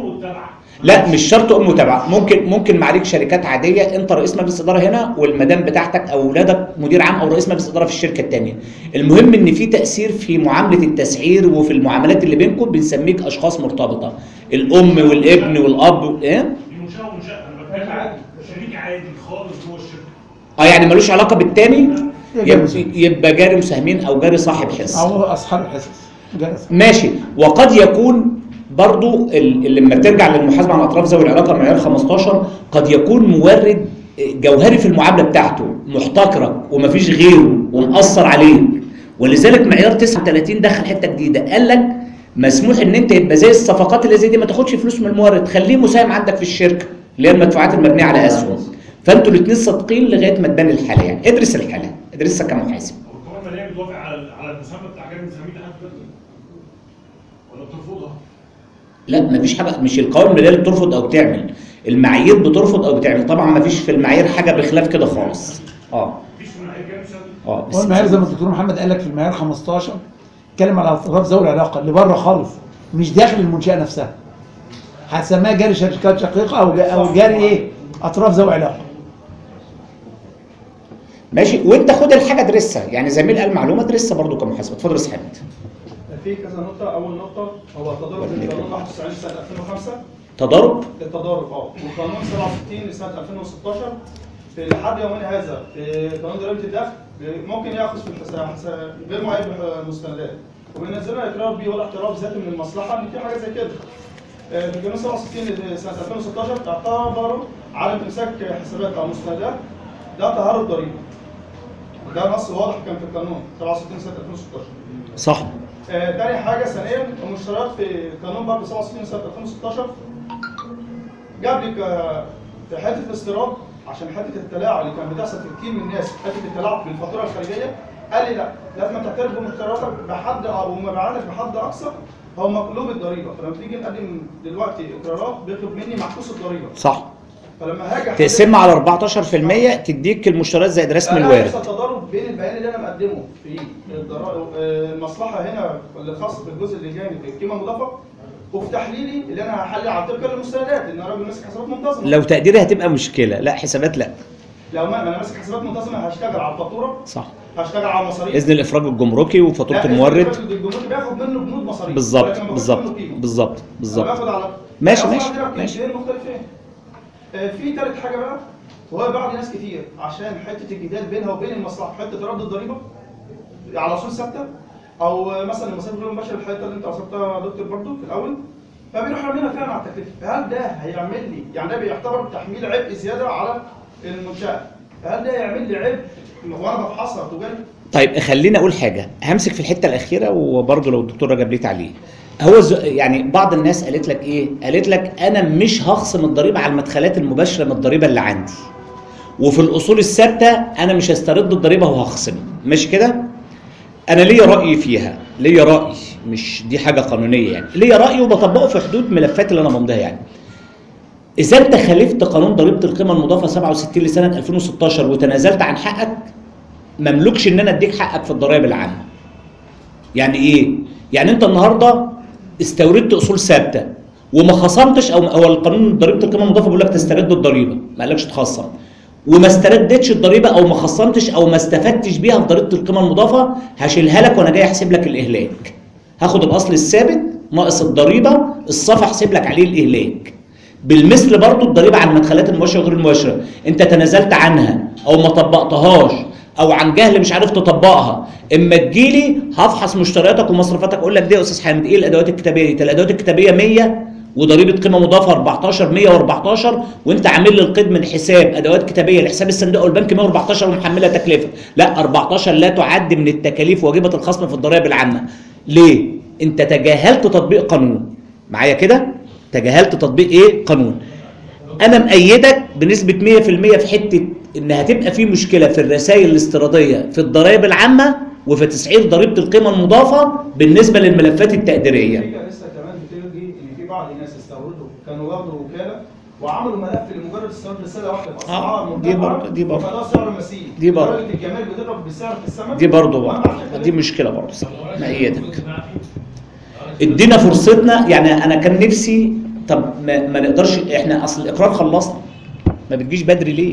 لا مش شرط ام متابعه، ممكن ممكن معاليك شركات عاديه، انت رئيس مجلس اداره هنا والمدام بتاعتك او اولادك مدير عام او رئيس مجلس اداره في الشركه الثانيه. المهم ان في تاثير في معامله التسعير وفي المعاملات اللي بينكم، بنسميك اشخاص مرتبطه، الام والابن والاب. ايه؟ دي منشاه ومنشاه، انا بتكلم شريك عادي خالص جوه الشركه. اه يعني ملوش علاقه بالثاني، يبقى جاري مساهمين او جاري صاحب حصه او اصحاب الحصص. ماشي. وقد يكون برضو اللي لما ترجع للمحاسبه عن اطراف ذوي العلاقه معيار خمستاشر قد يكون مورد جوهري في المعامله بتاعته محتكرك ومفيش غيره ومأثر عليك، ولذلك معيار تسعة وتلاتين دخل حته جديده، قال لك مسموح ان انت يبقى زي الصفقات اللي زي دي ما تاخدش فلوس من المورد، خليه مساهم عندك في الشركه اللي هي المدفوعات المبنيه على اسهم. فانتوا الاثنين صادقين لغايه ما تبان الحاله. يعني ادرس الحاله، ادرسها كمحاسب. القوائم الماليه بتوافق على على المسمى بتاع جاري المساهمين لحد دلوقتي ولا بترفضها؟ لا مفيش حاجه، مش القوائم الماليه اللي بترفض او بتعمل، المعايير بترفض او بتعمل. طبعا مفيش في المعايير حاجه بخلاف كده خالص. اه مفيش في المعايير جاري مساهمين. اه هو المعايير زي ما الدكتور محمد قال لك في المعايير خمستاشر اتكلم على اطراف ذوي العلاقه اللي بره خالص، مش داخل المنشاه نفسها. هتسميها جاري شركات شقيقه او او جاري ايه؟ اطراف ذوي علاقه. ماشي. وانت خد الحاجه ادرسها، يعني زميل قال معلومه ادرسها برضو كمحاسب. اتفضل يا استاذ حامد. في كذا نقطة، أول نقطة هو تضارب بين قانون واحد وتسعين سنة ألفين وخمسة. تضارب؟ التضارب اه، وقانون سبعة وستين لسنة ألفين وستاشر. في لحد يومنا هذا في قانون ضريبة الدخل ممكن يأخذ في الحساب غير معيب المستندات، وبينزلوا إقرار بيه ولا اعتراف ذاتي من المصلحة إن في حاجة زي كده. في قانون سبعة وستين سنة ألفين وستاشر اعتبروا عدم إمساك حسابات أو مستندات ده تهرب ضريبي. ده نص واضح كان في القانون سبعة وستين سنة ألفين وستاشر. صح. آه، تاني حاجه ثانيا المشتريات في قانون برضه سبعة وستين سنه ألفين وستاشر جاب لك آه، في حته الاستيراد عشان حته التلاعب اللي كان بتحصل في كتير من الناس، حته التلاعب بالفاتوره الخارجيه، قال لي لا لازم تعترف بمشترياتك بحد او مبيعاتك بحد اقصى هو مقلوب الضريبه، فلما تيجي نقدم دلوقتي اقرارات بيطلب مني معكوس الضريبه. صح. فلما هاجي تقسمها على أربعتاشر في المية تديك المشتريات زائد رسم الوارد. لا تضارب بين البيان اللي انا مقدمه في المصلحه هنا اللي خاص بالجزء اللي جاي في القيمه المضافه، وفي تحليلي اللي انا هحلل على طبق المستندات ان انا راجل ماسك حسابات منتظمه. لو تقديري هتبقى مشكله، لا حسابات لا. لو ما انا ماسك حسابات منتظمه هشتغل على الفاتوره. صح. هشتغل على المصاريف. اذن الافراج الجمركي وفاتوره المورد. الاذن الجمركي بياخد منه بنود مصاريف. بالظبط بالظبط بالظبط بالظبط. باخد على ماشي ماشي ماشي. مختلفين. في ثالث حاجه بقى، وهو بعض ناس كتير عشان حته الجدال بينها وبين المصلحه في حته رد الضريبه على اصول ثابته، او مثلا المصاريف غير المباشره الحته اللي انت اثرتها يا دكتور برضه في الاول، فبيروح رامينها فعلا على التكلفه. هل ده هيعمل لي يعني ده بيعتبر تحميل عبء زياده على المنشاه؟ هل ده يعمل لي عبء وانا بفحصها تجاري؟ طيب خليني اقول حاجه، همسك في الحته الاخيره وبرضه لو الدكتور رجب ليه تعليق. هو يعني بعض الناس قالت لك ايه؟ قالت لك انا مش هخصم الضريبه على المدخلات المباشره من الضريبه اللي عندي، وفي الاصول الثابته انا مش هسترد الضريبه وهخصم، مش كده؟ انا ليا راي فيها، ليا راي مش دي حاجه قانونيه يعني، ليا راي وبطبقه في حدود ملفات اللي انا بمضيها يعني. اذا انت خالفت قانون ضريبه القيمه المضافه سبعة وستين لسنه ألفين وستاشر وتنازلت عن حقك، مملكش ان انا اديك حقك في الضرائب العامه. يعني ايه؟ يعني انت النهارده استوردت اصول ثابته وما خصمتش، او هو القانون ضريبه القيمه المضافه بيقول لك تسترد الضريبه، ما قالكش تخصم، وما استردتش الضريبه او ما خصمتش او ما استفدتش بيها في ضريبه القيمه المضافه، هشيلها لك وانا جاي احسب لك الاهلاك. هاخد الاصل الثابت ناقص الضريبه الصافي احسب لك عليه الاهلاك. بالمثل برضو الضريبه على المدخلات المباشره وغير المباشره، انت تنازلت عنها او ما طبقتهاش او عن جهل مش عارف تطبقها، اما تجيلي هفحص مشترياتك ومصروفاتك اقول لك دي يا استاذ حامد ايه الادوات الكتابيه دي؟ الادوات الكتابيه مية وضريبه قيمه مضافه أربعتاشر مية وأربعتاشر، وانت عامل لي القيد من حساب ادوات كتابيه لحساب الصندوق والبنك مية وأربعتاشر ومحملها تكلفه. لا، أربعتاشر لا تعد من التكاليف واجبه الخصم في الضرائب العامه. ليه؟ انت تجاهلت تطبيق قانون. معايا كده؟ تجاهلت تطبيق ايه؟ قانون. انا مأيدك بنسبه مية في المية في حته ان هتبقى في مشكله في الرسائل الاستيراديه في الضرائب العامه وفي تسعير ضريبه القيمه المضافه بالنسبه للملفات التقديريه. لسه كمان بتلغي ان في بعض الناس استوردوا كانوا واخدوا وكاله وعملوا ملف لمجرد استيراد رساله واحده باسعار آه دي برضه دي برضه وخلاص سعر المسيح دي برضه درجه الجمال بتضرب بالسعر في السماء دي برضه برضه دي مشكله برضه. مأيدك. ادينا فرصتنا يعني. انا كان نفسي طب ما, ما نقدرش احنا اصل الاقرار خلصنا، ما بتجيش بدري ليه؟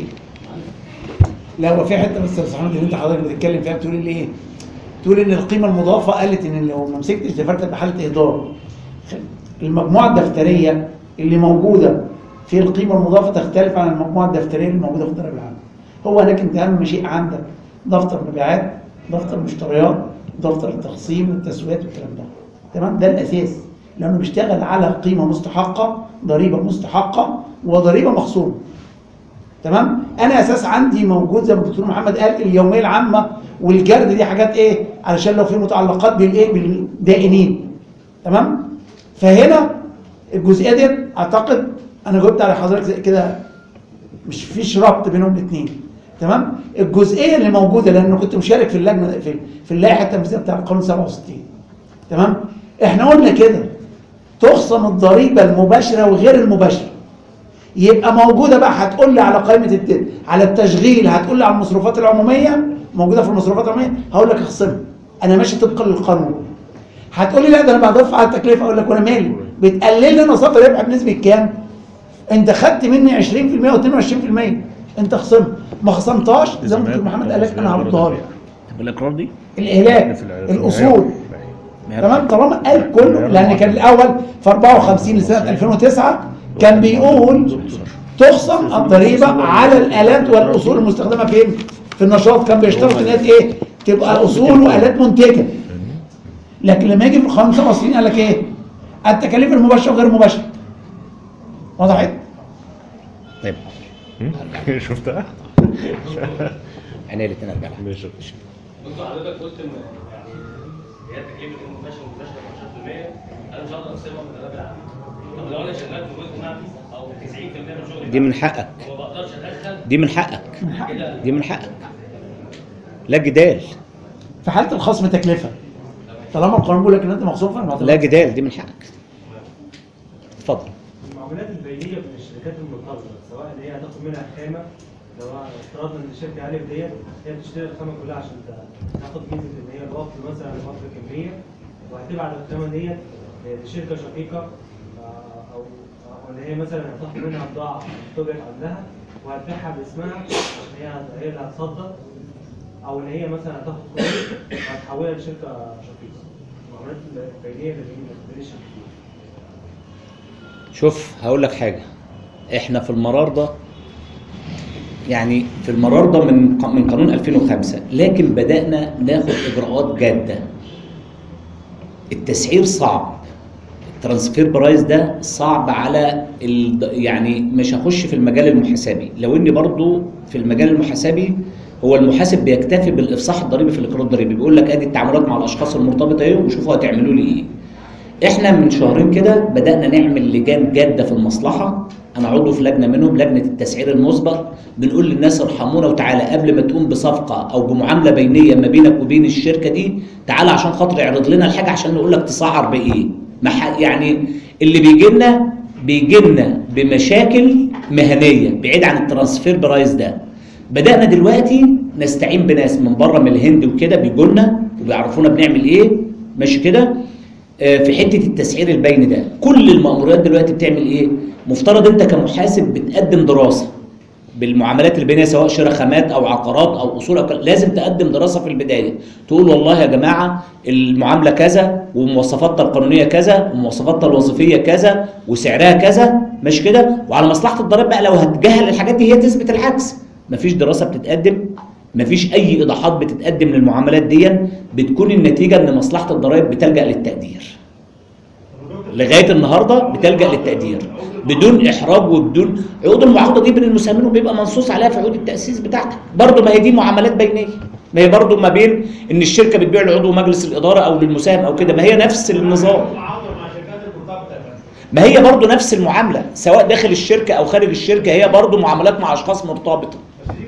لا هو في حته بس يا استاذ حمد اللي انت حضرتك بتتكلم فيها بتقول لي ايه؟ تقول ان القيمه المضافه قالت ان لو ما مسكتش دفعت بحاله اهدار. المجموعه الدفتريه اللي موجوده في القيمه المضافه تختلف عن المجموعه الدفتريه اللي موجوده في الضرائب العامه. هو هناك انت اهم شيء عندك دفتر مبيعات، دفتر مشتريات، دفتر التخصيم والتسويات والكلام ده. تمام؟ ده الاساس، لانه بيشتغل على قيمه مستحقه، ضريبه مستحقه وضريبه مخصومه. تمام؟ انا اساس عندي موجود زي ما الدكتور محمد قال اليوميه العامه والجرد، دي حاجات ايه؟ علشان لو في متعلقات بالايه؟ بالدائنين. تمام؟ فهنا الجزئيه دي اعتقد انا جاوبت على حضرتك زي كده، مش فيش ربط بينهم الاثنين. تمام؟ الجزئيه اللي موجوده لانه كنت مشارك في اللجنه في, في اللائحه التنفيذيه بتاع القانون سبعة وستين. تمام؟ احنا قلنا كده تخصم الضريبه المباشره وغير المباشره. يبقى موجوده بقى، هتقول لي على قائمه الدين، على التشغيل، هتقول لي على المصروفات العموميه، موجوده في المصروفات العموميه، هقول لك اخصمها، انا ماشي طبقا للقانون. هتقول لي لا ده انا بضيف على التكلفه، اقول لك وانا مالي؟ بتقلل لي نصاب الربح بنسبه كام؟ انت خدت مني عشرين في المية و اتنين وعشرين في المية، انت خصمت، ما خصمتهاش زي ما الدكتور محمد قال لك انا هردها لك. طب الاقرار دي؟ الاهلاك، الاصول. تمام؟ طالما قال كله، لان كان الاول في أربعة وخمسين لسنه ألفين وتسعة كان بيقول تخصم الضريبه على الالات والاصول المستخدمه فين؟ في النشاط. كان بيشترط ان هي ايه؟ تبقى اصول والات منتجه. لكن لما يجي في القانون سبعة وستين قال لك ايه؟ التكاليف المباشره وغير المباشره. وضحت؟ طيب شفتها؟ عينيا الاثنين ارجع لها. ماشي. دكتور حضرتك قلت ان يعني هي التكلفه المباشره والمباشره عشرة في المية، انا مش هقدر اقسمها من الضرائب العامه. طب لو انا شغال في جزء معمي او تسعين في المية من شغلي دي من حقك. وما بقدرش ادخل، دي من حقك. دي من حقك. لا جدال. في حاله الخصم تكلفه. طالما القانون بيقول لك ان انت مخصوم فانا لا جدال، دي من حقك. اتفضل. المعاملات البينيه بين الشركات المرتبطه سواء ان هي هتاخد منها خامه، لو افترضنا ان الشركه الف ديت هي بتشتري الخامه كلها عشان تاخد ميزه ان هي الوفر مثلا وفر كميه، وهتبعت الخامه ديت لشركه شقيقه او او ان هي مثلا هتاخد منها بضاعه تبعت عندها وهتبيعها باسمها عشان هي هي اللي هتصدر، او ان هي مثلا هتاخد فلوس وهتحولها لشركه شقيقه. المعاملات البينيه بين الشركتين. شوف هقول لك حاجه، احنا في المرار ده يعني في المرار ده من من قانون ألفين وخمسة، لكن بدأنا ناخد اجراءات جاده. التسعير صعب، الترانسفير برايس ده صعب على ال... يعني مش هخش في المجال المحاسبي، لو اني برضو في المجال المحاسبي هو المحاسب بيكتفي بالافصاح الضريبي في الاقرار الضريبي، بيقول لك ادي التعاملات مع الاشخاص المرتبطه ايه وشوفوا هتعملوا لي ايه. احنا من شهرين كده بدأنا نعمل لجان جاده في المصلحه انا عضو في لجنه منهم، لجنه التسعير المسبق، بنقول للناس ارحمونا وتعالى قبل ما تقوم بصفقه او بمعامله بينيه ما بينك وبين الشركه دي، تعالى عشان خاطر اعرض لنا الحاجه عشان نقول لك تسعر بايه. يعني اللي بيجي لنا بيجي لنا بمشاكل مهنيه بعيد عن الترانسفير برايس ده. بدانا دلوقتي نستعين بناس من بره من الهند وكده بيجوا لنا وبيعرفونا بنعمل ايه، ماشي كده. في حته التسعير البيني ده كل المأموريات دلوقتي بتعمل ايه؟ مفترض انت كمحاسب بتقدم دراسه بالمعاملات البينيه سواء شراء خامات او عقارات او اصول أو لازم تقدم دراسه في البدايه، تقول والله يا جماعه المعامله كذا ومواصفاتها القانونيه كذا ومواصفاتها الوظيفيه كذا وسعرها كذا، ماشي كده. وعلى مصلحه الضرائب بقى لو هتجهل الحاجات دي هي تثبت العكس. مفيش دراسه بتتقدم، مفيش اي ايضاحات بتتقدم للمعاملات دي، بتكون النتيجه ان مصلحه الضرائب بتلجا للتقدير. لغايه النهارده بتلجا للتقدير بدون احراج وبدون عقود المعاقده دي بين المساهمين وبيبقى منصوص عليها في عقود التاسيس بتاعتك. برضه ما هي دي معاملات بينيه، ما هي برضه ما بين ان الشركه بتبيع لعضو مجلس الاداره او للمساهم او كده، ما هي نفس النظام. ما هي برضه نفس المعامله سواء داخل الشركه او خارج الشركه، هي برضه معاملات مع اشخاص مرتبطه.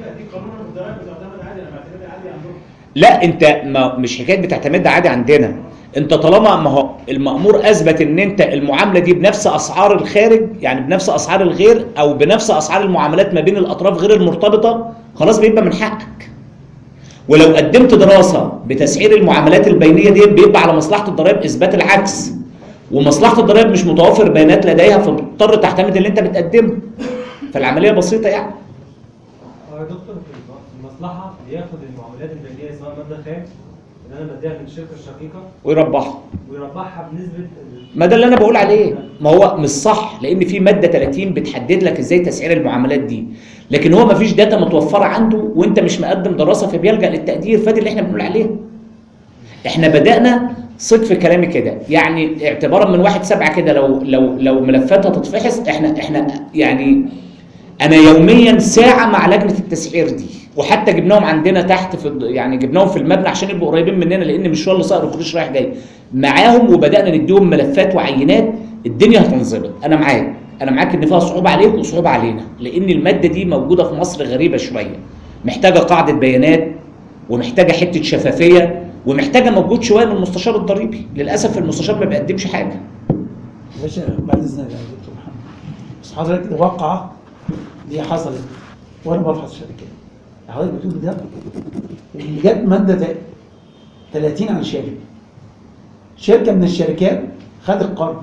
لا انت ما مش حكايه بتعتمد عادي عندنا، انت طالما ما هو المأمور اثبت ان انت المعامله دي بنفس اسعار الخارج، يعني بنفس اسعار الغير او بنفس اسعار المعاملات ما بين الاطراف غير المرتبطه، خلاص بيبقى من حقك. ولو قدمت دراسه بتسعير المعاملات البينيه دي بيبقى على مصلحه الضرائب اثبات العكس، ومصلحه الضرائب مش متوفر بيانات لديها فبتضطر تعتمد اللي انت بتقدمه. فالعمليه بسيطه يعني. يا دكتور في المصلحه بياخد المعاملات البينيه سواء ماده خام اللي انا بديها للشركه الشقيقه ويربحها ويربحها بنسبه. ما ده اللي انا بقول عليه، ما هو مش صح لان في ماده ثلاثين بتحدد لك ازاي تسعير المعاملات دي، لكن هو ما فيش داتا متوفره عنده وانت مش مقدم دراسه فبيلجا للتقدير، فدي اللي احنا بنقول عليها. احنا بدانا صدق في كلامي كده، يعني اعتبارا من واحد سبعة كده لو لو لو ملفاتها تتفحص، احنا احنا يعني انا يوميا ساعه مع لجنه التسعير دي، وحتى جبناهم عندنا تحت في يعني جبناهم في المبنى عشان يبقوا قريبين مننا لان مش هو اللي صقر وكلش رايح جاي معاهم، وبدانا نديهم ملفات وعينات. الدنيا هتنظبط، انا معاك انا معاك ان فيها صعوبه عليك وصعوبه علينا، لان الماده دي موجوده في مصر غريبه شويه، محتاجه قاعده بيانات ومحتاجه حته شفافيه ومحتاجه موجود شويه من المستشار الضريبي. للاسف المستشار ما بيقدمش حاجه. يا باشا بعد اذنك يا دكتور محمد، بس حضرتك الواقعه دي حصلت وانا بفحص شركات. حضرتك بتقول ده اللي جت ماده ثلاثين عن شركه شركه من الشركات خدت قرض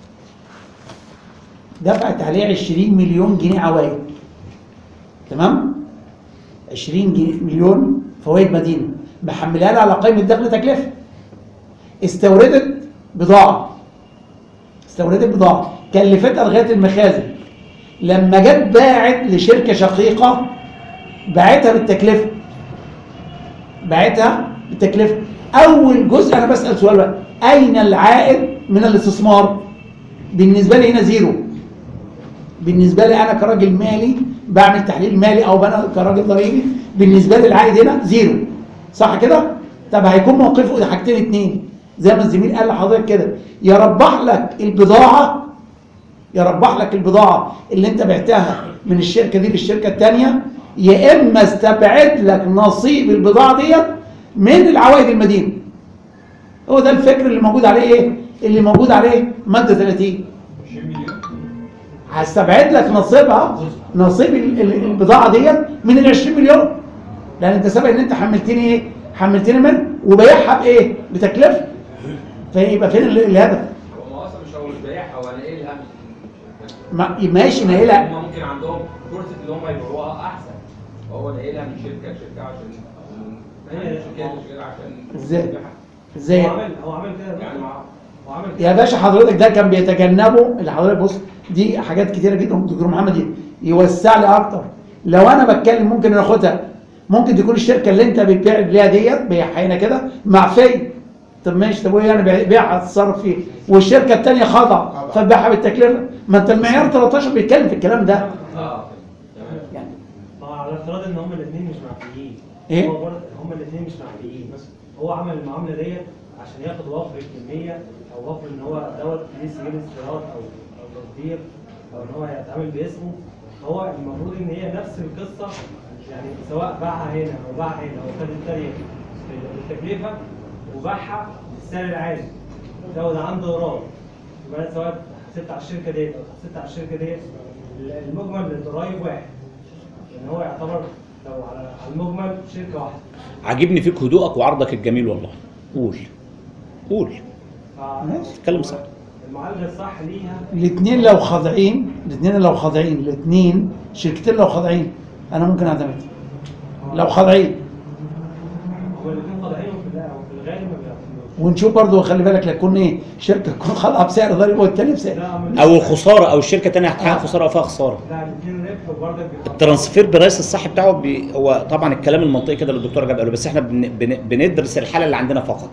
دفعت عليه عشرين مليون جنيه عوائد، تمام؟ عشرين مليون فوائد مدينه، محملها لها على قائمه دخل تكلفه. استوردت بضاعه استوردت بضاعه كلفتها لغايه المخازن، لما جت باعت لشركه شقيقه باعتها بالتكلفه باعتها بالتكلفه. اول جزء انا بسال سؤال بقى، اين العائد من الاستثمار؟ بالنسبه لي هنا زيرو. بالنسبه لي انا كراجل مالي بعمل تحليل مالي او انا كراجل ضريبي، بالنسبه لي العائد هنا زيرو، صح كده؟ طب هيكون موقفه ده حاجتين اتنين زي ما الزميل قال لحضرتك كده، يربح لك البضاعه يربح لك البضاعه اللي انت بعتها من الشركه دي للشركه الثانيه، يا اما استبعد لك نصيب البضاعه ديت من العوائد المدينه. هو ده الفكر اللي موجود عليه ايه؟ اللي موجود عليه ماده ثلاثين. هستبعد لك نصيبها نصيب البضاعه ديت من ال عشرين مليون، لان انت سبق ان انت حملتني ايه؟ حملتني منه وبيعها بايه؟ بتكلفه. فيبقى فين الهدف؟ هو اصلا مش هو مش بايعها، هو ناقلها ما ماشي ناقلها. هم ممكن عندهم فرصه ان هم يبيعوها احسن، فهو ناقلها من شركه لشركه عشان هي شركه لشركه عشان ازاي؟ ازاي؟ هو عمل هو عمل كده يعني مع هو عمل يا باشا حضرتك ده كان بيتجنبه اللي حضرتك بص دي حاجات كتيره جدا. دكتور محمد يوسع لي اكتر. لو انا بتكلم ممكن ناخدها، ممكن تكون الشركه اللي انت بتبيع ليها ديت بيعها هنا كده معفيه. طب ماشي، طب وايه انا بيعها تتصرف فيه والشركه الثانيه خاضعه فتبيعها بالتكلفه؟ ما انت المعيار تلتاشر بيتكلم في الكلام ده. اه يعني ما على افتراض ان هم الاثنين مش معفيين. ايه؟ هو برضه هم الاثنين مش معفيين، بس هو عمل المعامله ديت عشان ياخد وفر كميه او وفر ان هو دوت ليه سجل استيراد او او تصدير او ان هو هيتعامل باسمه، هو المفروض ان هي نفس القصه، يعني سواء باعها هنا او باعها هنا او خد الثانيه بالتكلفه وباعها بالسعر العالي، زود عنده ايراد، يبقى سواء حسبت على الشركه ديت او حسبت على الشركه ديت المجمل للضرايب واحد. يعني هو يعتبر لو على على المجمل شركه واحده. عاجبني فيك هدوءك وعرضك الجميل والله. قول قول ماشي اتكلم صح. المعالجه الصح ليها الاثنين لو خاضعين، الاثنين لو خاضعين، الاثنين شركتين لو خاضعين انا ممكن اعتمد لو خاضعين. هو الاثنين خاضعين وفي الغالب ما بيعتمدوش. ونشوف برضه خلي بالك لا تكون ايه شركه تكون خاضعه بسعر ضريبه والثاني بسعر، او الخساره او الشركه الثانيه هتحقق خساره او فيها خساره. لا الاثنين ربح وبرضك الترانسفير برايس الصح بتاعه بي هو طبعا الكلام المنطقي كده اللي الدكتور جاب قاله، بس احنا بن بن بندرس الحاله اللي عندنا فقط.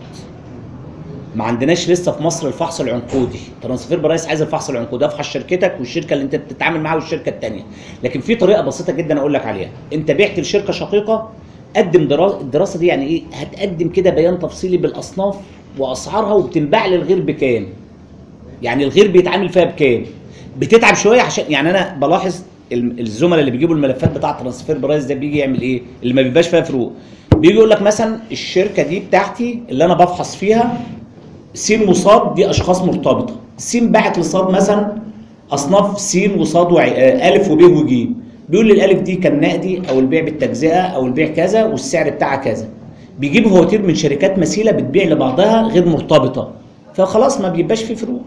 ما عندناش لسه في مصر الفحص العنقودي. ترانسفير برايس عايز الفحص العنقودي، افحص شركتك والشركه اللي انت بتتعامل معاها والشركه الثانيه. لكن في طريقه بسيطه جدا اقول لك عليها. انت بعت لشركه شقيقه، قدم دراسه، الدراسه دي يعني ايه؟ هتقدم كده بيان تفصيلي بالاصناف واسعارها وبتنباع للغير بكام. يعني الغير بيتعامل فيها بكام. بتتعب شويه عشان يعني انا بلاحظ الزملاء اللي بيجيبوا الملفات بتاعه ترانسفير برايس ده بيجي يعمل ايه؟ اللي ما بيبقاش فيها فروق. بيجي يقول لك مثلا الشركه دي بتاعتي اللي انا بفحص فيها س وصاد دي اشخاص مرتبطه، س باعت لصاد مثلا اصناف س وصاد والف وب وج. بيقول لي الالف دي كان نقدي او البيع بالتجزئه او البيع كذا والسعر بتاعها كذا. بيجيب فواتير من شركات مثيله بتبيع لبعضها غير مرتبطه، فخلاص ما بيبقاش في فروق.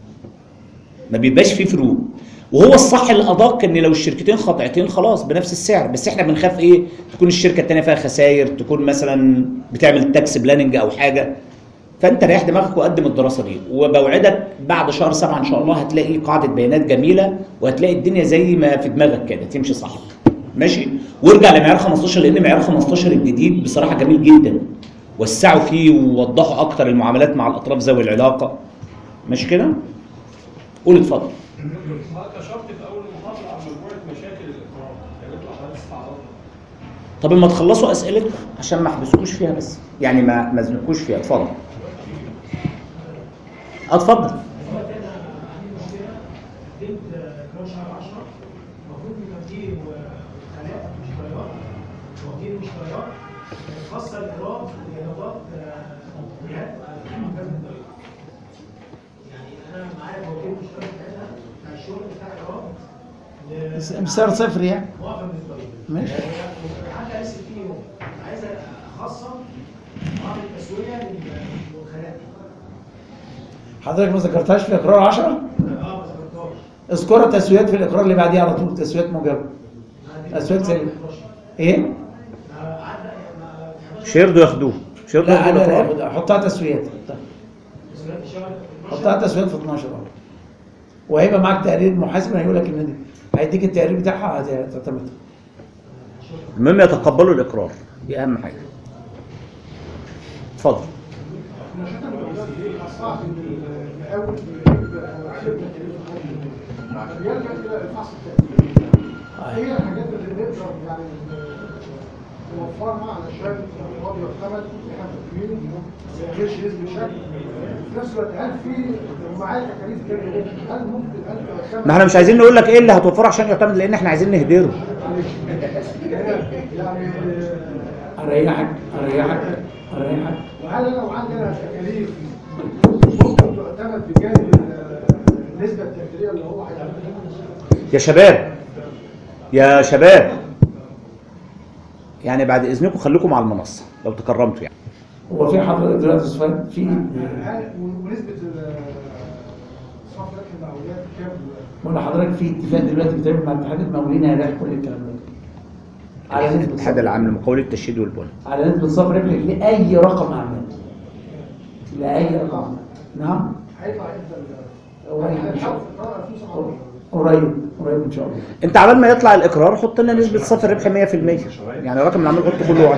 ما بيبقاش في فروق. وهو الصح الادق ان لو الشركتين خاضعتين خلاص بنفس السعر، بس احنا بنخاف ايه؟ تكون الشركه الثانيه فيها خسائر، تكون مثلا بتعمل تاكس بلاننج او حاجه. فانت ريح دماغك وقدم الدراسه دي، وبوعدك بعد شهر سبعه ان شاء الله هتلاقي قاعده بيانات جميله وهتلاقي الدنيا زي ما في دماغك كده تمشي صح. ماشي؟ وارجع لمعيار خمستاشر لان معيار خمستاشر الجديد بصراحه جميل جدا. وسعوا فيه ووضحوا اكتر المعاملات مع الاطراف ذوي العلاقه. ماشي كده؟ قول اتفضل. حضرتك اشرت في اول المحاضره على مجموعه مشاكل الاقرار، يا ريت حضرتك تستعرضها. طب اما تخلصوا اسئلتكم عشان ما احبسكوش فيها بس، يعني ما ما ازنقكوش فيها. اتفضل. اتفضل. المفروض يبقى فيه خلايا مشتريات وكيل مشتريات خاصه بالايراد وايرادات جهات مركز الضريبه. يعني انا معايا وكيل مشترك هنا بتاع الشغل بتاع ايراد بسعر صفر يعني. موافق بالضريبه. ماشي. حاجه اس بي يوم عايز اخصم معامله التسويه للوكالات. حضرتك ما ذكرتهاش في اقرار عشرة؟ اه ما ذكرتهاش. اذكرها تسويات في الاقرار اللي بعديه على طول، تسويات موجبه. تسويات سليمه. ايه؟ شيردو ياخدوه. شيردو لا ياخدوه. لا لا حطها تسويات. حطها تسويات في اتناشر اه. وهيبقى معاك تقرير محاسب هيقول لك ان دي هيديك التقرير بتاعها هتعتمدها. المهم يتقبلوا الاقرار، دي اهم حاجه. اتفضل. هي الحاجات اللي نقدر يعني نوفرها علشان الوضع يحتمل احنا متفقين ما يعملش نسبه شك. في نفس الوقت هل في معايا تكاليف كده هل ممكن هل ما احنا مش عايزين نقول لك ايه اللي هتوفره عشان يعتمد، لان احنا عايزين نهدره. يعني اريحك اريحك اريحك. وهل انا لو عندي انا تكاليف ممكن تعتمد بجانب النسبه التقديريه اللي هو هيعملها؟ يا شباب يا شباب يعني بعد اذنكم خليكم على المنصه لو تكرمتوا يعني. هو في حضرتك دلوقتي صفات في ونسبه صرف ربح المقاولات كام دلوقتي؟ ولا حضرتك في اتفاق دلوقتي بتعمل مع اتحاد المقاولين هيريح كل الكلام ده. على نسبه الاتحاد العام لمقاولات التشييد والبنى. على نسبه صرف ربح لاي رقم اعمال. لاي رقم اعمال. نعم. هيطلع امتى؟ قريب ان شاء الله. قريب قريب ان شاء الله. انت عبال ما يطلع الاقرار حط لنا نسبه صافي الربح مية في المية، يعني الرقم اللي عمال حطه كله واحد.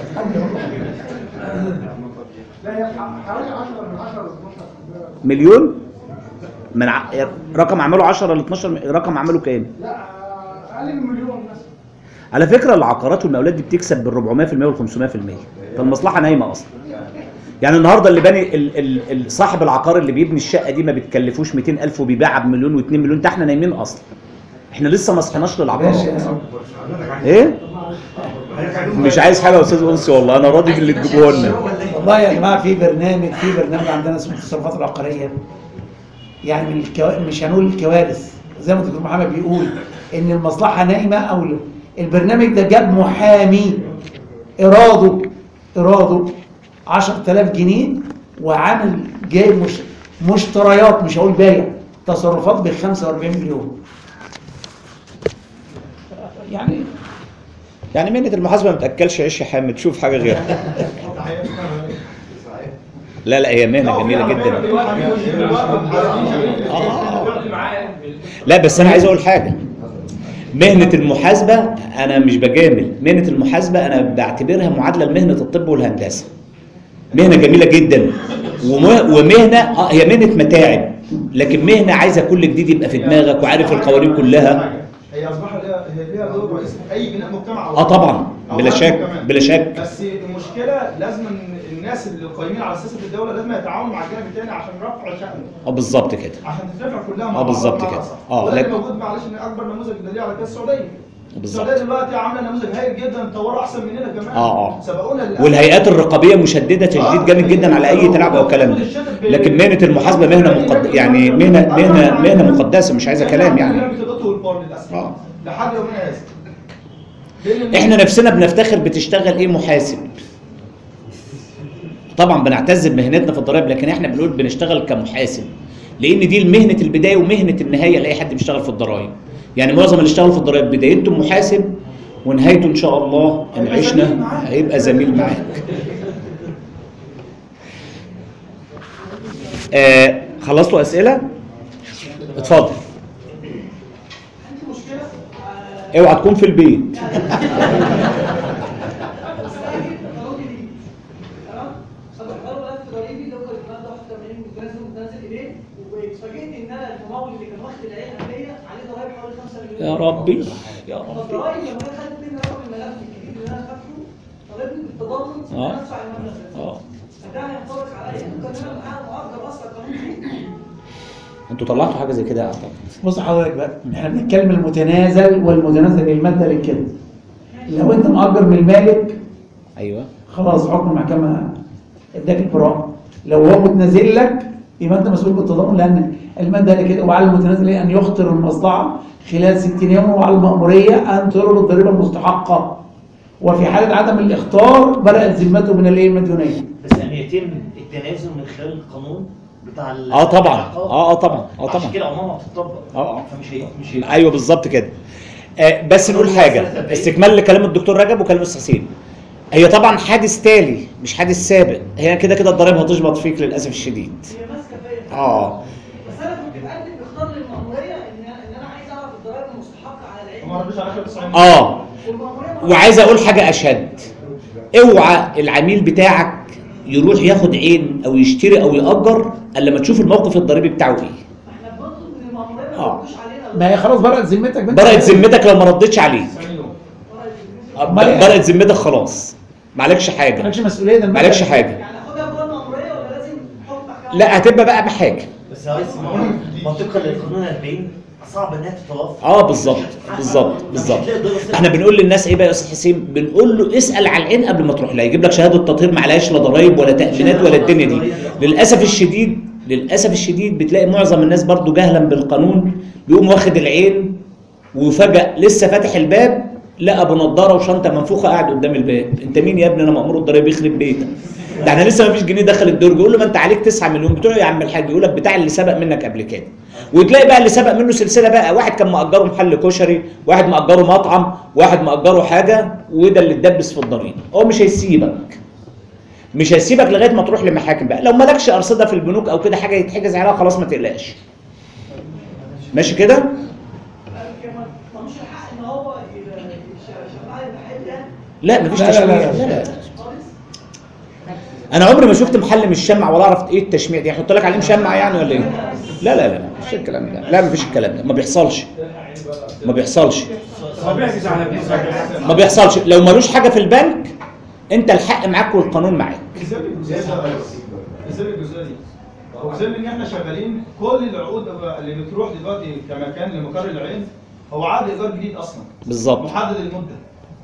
لا هي حوالي عشرة من عشرة ل اتناشر مليون من ع... رقم عمله عشرة ل اتناشر، رقم عمله كام؟ لا اقل من مليون مثلا. على فكره العقارات والمقاولات دي بتكسب بال اربعمية في المية وال خمسمية في المية، فالمصلحه نايمه اصلا. يعني النهارده اللي باني ال- ال- ال- صاحب العقار اللي بيبني الشقه دي ما بتكلفوش مئتين ألف وبيبيعها بمليون واتنين مليون، ده احنا نايمين اصلا. احنا لسه ما صحيناش للعقار. ايه؟ مش عايز حاجه يا استاذ انسي والله، انا راضي باللي تجيبوه لنا. والله يا جماعه في برنامج في برنامج عندنا اسمه التصرفات العقاريه. يعني من الكو... مش هنقول الكوارث زي ما الدكتور محمد بيقول ان المصلحه نايمه او لا. البرنامج ده جاب محامي ايراده ايراده عشرة آلاف جنيه وعامل جايب مش... مشتريات، مش هقول بايع، تصرفات ب خمسة وأربعين مليون. يعني يعني مهنه المحاسبه ما تاكلش عيش يا حامد، شوف حاجه غيرها. لا لا هي مهنه جميله جدا. لا بس انا عايز اقول حاجه، مهنه المحاسبه انا مش بجامل، مهنه المحاسبه انا بعتبرها معادله لمهنه الطب والهندسه. مهنه جميله جدا ومهنه اه هي مهنه متاعب، لكن مهنه عايزه كل جديد يبقى في دماغك وعارف القوانين كلها. هي اصبحت لها ليها دور رئيسي في اي بناء مجتمع. اه طبعا بلا شك بلا شك. بس المشكله لازم الناس اللي قايمين على سياسه الدوله لازم يتعاونوا مع الجانب الثاني عشان رفع شأنه. اه بالظبط كده. عشان تترفع كلها مع اه بالظبط كده. اه لكن لكن موجود معلش ان اكبر نموذج دليل على كده السعوديه. بالظبط. السعوديه دلوقتي عامله نموذج هايل جدا، مطوره احسن مننا كمان. اه اه سبقونا للأسف. والهيئات الرقابيه مشدده تشديد جامد جدا على اي تلعب او كلام ده. لكن مهنه المحاسبه مهنه مقد... يعني مهنه مهنه مهنه مقدسه مش عايزه كلام يعني. اه لحد يومنا هذا. احنا نفسنا بنفتخر بتشتغل ايه محاسب. طبعا بنعتز بمهنتنا في الضرائب، لكن احنا بنقول بنشتغل كمحاسب، لان دي مهنه البدايه ومهنه النهايه لاي حد بيشتغل في الضرائب. يعني معظم اللي اشتغلوا في الضرائب بدايته محاسب ونهايته ان شاء الله ان عشنا هيبقى زميل معاك. آه خلصتوا اسئله؟ اتفضل. اوعى تكون في البيت. واتفاجئت ان انا الممول اللي كان واخد العين قبليه عليه ضرايب حوالي خمسة مليون. يا ربي يا ربي. فالضرايب لما انا خدت مني رقم الملف الجديد اللي انا فاكره طالبني بالتضامن ان انا ادفع المبلغ ده. اه فده هينطبق عليا ممكن انا معايا مؤجر اصلا قانوني. انتوا طلعتوا حاجه زي كده اعتقد. بص حضرتك بقى، احنا بنتكلم المتنازل والمتنازل الماده للكده. لو انت مؤجر من المالك ايوه خلاص حكم المحكمه اداك البراءه. لو هو متنازل لك يبقى انت مسؤول بالتضامن، لان الماده اللي كده وعلى المتنازل ان يخطر المصلحه خلال ستين يوم، وعلى المأموريه ان ترد الضريبه المستحقه. وفي حاله عدم الاخطار برأت ذمته من الايه المديونيه. بس ان يتم التنازل من خلال القانون بتاع اه طبعا اه اه طبعا اه طبعا عشان كده عمرها ما بتطبق. اه فمش هي مش هي. ايوه بالظبط كده. آه بس نقول حاجه استكمال لكلام الدكتور رجب وكلام الاستاذ حسين. هي طبعا حادث تالي مش حادث سابق، هي كده كده الضرايب هتشبط فيك للاسف الشديد. هي ماسكه فيا. اه بس انا كنت بقدم اختار للمأموريه ان ان انا عايز اعرف الضرايب المستحقه على العين. ما ردش على آخر تسعين. اه وعايز اقول حاجه اشد، اوعى العميل بتاعك يروح ياخد عين او يشتري او يأجر الا لما تشوف الموقف الضريبي بتاعه ايه. احنا بنطلب من المأموريه ما اه يردوش علينا. ما هي خلاص برأت ذمتك. برأت ذمتك لو ما ردتش عليك. برأت ذمتك خلاص. معلكش حاجه. معلكش مسؤوليه ده. معلكش حاجه. يعني اخدها جوه المأموريه ولا لازم حكم محكمه؟ لا هتبقى بقى بحاجه. بس يا ريس منطقا للقانون أربعين صعب انها تتوفر. اه بالظبط بالظبط بالظبط. احنا بنقول للناس ايه بقى يا استاذ حسين؟ بنقول له اسال على العين قبل ما تروح لها، يجيب لك شهاده تطهير ما عليهاش لا ضرايب ولا تامينات ولا الدنيا دي. للاسف الشديد للاسف الشديد بتلاقي معظم الناس برضو جهلا بالقانون بيقوم واخد العين وفجأة لسه فاتح الباب لقى بنضاره وشنطه منفوخه قاعد قدام الباب. انت مين يا ابني؟ انا مأمور الضرايب يخرب بيتك. ده احنا لسه ما فيش جنيه دخل الدرج. يقول له ما انت عليك تسعة مليون بتوع يا عم الحاج. يقول لك بتاع اللي سبق منك قبل كده. وتلاقي بقى اللي سبق منه سلسله بقى، واحد كان مأجره محل كشري، واحد مأجره مطعم، واحد مأجره حاجه، وده اللي اتدبس في الضريبه. هو مش هيسيبك. مش هيسيبك لغايه ما تروح لمحاكم بقى. لو مالكش ارصده في البنوك او كده حاجه يتحجز عليها خلاص ما تقلقش. ماشي كده؟ ملوش الحق ان هو شغال المحل ده. لا مفيش لا لا تشميع. لا لا. لا لا. انا عمري ما شفت محل مش شمع ولا اعرف ايه التشميع دي. احط لك عليه مشمع يعني ولا ايه؟ لا لا لا مفيش الكلام ده. لا مفيش الكلام ده، ما بيحصلش. ما بيحصلش. ما بيحصلش. لو ملوش حاجه في البنك انت الحق معاك والقانون معاك. ازاي الجزئيه دي؟ ازاي الجزئيه دي؟ هو زي ان احنا شغالين كل العقود اللي بتروح دلوقتي كمكان لمقر العين هو عقد ايجار جديد اصلا بالظبط محدد المده.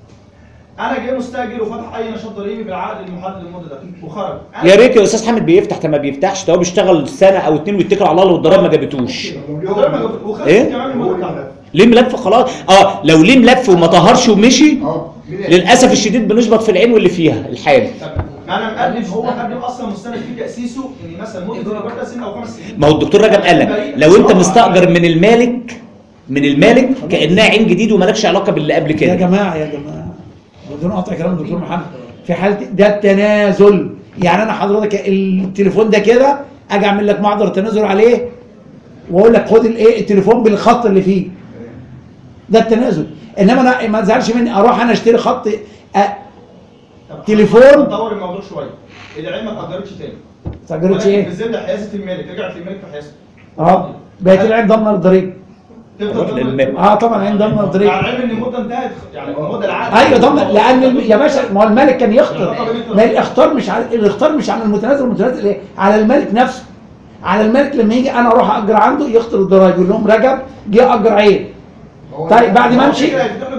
انا جاي مستاجر وفتح اي نشاط ضريبي بالعقد المحدد المده ده وخرج. يا ريت يا استاذ حامد بيفتح ما بيفتحش، ده هو بيشتغل سنه او اتنين ويتكل على الله لو الضرايب ما جابتوش. ايه؟ كمان المده بتاعته. ليه ملف خلاص؟ اه لو ليه ملف وما طهرش ومشي للاسف الشديد بنشبط في العين واللي فيها الحالي. انا مقدم هو مقدم اصلا مستند في تاسيسه ان مثلا مده الايجار ده سنه او خمس سنين. ما هو الدكتور رجب قال لك لو انت مستاجر من المالك من المالك كانها عين جديد ومالكش علاقه باللي قبل كده. يا جماعه يا جماعه بدون قطع كلام الدكتور محمد، في حاله ده التنازل، يعني انا حضرتك التليفون ده كده اجي اعمل لك محضر تنازل عليه واقول لك خد الايه التليفون بالخط اللي فيه. ده التنازل، انما انا ما تزعلش مني اروح انا اشتري خط أ... تليفون. نطور الموضوع شويه، العين ما اتاجرتش تاني. ما اتاجرتش ايه؟ في ظل حيازه المالك، رجعت للمالك في حيازته. اه بقت العين ضامنه للضريبه. تفضل اه طبعا العين ضامنه للضريبه. على العلم ان المده انتهت، يعني المده العقد ايوه ضامنه، لان الم... يا باشا ما هو المالك كان يخطر، ما الاختار مش على الاختار مش على المتنازل، المتنازل ايه؟ على المالك نفسه. على المالك لما يجي انا اروح اجر عنده يخطر الضرايب يقول لهم رجب جه اجر عين. طيب بعد ما امشي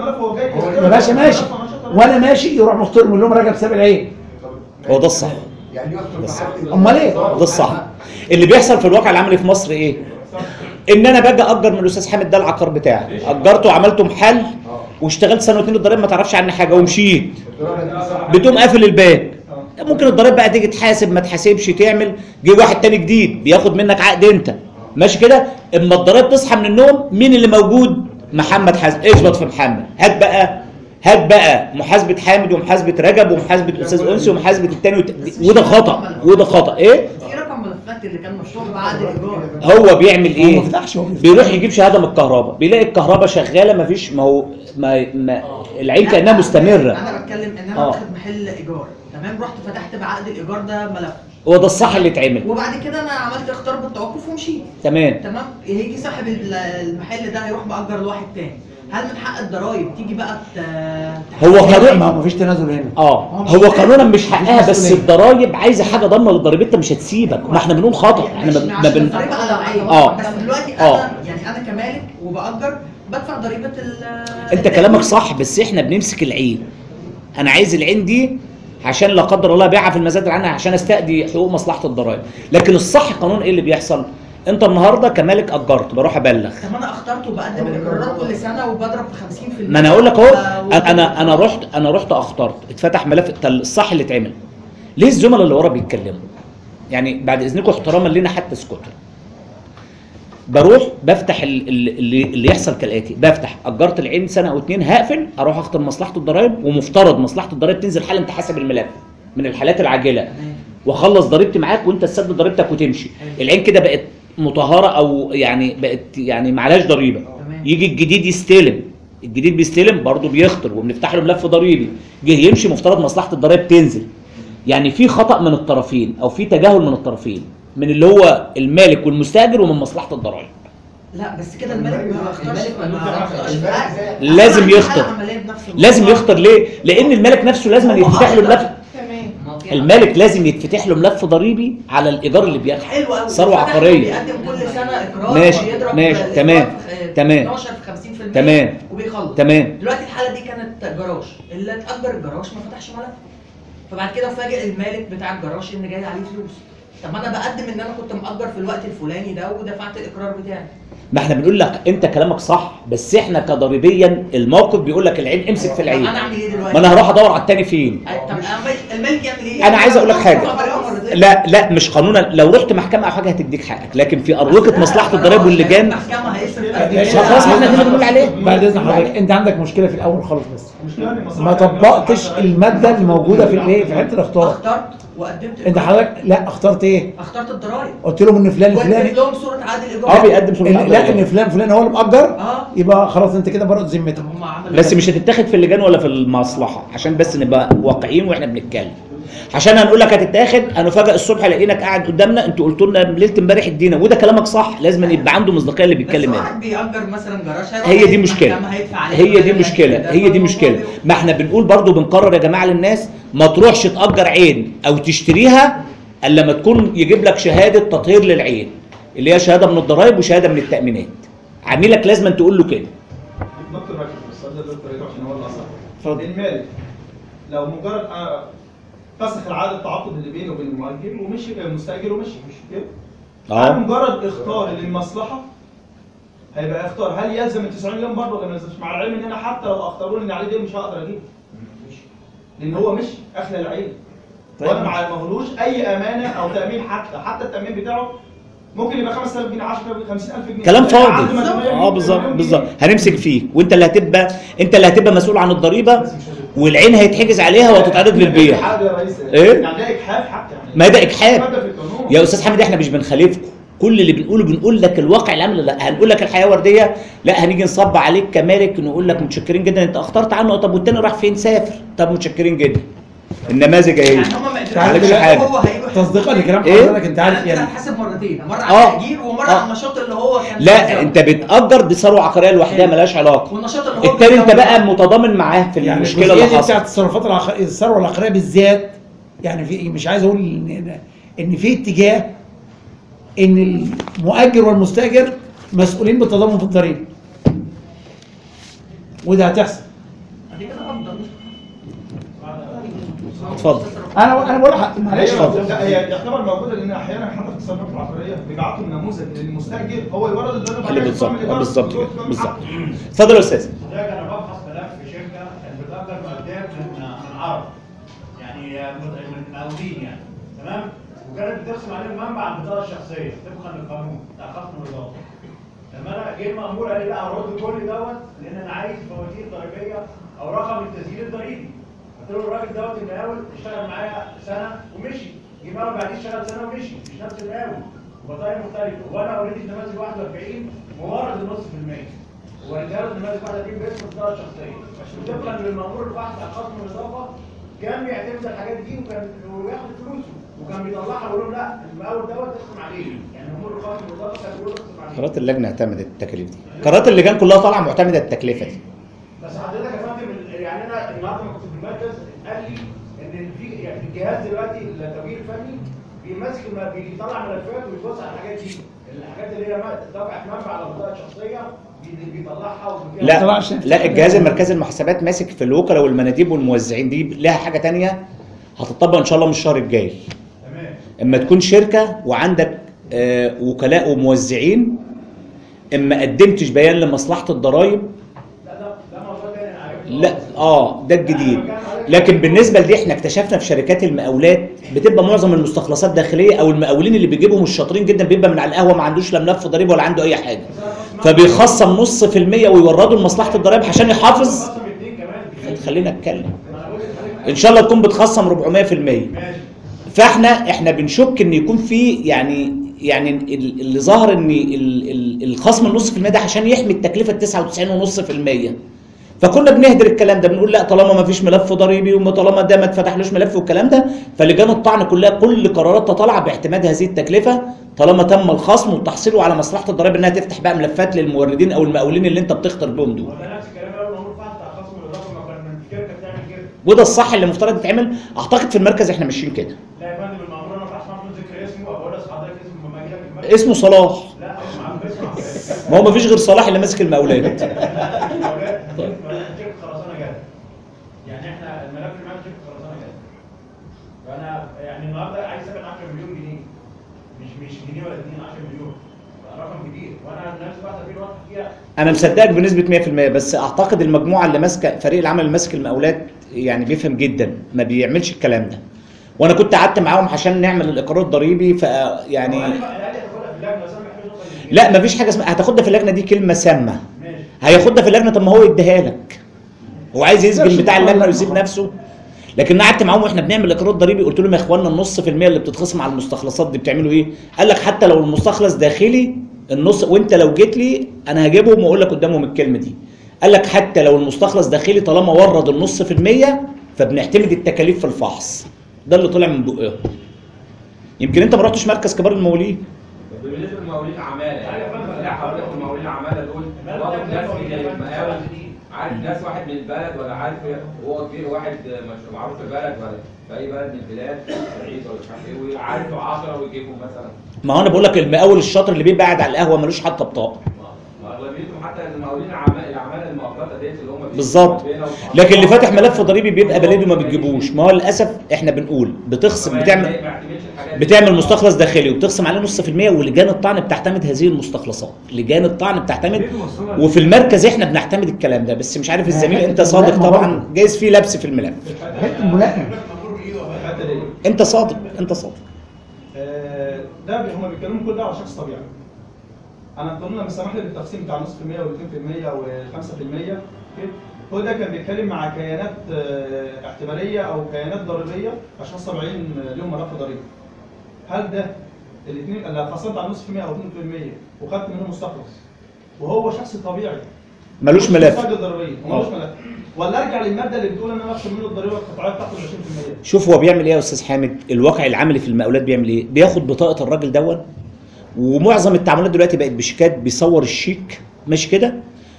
يا باشا ماشي وانا ماشي يروح مختار يقول لهم رجب ساب العين. هو ده الصح. يعني يخطر امال ايه؟ ده الصح. اللي بيحصل في الواقع العملي في مصر ايه؟ ان انا باجي اجر من الاستاذ حامد ده العقار بتاعي، اجرته وعملته محل واشتغلت سنه واتنين الضرايب ما تعرفش عني حاجه ومشيت. بتقوم قافل الباب. ممكن الضرايب بقى تيجي تحاسب ما تحاسبش تعمل، جه واحد تاني جديد بياخد منك عقد انت. ماشي كده؟ اما الضرايب تصحى من النوم مين اللي موجود؟ محمد حازم. اثبت في محمد. هات بقى هات بقى محاسبه حامد ومحاسبه رجب ومحاسبه استاذ انسي ومحاسبه التاني وت... وده خطا وده خطا. ايه؟ في رقم ملفات اللي كان مشروع بعقد الايجار. هو بيعمل ايه؟ بيروح يجيب شهاده من الكهرباء، بيلاقي الكهرباء شغاله ما فيش، ما هو ما, ما العين كانها مستمره. انا بتكلم ان انا واخد محل ايجار تمام، رحت فتحت بعقد الايجار ده ملف. هو ده الصح اللي اتعمل. وبعد كده انا عملت اختار بالتوقف ومشيت. تمام تمام. هيجي صاحب المحل ده هيروح مأجر لواحد تاني، هل من حق الضرايب تيجي بقى هو قانون؟ ما هو مفيش تنازل هنا. اه هو قانونا مش حقها، بس الضرايب عايزه حاجه ضامنه للضريبه، انت مش هتسيبك. ما احنا بنقول خطا، احنا ما بن الضريبه على العين. اه بس دلوقتي انا اه يعني انا كمالك وبأجر بدفع ضريبه ال انت كلامك صح، بس احنا بنمسك العين. انا عايز العين دي عشان لا قدر الله بيعها في المزاد عنها عشان استأدي حقوق مصلحه الضرايب. لكن الصح قانون ايه اللي بيحصل؟ انت النهارده كمالك اجرت بروح ابلغ. طب انا اخترت وبقدم الاقرارات كل سنه وبضرب في خمسين في المية. ما انا اقول لك اهو، انا انا رحت انا رحت اخترت اتفتح ملف الصح اللي اتعمل. ليه الزملاء اللي ورا بيتكلموا؟ يعني بعد اذنكم احتراما لنا حتى اسكتوا. بروح بفتح اللي, اللي يحصل كالاتي، بفتح اجرت العين سنه او اتنين هقفل، اروح اختار مصلحه الضرايب، ومفترض مصلحه الضرايب تنزل حالا تحاسب الملف من الحالات العاجله واخلص ضريبتي معاك وانت تسدد ضريبتك وتمشي. العين كده بقت مطهره او يعني بقت يعني معلهاش ضريبه. يجي الجديد يستلم، الجديد بيستلم برضه بيخطر وبنفتح له ملف ضريبي، جه يمشي مفترض مصلحه الضرايب تنزل. يعني في خطا من الطرفين او في تجاهل من الطرفين، من اللي هو المالك والمستاجر ومن مصلحه الضرايب. لا بس كده المالك ما اختارش، لازم يخطر. لازم يخطر ليه؟ لان المالك نفسه لازم يفتح له ملف. المالك لازم يتفتح له ملف ضريبي على الايجار اللي بياخده. حلو قوي. ثروه عقاريه. بيقدم كل سنه اقرار ماشي ويضرب ماشي تمام تمام اتناشر في خمسين في المية تمام وبيخلص. تمام. دلوقتي الحاله دي كانت جراج، اللي اتأجر الجراج ما فتحش ملف، فبعد كده فاجئ المالك بتاع الجراج ان جاي عليه فلوس. طب ما انا بقدم ان انا كنت مأجر في الوقت الفلاني ده ودفعت الاقرار بتاعي. ما احنا بنقول لك انت كلامك صح، بس احنا كضريبيا الموقف بيقول لك العين امسك في العين. انا اعمل ايه دلوقتي؟ ما انا هروح ادور على التاني فين؟ طب المالك يعمل ايه؟ انا عايز اقول لك حاجه، لا لا مش قانونا، لو رحت محكمه او حاجه هتديك حقك، لكن في اروقه مصلحه الضرايب واللجان المحكمه هيصرف خلاص احنا دي اللي بنقول عليه. بعد اذن حضرتك انت عندك مشكله في الاول خالص، بس ما طبقتش الماده اللي موجوده في الايه في حته الاختيار. اخترت وقدمت. انت حضرتك لا اخترت ايه؟ اخترت الضرايب. قلت لهم ان فلان الفلاني وقدمت لهم صوره عقد الايجار. اه بيقدم صوره عقد لا ان فلان فلان هو اللي مأجر. اه يبقى خلاص انت كده برأت ذمتك. بس مش هتتاخد في اللجان ولا في المصلحه، عشان بس نبقى واقعيين واحنا بنتكلم. عشان هنقول لك هتتاخد، هنفاجئ الصبح لقيناك قاعد قدامنا انتوا قلتوا لنا ليله امبارح ادينا، وده كلامك صح، لازم يبقى عنده مصداقيه اللي بيتكلم هنا. واحد بيأجر مثلا جراج هي دي مشكله، هي دي مشكله، هي دي مشكله. ما احنا بنقول برضو بنقرر يا جماعه للناس ما تروحش تأجر عين او تشتريها الا لما تكون يجيب لك شهاده تطهير للعين اللي هي شهاده من الضرايب وشهاده من التأمينات. عميلك لازم تقول له كده. دكتور راكب السؤال ده دكتور راكب عشان هو اللي اصح. المالك لو مجرد آه، فسخ العقد التعاقد اللي بينه وبين المؤجر ومشي المستاجر ومشي مش كده؟ اه مجرد اختار للمصلحه هيبقى اختار هل يلزم ال تسعين يوم برضه ولا ما يلزمش؟ مع العلم ان انا حتى لو اختاروني ان عليه دين مش هقدر اجيبه. لان هو مشي اخلى العين. طيب. وانا ما مغلوش اي امانه او تامين، حتى حتى التامين بتاعه ممكن يبقى خمسة آلاف جنيه عشرة آلاف خمسين ألف جنيه كلام فاضي. اه بالظبط بالظبط، هنمسك فيك وانت اللي هتبقى انت اللي هتبقى مسؤول عن الضريبه والعين هيتحجز عليها وهتتعرض للبيع. ايه؟ يعني ده اجحاف حتى يعني. ما ده اجحاف يا استاذ حمد، احنا مش بنخالفكم، كل اللي بنقوله بنقول لك الواقع العمل. لا هنقول لك الحياه ورديه، لا هنيجي نصب عليك كمالك نقول لك متشكرين جدا انت اخترت عنه. طب والتاني راح فين؟ سافر. طب متشكرين جدا. النماذج اهي. معلش حاجه تصديقا لكلام إيه؟ حضرتك انت عارف يعني هتحاسب مرتين، مره آه. على التأجير ومره آه. على النشاط اللي هو كان لا انت بتأجر دي ثروه عقاريه لوحدها مالهاش علاقه. والنشاط اللي هو التاني انت بيعمل- بقى متضامن معاه في يعني المشكله الجزئيه اللي دي حصلت. بتاعت التصرفات العقاريه، الثروه العقاريه بالذات، يعني في مش عايز اقول ان ان في اتجاه ان المؤجر والمستاجر مسؤولين بالتضامن في الضريبه، وده هتحصل. اتفضل. انا انا بقول لك معلش اتفضل. لا هي يعتبر موجوده لان احيانا حتى في التصرفات العقاريه بيبعتوا نموذج للمستاجر هو يورد الضريبه عليه بالظبط بالظبط بالظبط كده، بالظبط. اتفضل يا استاذ. حضرتك انا ببحث ملف في شركه كانت بتأجر مقدات من من عرب، يعني من مقاولين يعني، تمام؟ وكانت بتقسم عليهم منبع عن البطاقه الشخصيه طبقا للقانون بتاع خصم الوزاره. لما انا جه المأمور قال لي لا هرد كل دوت لان انا عايز فواتير ضريبيه او رقم التسجيل الضريبي. قلت له الراجل دوت المقاول اشتغل معايا سنه ومشي، جه مره بعديه اشتغل سنه ومشي، مش نفس المقاول وبطايق مختلفه، وانا اوريدي في نماذج واحد وأربعين مورد النص في المية ورجاله نماذج واحد وأربعين باسم البطاقه الشخصيه. طبقا للمأمور البحث عن خصم الاضافه كان بيعتمد الحاجات دي وكان وياخد فلوسه وكان بيطلعها ويقول لهم لا المقاول دوت تقسم عليه، يعني مأمور الخصم الاضافه كان بيقول له تقسم عليه. قرارات اللجنه اعتمدت التكاليف دي، قرارات اللجان كلها طالعه معتمده التكلفه دي. بس حضرتك يا فندم يعني انا النهارده ما كنت في المركز قال لي ان في يعني الجهاز دلوقتي التمويل الفني بيمسك بيطلع ملفات ويتوزع على الحاجات دي، الحاجات اللي هي دفعت منبع على البطاقه الشخصيه بيطلعها. لا لا الجهاز المركزي للمحاسبات ماسك في الوكلاء والمناديب والموزعين، دي لها حاجه ثانيه هتطبق ان شاء الله من الشهر الجاي. تمام. اما تكون شركه وعندك آه وكلاء وموزعين، اما قدمتش بيان لمصلحه الضرائب لا اه ده الجديد. لكن بالنسبه لدي احنا اكتشفنا في شركات المقاولات بتبقى معظم المستخلصات داخليه او المقاولين اللي بيجيبهم الشاطرين جدا بيبقى من على القهوه ما عندوش لا ملف ضريبه ولا عنده اي حاجه، فبيخصم نص في المية ويوردوا لمصلحه الضرائب عشان يحافظ. خلينا اتكلم. ان شاء الله تكون بتخصم أربعمية في المية. فاحنا احنا بنشك ان يكون في يعني يعني اللي ظاهر ان الخصم النص في المية ده عشان يحمي التكلفه تسعة وتسعين فاصلة خمسة في المية. فكنا بنهدر الكلام ده، بنقول لا طالما ما فيش ملف ضريبي وطالما ده ما اتفتحلوش ملف والكلام ده، فلجان الطعن كلها كل قراراتها طالعه باعتماد هذه التكلفه طالما تم الخصم وتحصيله على مصلحه الضرائب انها تفتح بقى ملفات للموردين او المقاولين اللي انت بتختار بهم دول. وده الصح اللي المفترض يتعمل. اعتقد في المركز احنا ماشيين كده. لا يا فندم المأمور انا ما بعرفش ذكر اسمه بقول لحضرتك اسمه لما اجي لك المركز. اسمه صلاح. لا اسمه ما هو ما فيش غير صلاح اللي ماسك المقاولات. طيب شركه خرسانه جايه. يعني احنا الملف اللي معانا شركه خرسانه جايه. فانا يعني النهارده عايز ابعت عشرة مليون جنيه. مش مش جنيه ولا اتنين، عشرة مليون. رقم كبير وانا نفس واحده في الوقت فيها. انا مصدقك بنسبه مية في المية، بس اعتقد المجموعه اللي ماسكه فريق العمل اللي ماسك المقاولات يعني بيفهم جدا، ما بيعملش الكلام ده. وانا كنت قعدت معاهم عشان نعمل الاقرار الضريبي فيعني لا مفيش حاجه اسمها هتاخدها في اللجنه، دي كلمه سامه. هياخدها في اللجنه، طب ما هو يديها لك. هو عايز يسجن بتاع اللجنه ويسيب نفسه. لكن قعدت معاهم واحنا بنعمل اقرار ضريبي قلت لهم يا اخوانا النص في المية اللي بتتخصم على المستخلصات دي بتعملوا ايه؟ قال لك حتى لو المستخلص داخلي النص، وانت لو جيت لي انا هجيبهم واقول لك قدامهم الكلمه دي. قال لك حتى لو المستخلص داخلي طالما ورد النص في المية فبنعتمد التكاليف في الفحص. ده اللي طلع من بقهم. يمكن انت ما رحتش مركز كبار الموالين. بالنسبه لموالين العماله يعني لا حضرتك موالين العماله دول برضه ناس من المقاول عارف ناس واحد من البلد ولا عارف هو كبير واحد مش معروف في البلد ولا في اي بلد من البلاد بعيد ولا مش عارف ايه وعارفه عشرة ويجيبهم مثلا. ما هو انا بقول لك المقاول الشاطر اللي بيبقى قاعد على القهوه ملوش حتى بطاقه. اغلبيتهم حتى المقاولين العماله المؤقته ديت اللي هم بالظبط. لكن اللي فاتح ملف ضريبي بيبقى بلده ما بتجيبوش. ما هو للاسف احنا بنقول بتخصم بتعمل بتعمل مستخلص داخلي وبتخصم عليه نص في المية ولجان الطعن بتعتمد هذه المستخلصات، لجان الطعن بتعتمد وفي المركز احنا بنعتمد الكلام ده بس مش عارف الزميل انت صادق طبعا جايز فيه لبس في الملف. انت صادق انت صادق. ده هم بيتكلموا كل ده على شخص طبيعي. انا القانون لما سمح لي بالتقسيم بتاع نص في المية واثنين في المية وخمسة في المية هو ده كان بيتكلم مع كيانات اعتباريه او كيانات ضريبيه اشخاص طبيعيين لهم ملف ضريبي. هل ده الاثنين اللي خصمت على نص في المية او اثنين في المية وخدت منه مستخلص وهو شخص طبيعي ملوش ملف ضريبيه وملوش ملف ولا ارجع للماده اللي بتقول ان انا اخصم منه الضريبه القطاعيه بتاعته عشرين في المية؟ شوف هو بيعمل ايه يا استاذ حامد؟ الواقع العملي في المقاولات بيعمل ايه؟ بياخد بطاقه الراجل دون ومعظم التعاملات دلوقتي بقت بشيكات بيصور الشيك ماشي كده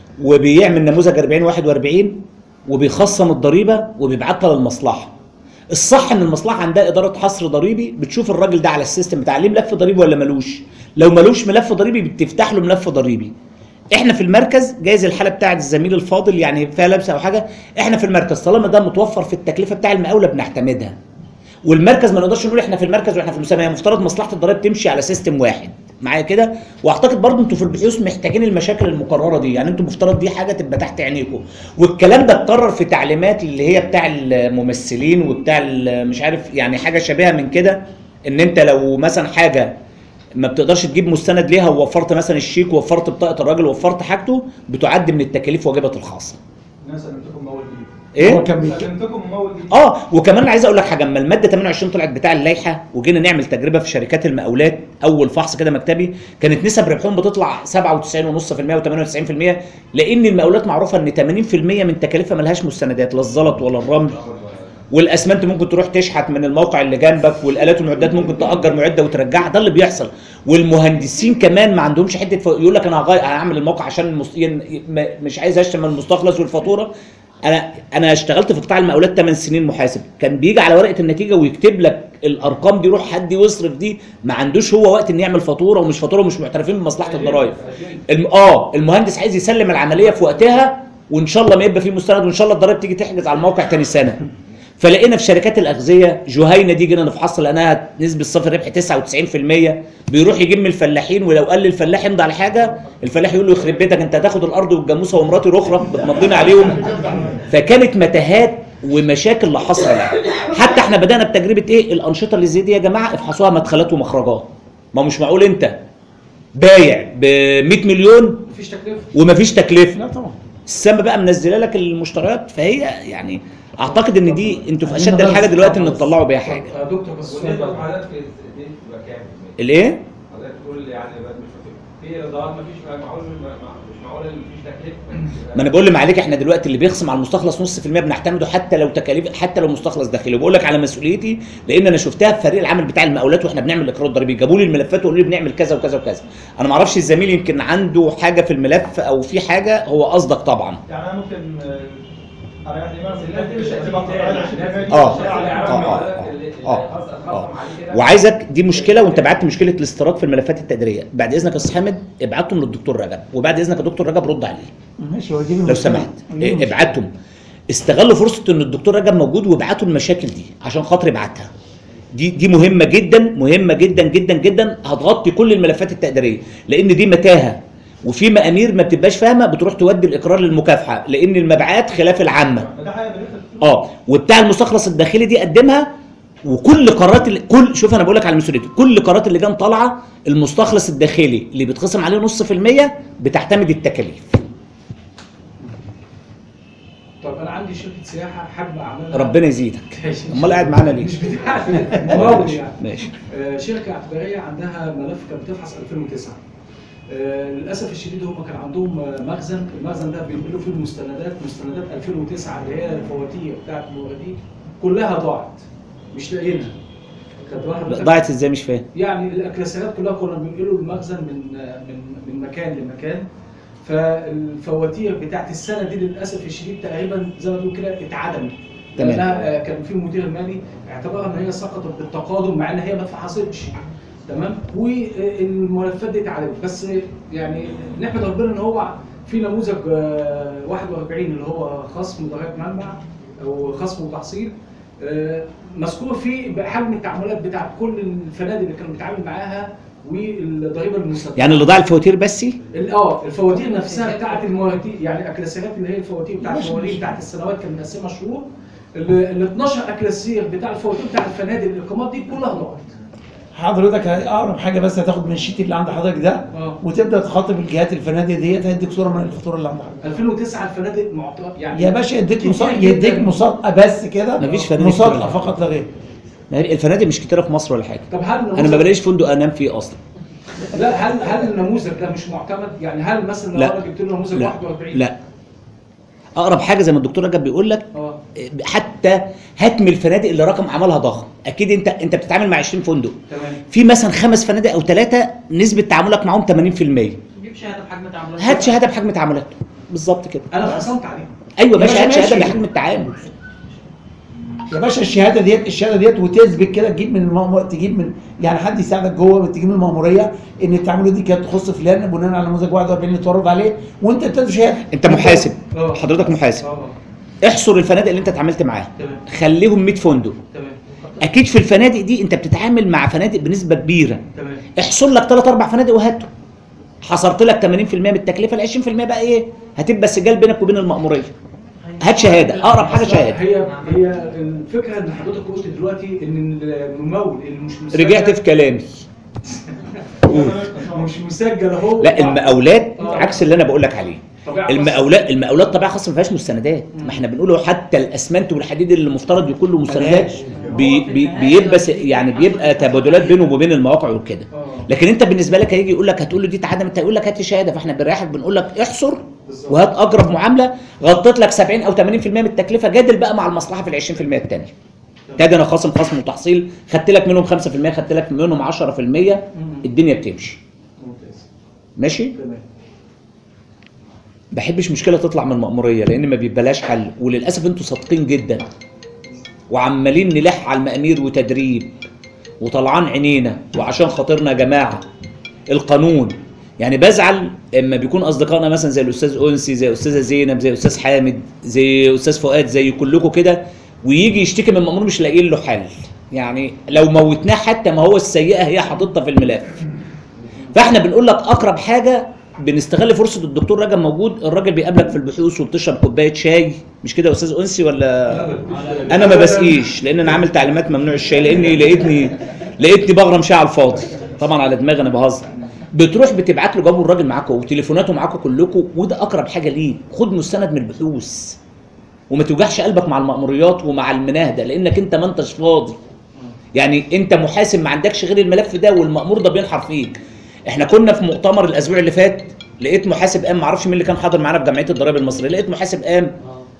وبيعمل نموذج أربعين واحد وأربعين وبيخصم الضريبه وبيبعتها للمصلحه. الصح ان المصلحه عندها اداره حصر ضريبي بتشوف الراجل ده على السيستم بتاع ليه ملف ضريبي ولا ملوش. لو ملوش ملف ضريبي بتفتح له ملف ضريبي. احنا في المركز جايز الحاله بتاعت الزميل الفاضل يعني فيها لبسه او حاجه، احنا في المركز طالما ده متوفر في التكلفه بتاع المقاوله بنعتمدها. والمركز ما نقدرش نقول احنا في المركز واحنا في المسمى، مفترض مصلحه الضرائب تمشي على سيستم واحد معايا كده. واعتقد برضو انتوا في البحوث محتاجين المشاكل المقرره دي، يعني انتوا مفترض دي حاجه تبقى تحت عينيكم. والكلام ده اتكرر في تعليمات اللي هي بتاع الممثلين وبتاع مش عارف يعني حاجه شبيهه من كده، ان انت لو مثلا حاجه ما بتقدرش تجيب مستند ليها ووفرت مثلا الشيك ووفرت بطاقه الراجل ووفرت حاجته بتعد من التكاليف واجبه الخاصه. الناس سلمتكم مول جديد. ايه؟ سلمتكم مول جديد. اه وكمان عايز اقول لك حاجه، اما الماده ثمانية وعشرين طلعت بتاع اللائحه وجينا نعمل تجربه في شركات المقاولات اول فحص كده مكتبي، كانت نسب ربحهم بتطلع سبعة وتسعين فاصلة خمسة في المية وثمانية وتسعين في المية، لان المقاولات معروفه ان ثمانين في المية من تكاليفها ملهاش مستندات لا الزلط ولا الرمل. والاسمنت ممكن تروح تشحت من الموقع اللي جنبك، والالات والمعدات ممكن تاجر معده وترجعها، ده اللي بيحصل. والمهندسين كمان ما عندهمش حته ف... يقول لك انا هعمل الموقع عشان المست... مش عايز اشتم المستخلص والفاتوره. انا انا اشتغلت في قطاع المقاولات ثمان سنين محاسب، كان بيجي على ورقه النتيجه ويكتب لك الارقام دي، روح حد يصرف دي، ما عندوش هو وقت ان يعمل فاتوره ومش فاتوره ومش معترفين بمصلحه الضرايب. الم... اه المهندس عايز يسلم العمليه في وقتها وان شاء الله ما يبقى فيه مستند وان شاء الله الضرايب تيجي تحجز على الموقع ثاني سنه. فلقينا في شركات الاغذيه جهينه دي جينا نفحص لقيناها نسبه صافي الربح تسعة وتسعين في المية، بيروح يجيب من الفلاحين ولو قال للفلاح امضي على حاجه الفلاح يقول له يخرب بيتك انت هتاخد الارض والجاموسه ومراتي الاخرى بتمضينا عليهم. فكانت متاهات ومشاكل لا حصر لها. حتى احنا بدانا بتجربه ايه الانشطه اللي زي دي يا جماعه افحصوها مدخلات ومخرجات. ما مش معقول انت بايع ب مية مليون مفيش تكلفه ومفيش تكلفه. لا طبعا السما بقى منزله لك المشتريات. فهي يعني اعتقد ان دي انتوا في اشد الحاجه دلوقتي ان تطلعوا بيها حاجه. يا دكتور بس بالنسبه للحالات في دي تبقى كام؟ الايه؟ حضرتك تقول يعني في رضا مفيش معقول مش معقول مفيش تكلفه. ما انا بقول لي معلك احنا دلوقتي اللي بيخصم على المستخلص نص في المية بنعتمده حتى لو تكاليف حتى لو مستخلص داخلي. وبقول لك على مسؤوليتي لان انا شفتها في فريق العمل بتاع المقاولات واحنا بنعمل الاقرار الضريبي، جابوا لي الملفات وقالوا لي بنعمل كذا وكذا وكذا. انا ما اعرفش الزميل يمكن عنده حاجه في الملف او في حاجه هو قصدك طبعا. يعني انا ممكن اريح اه اه اه اه وعايزك دي مشكله وانت بعت مشكله الاستيراد في الملفات التقديريه. بعد اذنك يا استاذ حامد ابعتهم للدكتور رجب، وبعد اذنك يا دكتور رجب رد عليه ماشي هو دي لو سمحت. ابعتهم استغلوا فرصه ان الدكتور رجب موجود وابعتوا المشاكل دي عشان خاطر ابعتها. دي دي مهمه جدا مهمه جدا جدا جدا هتغطي كل الملفات التقديريه، لان دي متاهه وفي مأمير ما بتبقاش فاهمه بتروح تودي الاقرار للمكافحه لان المبيعات خلاف العامه. اه وبتاع المستخلص الداخلي دي قدمها وكل قرارات ال... كل شوف انا بقول لك على مسؤوليتي، كل قرارات اللجان طالعه المستخلص الداخلي اللي بيتخصم عليه نص في المية بتعتمد التكاليف. طب انا عندي شركه سياحه حابب اعملها. ربنا يزيدك. امال قاعد معانا ليه؟ مش بتاعتي ممول يعني. ماشي. آه شركه اعتباريه عندها ملف كانت بتفحص ألفين وتسعة. آه للاسف الشديد هم كان عندهم مخزن، المخزن ده بينقلوا فيه المستندات، مستندات ألفين وتسعة اللي هي الفواتير بتاعت الموردين كلها ضاعت. مش لاقيينها. خدت بالك؟ ضاعت ازاي مش فاهم؟ يعني الاكلاسيات كلها كنا بننقله المخزن من من من مكان لمكان، فالفواتير بتاعت السنه دي للاسف الشديد تقريبا زي ما بنقول كده اتعدمت. تمام. لانها كان في المدير المالي اعتبرها ان هي سقطت بالتقادم مع ان هي ما اتفحصتش. تمام؟ والملفات دي اتعدمت، بس يعني نحمد ربنا ان هو في نموذج واحد وأربعين اللي هو خصم ضرائب منبع او خصم وتحصيل مذكور فيه بحجم التعاملات بتاع كل الفنادق اللي كانوا بيتعامل معاها والضريبه المستدفعه. يعني اللي ضاع الفواتير بس؟ اه الفواتير نفسها بتاعت المواتير، يعني اكلاسيات اللي هي الفواتير بتاعت المواليد بتاعت السنوات كان مقسمها شهور. ال اتناشر اكلاسير بتاع الفواتير بتاع الفنادق الاقامات دي كلها ضاعت. حضرتك اقرب حاجه بس هتاخد من الشيت اللي عند حضرتك ده اه وتبدا تخاطب الجهات الفنادق ديت، هيديك صوره من الفاتوره اللي عند حضرتك. ألفين وتسعة الفنادق معطاه يعني يا باشا يديك مصادقه، يديك مصادقه بس كده، مفيش فنادق مصادقه فقط لا غير. الفنادق مش كتيره في مصر ولا حاجه. طب هل انا ما بلاقيش فندق انام فيه اصلا. لا هل هل النموذج ده مش معتمد؟ يعني هل مثلا لو انا جبت له نموذج لا. واحد وأربعين؟ لا اقرب حاجه زي ما الدكتور رجب بيقول لك اه حتى هات من الفنادق اللي رقم عملها ضخم، اكيد انت انت بتتعامل مع عشرين فندق، تمام، في مثلا خمس فنادق او ثلاثه نسبه تعاملك معاهم ثمانين في المية. جيب شهاده بحجم تعاملات. هات شهاده بحجم تعاملات بالظبط كده. انا خصمت عليه. ايوه يا ماشي، باشا هات شهاده ماشي. بحجم التعامل. يا باشا الشهاده ديت الشهاده ديت وتثبت كده، تجيب من المأمور، تجيب من يعني حد يساعدك جوه، تجيب من المأموريه ان التعاملات دي كانت تخص فلان بناء على نموذج واحد وأربعين اللي اتورد عليه، وانت بتدي شهاده. انت محاسب، حضرتك محاسب، احصر الفنادق اللي انت اتعاملت معاها، خليهم مية فندق. تمام. اكيد في الفنادق دي انت بتتعامل مع فنادق بنسبه كبيره، تمام. احصر لك ثلاث اربع فنادق وهاته. حصرت لك ثمانين في المية من التكلفه، ال عشرين في المية بقى ايه؟ هتبقى سجال بينك وبين المأموريه. هات شهاده، اقرب حاجه شهاده. هي هي الفكره ان حضرتك قلت دلوقتي ان الممول اللي مش مسجل رجعت في كلامي. مش مسجل اهو. لا المقاولات آه. عكس اللي انا بقول لك عليه. طبيعة المقاولات المقاولات طبيعه خاصه ما فيهاش مستندات، ما احنا بنقوله حتى الاسمنت والحديد اللي المفترض يكون له مستندات بي بي بيبقى س- يعني بيبقى تبادلات بينه وبين المواقع وكده. لكن انت بالنسبه لك هيجي يقول لك هتقول له دي اتعدمت، هيقول لك هات لي شهاده، فاحنا بنريحك بنقول لك احصر وهات اقرب معامله غطت لك سبعين او ثمانين في المية من التكلفه، جادل بقى مع المصلحه في ال عشرين في المية الثانيه. تاجي انا خاصم خصم وتحصيل، خدت لك منهم خمسة في المية، خدت لك منهم عشرة في المية، الدنيا بتمشي. ممتاز. ماشي؟ تمام. بحبش مشكله تطلع من المأموريه لان ما بيبلاش حل، وللاسف انتوا صادقين جدا وعمالين نلح على المأمير وتدريب وطلعان عينينا وعشان خاطرنا يا جماعه القانون. يعني بزعل اما بيكون اصدقائنا مثلا زي الاستاذ انسي، زي الاستاذه زينب، زي الاستاذ حامد، زي استاذ فؤاد، زي كلكم كده، ويجي يشتكي من المأمور مش لاقيين له حل. يعني لو موتناه حتى ما هو السيئه هي حاططها في الملف. فاحنا بنقول لك اقرب حاجه، بنستغل فرصه الدكتور رجب موجود، الراجل بيقابلك في البحوث وبتشرب كوبايه شاي، مش كده يا استاذ انسي ولا؟ انا ما بسقيش لان انا عامل تعليمات ممنوع الشاي، لاني لقيتني لقيتني بغرم شاي على الفاضي، طبعا على دماغي انا بهزر. بتروح بتبعت له، جابوا الراجل معاكم وتليفوناته معاكم كلكم، وده اقرب حاجه ليه. خد مستند من البحوث وما توجعش قلبك مع المأموريات ومع المناهده، لانك انت ما انتش فاضي. يعني انت محاسب ما عندكش غير الملف ده والمأمور ده بينحر فيك. احنا كنا في مؤتمر الاسبوع اللي فات، لقيت محاسب قام، ما اعرفش مين اللي كان حاضر معانا في جمعيه الضرائب المصريه، لقيت محاسب قام.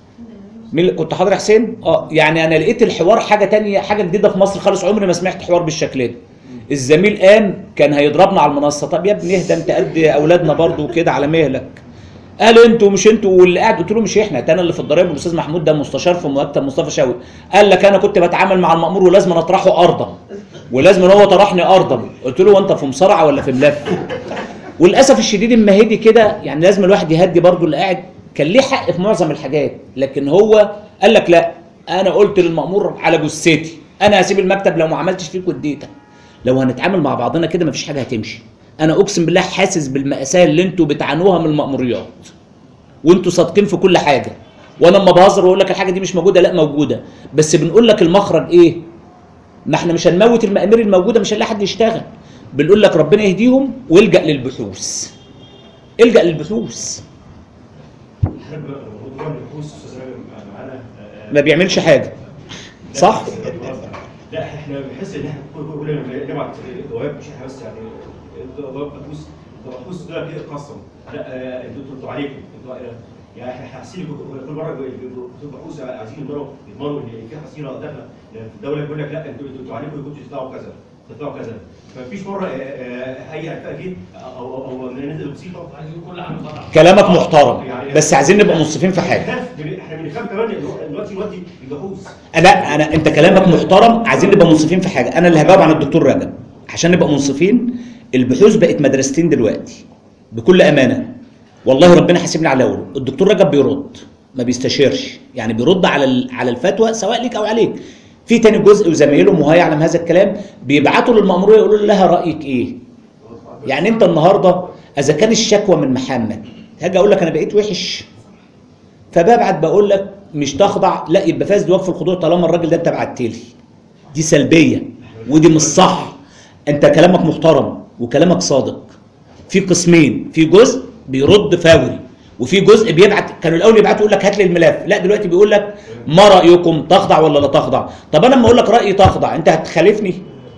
مين اللي كنت حاضر؟ حسين؟ اه يعني انا لقيت الحوار حاجه تانية، حاجه جديده في مصر خالص، عمري ما سمعت حوار بالشكل ده. الزميل قام كان هيضربنا على المنصه، طب يا ابني اهدى انت قد اولادنا برضو وكده على مهلك. قال انتوا مش انتوا واللي قاعد، قلت له مش احنا، ده انا اللي في الضرايب والاستاذ محمود ده مستشار في مكتب مصطفى شوقي. قال لك انا كنت بتعامل مع المأمور ولازم اطرحه ارضا، ولازم هو طرحني ارضا. قلت له وانت في مصارعه ولا في ملف؟ وللاسف الشديد اما هدي كده، يعني لازم الواحد يهدي برضو اللي قاعد، كان ليه حق في معظم الحاجات، لكن هو قال لك لا، انا قلت للمأمور على جثتي انا هسيب المكتب لو ما عملتش فيك وديتك. لو هنتعامل مع بعضنا كده مفيش حاجه هتمشي. انا اقسم بالله حاسس بالمأساة اللي انتوا بتعانوها من المأموريات، وانتوا صادقين في كل حاجه، وانا لما بهزر واقول لك الحاجه دي مش موجوده، لا موجوده، بس بنقول لك المخرج ايه؟ ما احنا مش هنموت المأمير الموجوده، مش هنلاقي حد يشتغل. بنقول لك ربنا يهديهم والجأ للبحوث. الجأ للبحوث. ما بيعملش حاجه. صح؟ لا احنا بنحس ان احنا كل ما نبعت جواب مش احنا بس، يعني جواب بحوث بحوث ده كده قسم، لا انتوا انتوا عليكم، انتوا يعني احنا حاسين كل مره في بحوث عايزين يضمنوا يضمنوا ان في حصيله داخله الدوله بيقول لك لا انتوا انتوا عليكم كنتوا تدفعوا كذا تدفعوا كذا. فمفيش مره هي اكيد او او او نزل بسيطه عايزين كل عام طبعا. كلامك محترم بس عايزين نبقى منصفين في حاجه. احنا بنخاف كمان دلوقتي دلوقتي البحوث. لا انا انت كلامك محترم، عايزين نبقى منصفين في حاجه. انا اللي هجاوب عن الدكتور رجب عشان نبقى منصفين. البحوث بقت مدرستين دلوقتي بكل امانه، والله ربنا حاسبني على الاول. الدكتور رجب بيرد ما بيستشيرش، يعني بيرد على على الفتوى سواء ليك او عليك. في تاني جزء وزمايلهم وهو يعلم هذا الكلام بيبعتوا للمأمورية يقولوا لها رأيك ايه؟ يعني انت النهارده اذا كان الشكوى من محمد هاجي اقول لك انا بقيت وحش فببعت بقول لك مش تخضع، لا يبقى فاسد وقف الخضوع طالما الراجل ده انت بعت لي. دي سلبيه ودي مش صح. انت كلامك محترم وكلامك صادق. في قسمين، في جزء بيرد فوري وفي جزء بيبعت. كانوا الاول يبعتوا يقول لك هات لي الملف، لا دلوقتي بيقول لك ما رايكم تخضع ولا لا تخضع؟ طب انا لما اقول لك رايي تخضع انت هتخالفني؟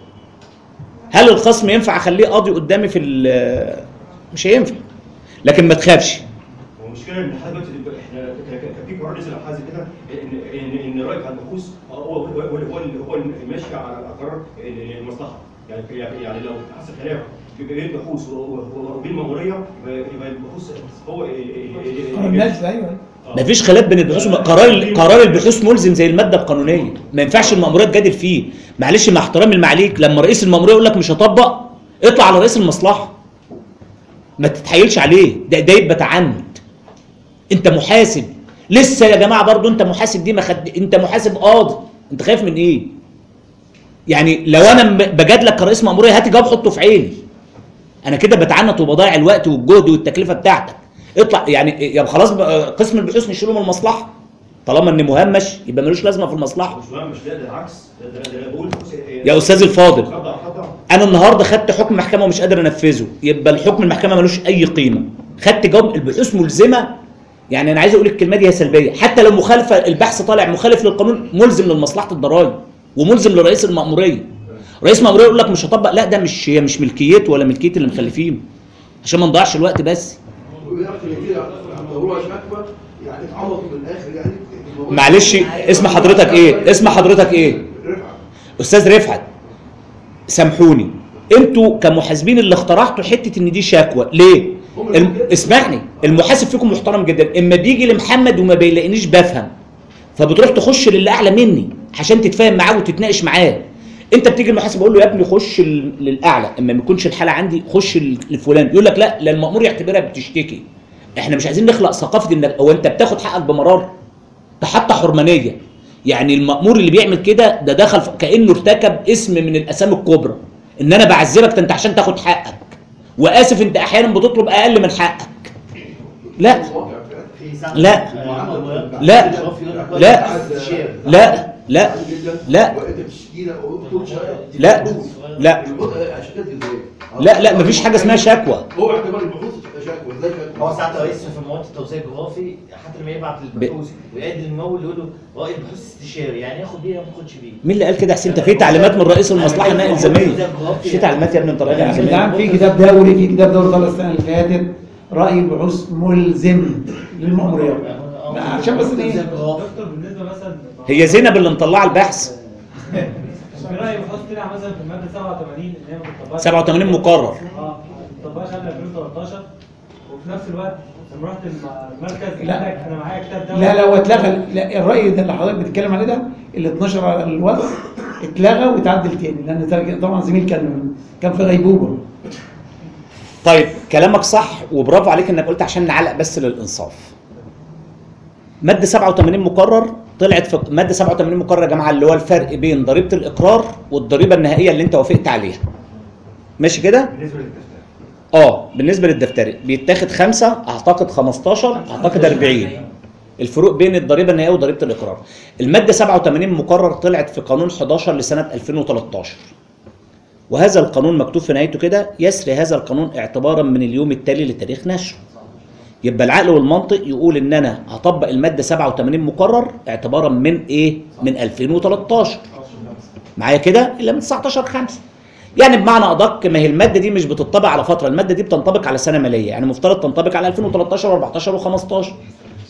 هل الخصم ينفع اخليه قاضي قدامي في مش هينفع. لكن ما تخافش. المشكله ان لحد دلوقتي احنا كان في قرار نزل على حاجه كده ان ان ان رايك على البحوث هو هو هو هو ماشي على قرار المصلحه. يعني يعني لو حصل خلاف بين البحوث وبين المأمورية يبقى البحوث هو الناس. ايوه مفيش خلاف بين البحوث. قرار قرار البحوث ملزم زي الماده القانونيه، ما ينفعش المأموريه تجادل فيه. معلش مع احترامي المعليك، لما رئيس المأموريه يقول لك مش هطبق اطلع على رئيس المصلحه، ما تتحايلش عليه. ده ده يبقى تعنت. انت محاسب لسه يا جماعه، برضو انت محاسب. دي ما خد... انت محاسب قاضي، انت خايف من ايه؟ يعني لو انا بجادلك كرئيس مأموريه هات جواب حطه في عيني، انا كده بتعنت وبضيع الوقت والجهد والتكلفه بتاعتك. اطلع يعني يا خلاص قسم البحوث نشيله من المصلحه طالما ان مهمش يبقى ملوش لازمه في المصلحه. مش مهمش، لا ده العكس. ده انا بقول يا استاذ الفاضل انا النهارده خدت حكم محكمه ومش قادر انفذه، يبقى الحكم المحكمه ملوش اي قيمه. خدت جواب البحوث ملزمه، يعني انا عايز اقول الكلمه دي هي سلبيه، حتى لو مخالفه البحث طالع مخالف للقانون ملزم لمصلحه الضرائب وملزم لرئيس المأموريه. رئيس المأموريه يقول لك مش هطبق، لا ده مش هي مش ملكيته ولا ملكيه اللي مخلفينه، عشان ما نضيعش الوقت بس. معلش اسم حضرتك ايه؟ اسم حضرتك ايه؟ استاذ رفعت. سامحوني انتوا كمحاسبين اللي اخترعتوا حته ان دي شكوى ليه؟ الم... اسمعني، المحاسب فيكم محترم جدا، اما بيجي لمحمد وما بيلاقينيش بفهم فبتروح تخش للي اعلى مني عشان تتفاهم معاه وتتناقش معاه. انت بتيجي المحاسب اقول له يا ابني خش للاعلى، اما ما يكونش الحاله عندي خش لفلان، يقول لك لا لا المأمور يعتبرها بتشتكي. احنا مش عايزين نخلق ثقافه انك او انت بتاخد حقك بمرار. ده حتى حرمانيه، يعني المأمور اللي بيعمل كده ده دخل كانه ارتكب اسم من الاسامي الكبرى، ان انا بعذبك انت عشان تاخد حقك، واسف انت احيانا بتطلب اقل من حقك. لا لا لا لا لا لا لا لا لا لا لا مفيش حاجه اسمها شكوى. هو اعتبار البحوث شكوى ازاي شكوى؟ هو ساعات رئيس في مواد التوزيع الجغرافي حتى لما يبعت للبحوث ويقدم الممول يقول له رأي البحوث استشاري، يعني ياخد بيه ما ياخدش بيه. مين اللي قال كده يا حسين؟ انت في تعليمات من رئيس المصلحه انها الزاميه. في تعليمات يا ابني انت راجع الزاميه. في كتاب دوري في كتاب دوري طلع السنه اللي فاتت رأي البحوث ملزم للمأموريات. عشان بس ايه؟ دكتور بالنسبه مثلا هي زينب اللي مطلعه البحث. في رأي بحوث طلع مثلا في الماده سبعة وثمانين ان هي ما بتطبقش سبعة وثمانين مقرر. اه ما بتطبقش قبل ألفين وثلاثة عشر، وفي نفس الوقت لما رحت المركز لا قال لك انا معايا كتاب دوري. لا لا هو اتلغى. لا الرأي ده اللي حضرتك بتتكلم عليه ده اللي اتنشر على الواتس اتلغى واتعدل تاني، لان طبعا زميل كان كان في غيبوبه. طيب كلامك صح وبرافو عليك انك قلت عشان نعلق بس للانصاف. ماده سبعة وثمانين مقرر طلعت في ماده سبعة وثمانين مقرر يا جماعه اللي هو الفرق بين ضريبه الاقرار والضريبه النهائيه اللي انت وافقت عليها. ماشي كده؟ بالنسبه للدفتر. اه بالنسبه للدفتري بيتاخد خمسة اعتقد خمستاشر اعتقد أربعين. الفروق بين الضريبه النهائيه وضريبه الاقرار. الماده سبعة وثمانين مقرر طلعت في قانون حداشر لسنه ألفين وثلاثة عشر. وهذا القانون مكتوب في نهايته كده يسري هذا القانون اعتبارا من اليوم التالي لتاريخ نشره. يبقى العقل والمنطق يقول ان انا هطبق الماده سبعة وثمانين مقرر اعتبارا من ايه؟ من ألفين وثلاثة عشر. معايا كده؟ الا من تسعتاشر خمسة. يعني بمعنى ادق ما هي الماده دي مش بتطبق على فتره، الماده دي بتنطبق على سنه ماليه، يعني مفترض تنطبق على ألفين وثلاثة عشر وأربعتاشر وخمستاشر.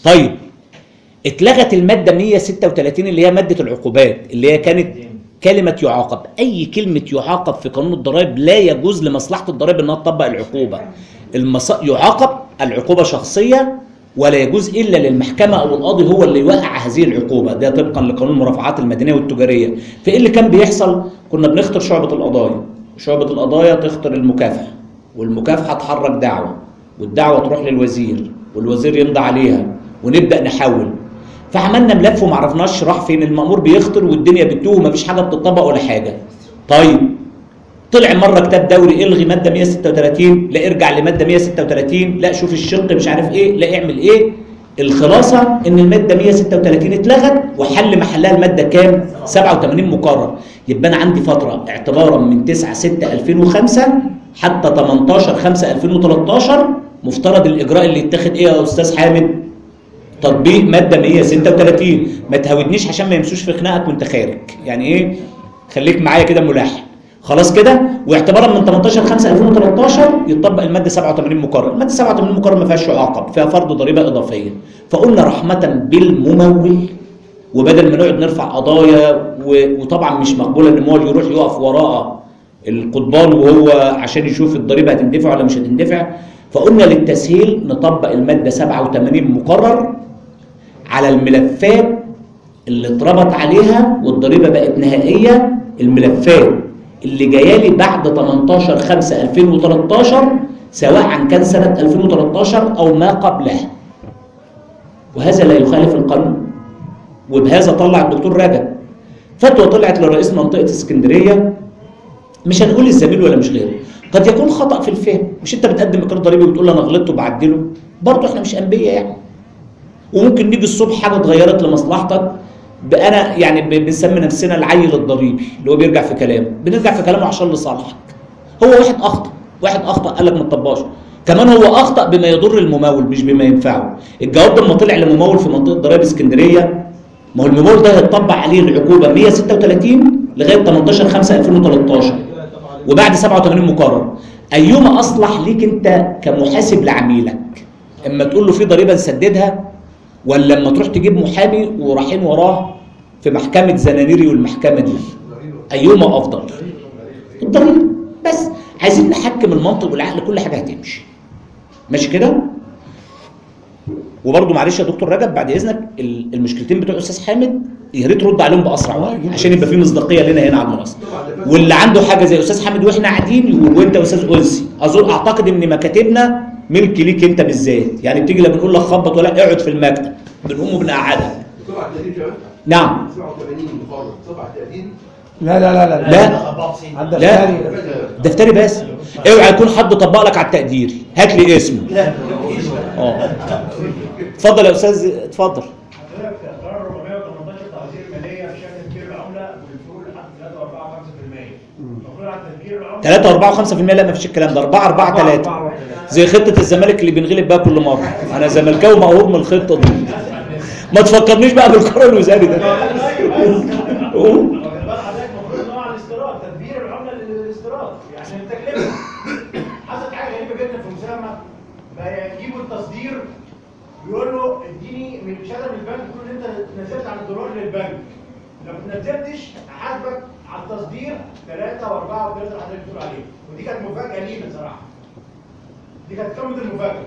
طيب اتلغت الماده مية وستة وتلاتين اللي هي ماده العقوبات، اللي هي كانت كلمه يعاقب. اي كلمه يعاقب في قانون الضرائب لا يجوز لمصلحه الضرائب انها تطبق العقوبه. المص... يعاقب العقوبه شخصيه، ولا يجوز الا للمحكمه او القاضي هو اللي يوقع هذه العقوبه، ده طبقا لقانون المرافعات المدنيه والتجاريه. فايه اللي كان بيحصل؟ كنا بنختار شعبه القضايا، شعبه القضايا تختار المكافحه، والمكافحه تحرك دعوه، والدعوه تروح للوزير، والوزير يمضي عليها، ونبدا نحول. فعملنا ملف وما عرفناش راح فين، المأمور بيخطر والدنيا بتوه ومفيش حاجه بتطبق ولا حاجه. طيب طلع مره كتاب دوري الغي ماده مية وستة وتلاتين، لا ارجع لماده مية وستة وتلاتين، لا شوف الشق مش عارف ايه، لا اعمل ايه. الخلاصه ان الماده مية وستة وتلاتين اتلغت وحل محلها الماده كام؟ سبعة وتمانين مقرر. يبقى انا عندي فتره اعتبارا من تسعة ستة ألفين وخمسة حتى تمنتاشر خمسة ألفين وتلتاشر مفترض الاجراء اللي يتاخد ايه يا استاذ حامد؟ تطبيق ماده مية وستة وتلاتين. ما تهودنيش عشان ما يمسوش في خناقك وانت خارج، يعني ايه؟ خليك معايا كده ملاحق. خلاص كده؟ واعتبارا من تمنتاشر خمسة ألفين وتلتاشر يطبق الماده سبعة وتمانين مقرر. الماده سبعة وتمانين مقرر ما فيهاش يعاقب، فيها فرض ضريبه اضافيه. فقلنا رحمه بالممول، وبدل ما نقعد نرفع قضايا، وطبعا مش مقبوله ان الممول يروح يقف وراء القضبان وهو عشان يشوف الضريبه هتندفع ولا مش هتندفع، فقلنا للتسهيل نطبق الماده سبعة وتمانين مقرر على الملفات اللي اتربط عليها والضريبه بقت نهائيه. الملفات اللي جايه لي بعد تمنتاشر خمسة ألفين وتلتاشر سواء كان سنه ألفين وتلتاشر او ما قبلها، وهذا لا يخالف القانون. وبهذا طلع الدكتور رجب فتوى طلعت لرئيس منطقه اسكندريه، مش هنقول الزميل ولا مش غيره، قد يكون خطا في الفهم. مش انت بتقدم اقرار ضريبي وتقول انا غلطت وبعدله؟ برضه احنا مش انبياء يعني، وممكن نيجي الصبح حاجه اتغيرت لمصلحتك. انا يعني بنسمي نفسنا العيل الضريبي اللي هو بيرجع في كلامه، بنرجع في كلامه عشان لصالحك. هو واحد اخطا، واحد اخطا قال لك ما تطبقش، كمان هو اخطا بما يضر الممول مش بما ينفعه. الجواب لما طلع لممول في منطقه ضرائب اسكندريه، ما هو الممول ده هيطبق عليه العقوبه مية وستة وتلاتين لغايه تمنتاشر خمسة ألفين وتلتاشر وبعد سبعة وتمانين مقرر. ايهما اصلح ليك انت كمحاسب لعميلك؟ اما تقول له في ضريبه نسددها، ولا لما تروح تجيب محامي ورايحين وراه في محكمه زنانيري والمحكمه دي؟ ايهما افضل؟ الضريبه. بس عايزين نحكم المنطق والعقل، كل حاجه هتمشي. ماشي كده؟ وبرده معلش يا دكتور رجب بعد اذنك، المشكلتين بتوع الاستاذ حامد يا ريت رد عليهم باسرع وقت عشان يبقى في مصداقيه لنا هنا على المنصه. واللي عنده حاجه زي استاذ حامد واحنا قاعدين وانت استاذ انسي، اظن اعتقد ان مكاتبنا ملك ليك انت بالذات، يعني بتيجي لما بنقول لك خبط ولا اقعد في المكتب بنقوم وبنقعدك. نعم. لا لا لا لا لا لا دفتري بس. اوعى يكون حد طبق لك على التقديري، هات لي اسمه. اه اتفضل يا استاذ، اتفضل. حضرتك قرار أربعمية وتمنتاشر تعديل الماليه في شان تفكير العمله والفروق لحد ثلاثة وأربعة وخمسة بالمية. المفروض على تفكير العمله ثلاثة وأربعة وخمسة بالمية. لا ما فيش الكلام ده، أربعة أربعة ثلاثة زي خطه الزمالك اللي بنغلب بها كل مره. انا زملكاوي مقهور من الخطه دي، ما تفكرنيش بقى بالقرار الوزاري ده. تدبير العمله للاستيراد، يعني التكلفه. حصلت حاجه غريبه جدا في مساهمه، يجيبوا التصدير يقول له اديني من شهاده من البنك تقول ان انت نزلت عن الدولار للبنك، لو ما نزلتش هحاسبك على التصدير ثلاثة وأربعة وثلاثة اللي حضرتك بتقول عليه. ودي كانت مفاجاه لينا بصراحه. دي كانت قمه المفاجاه.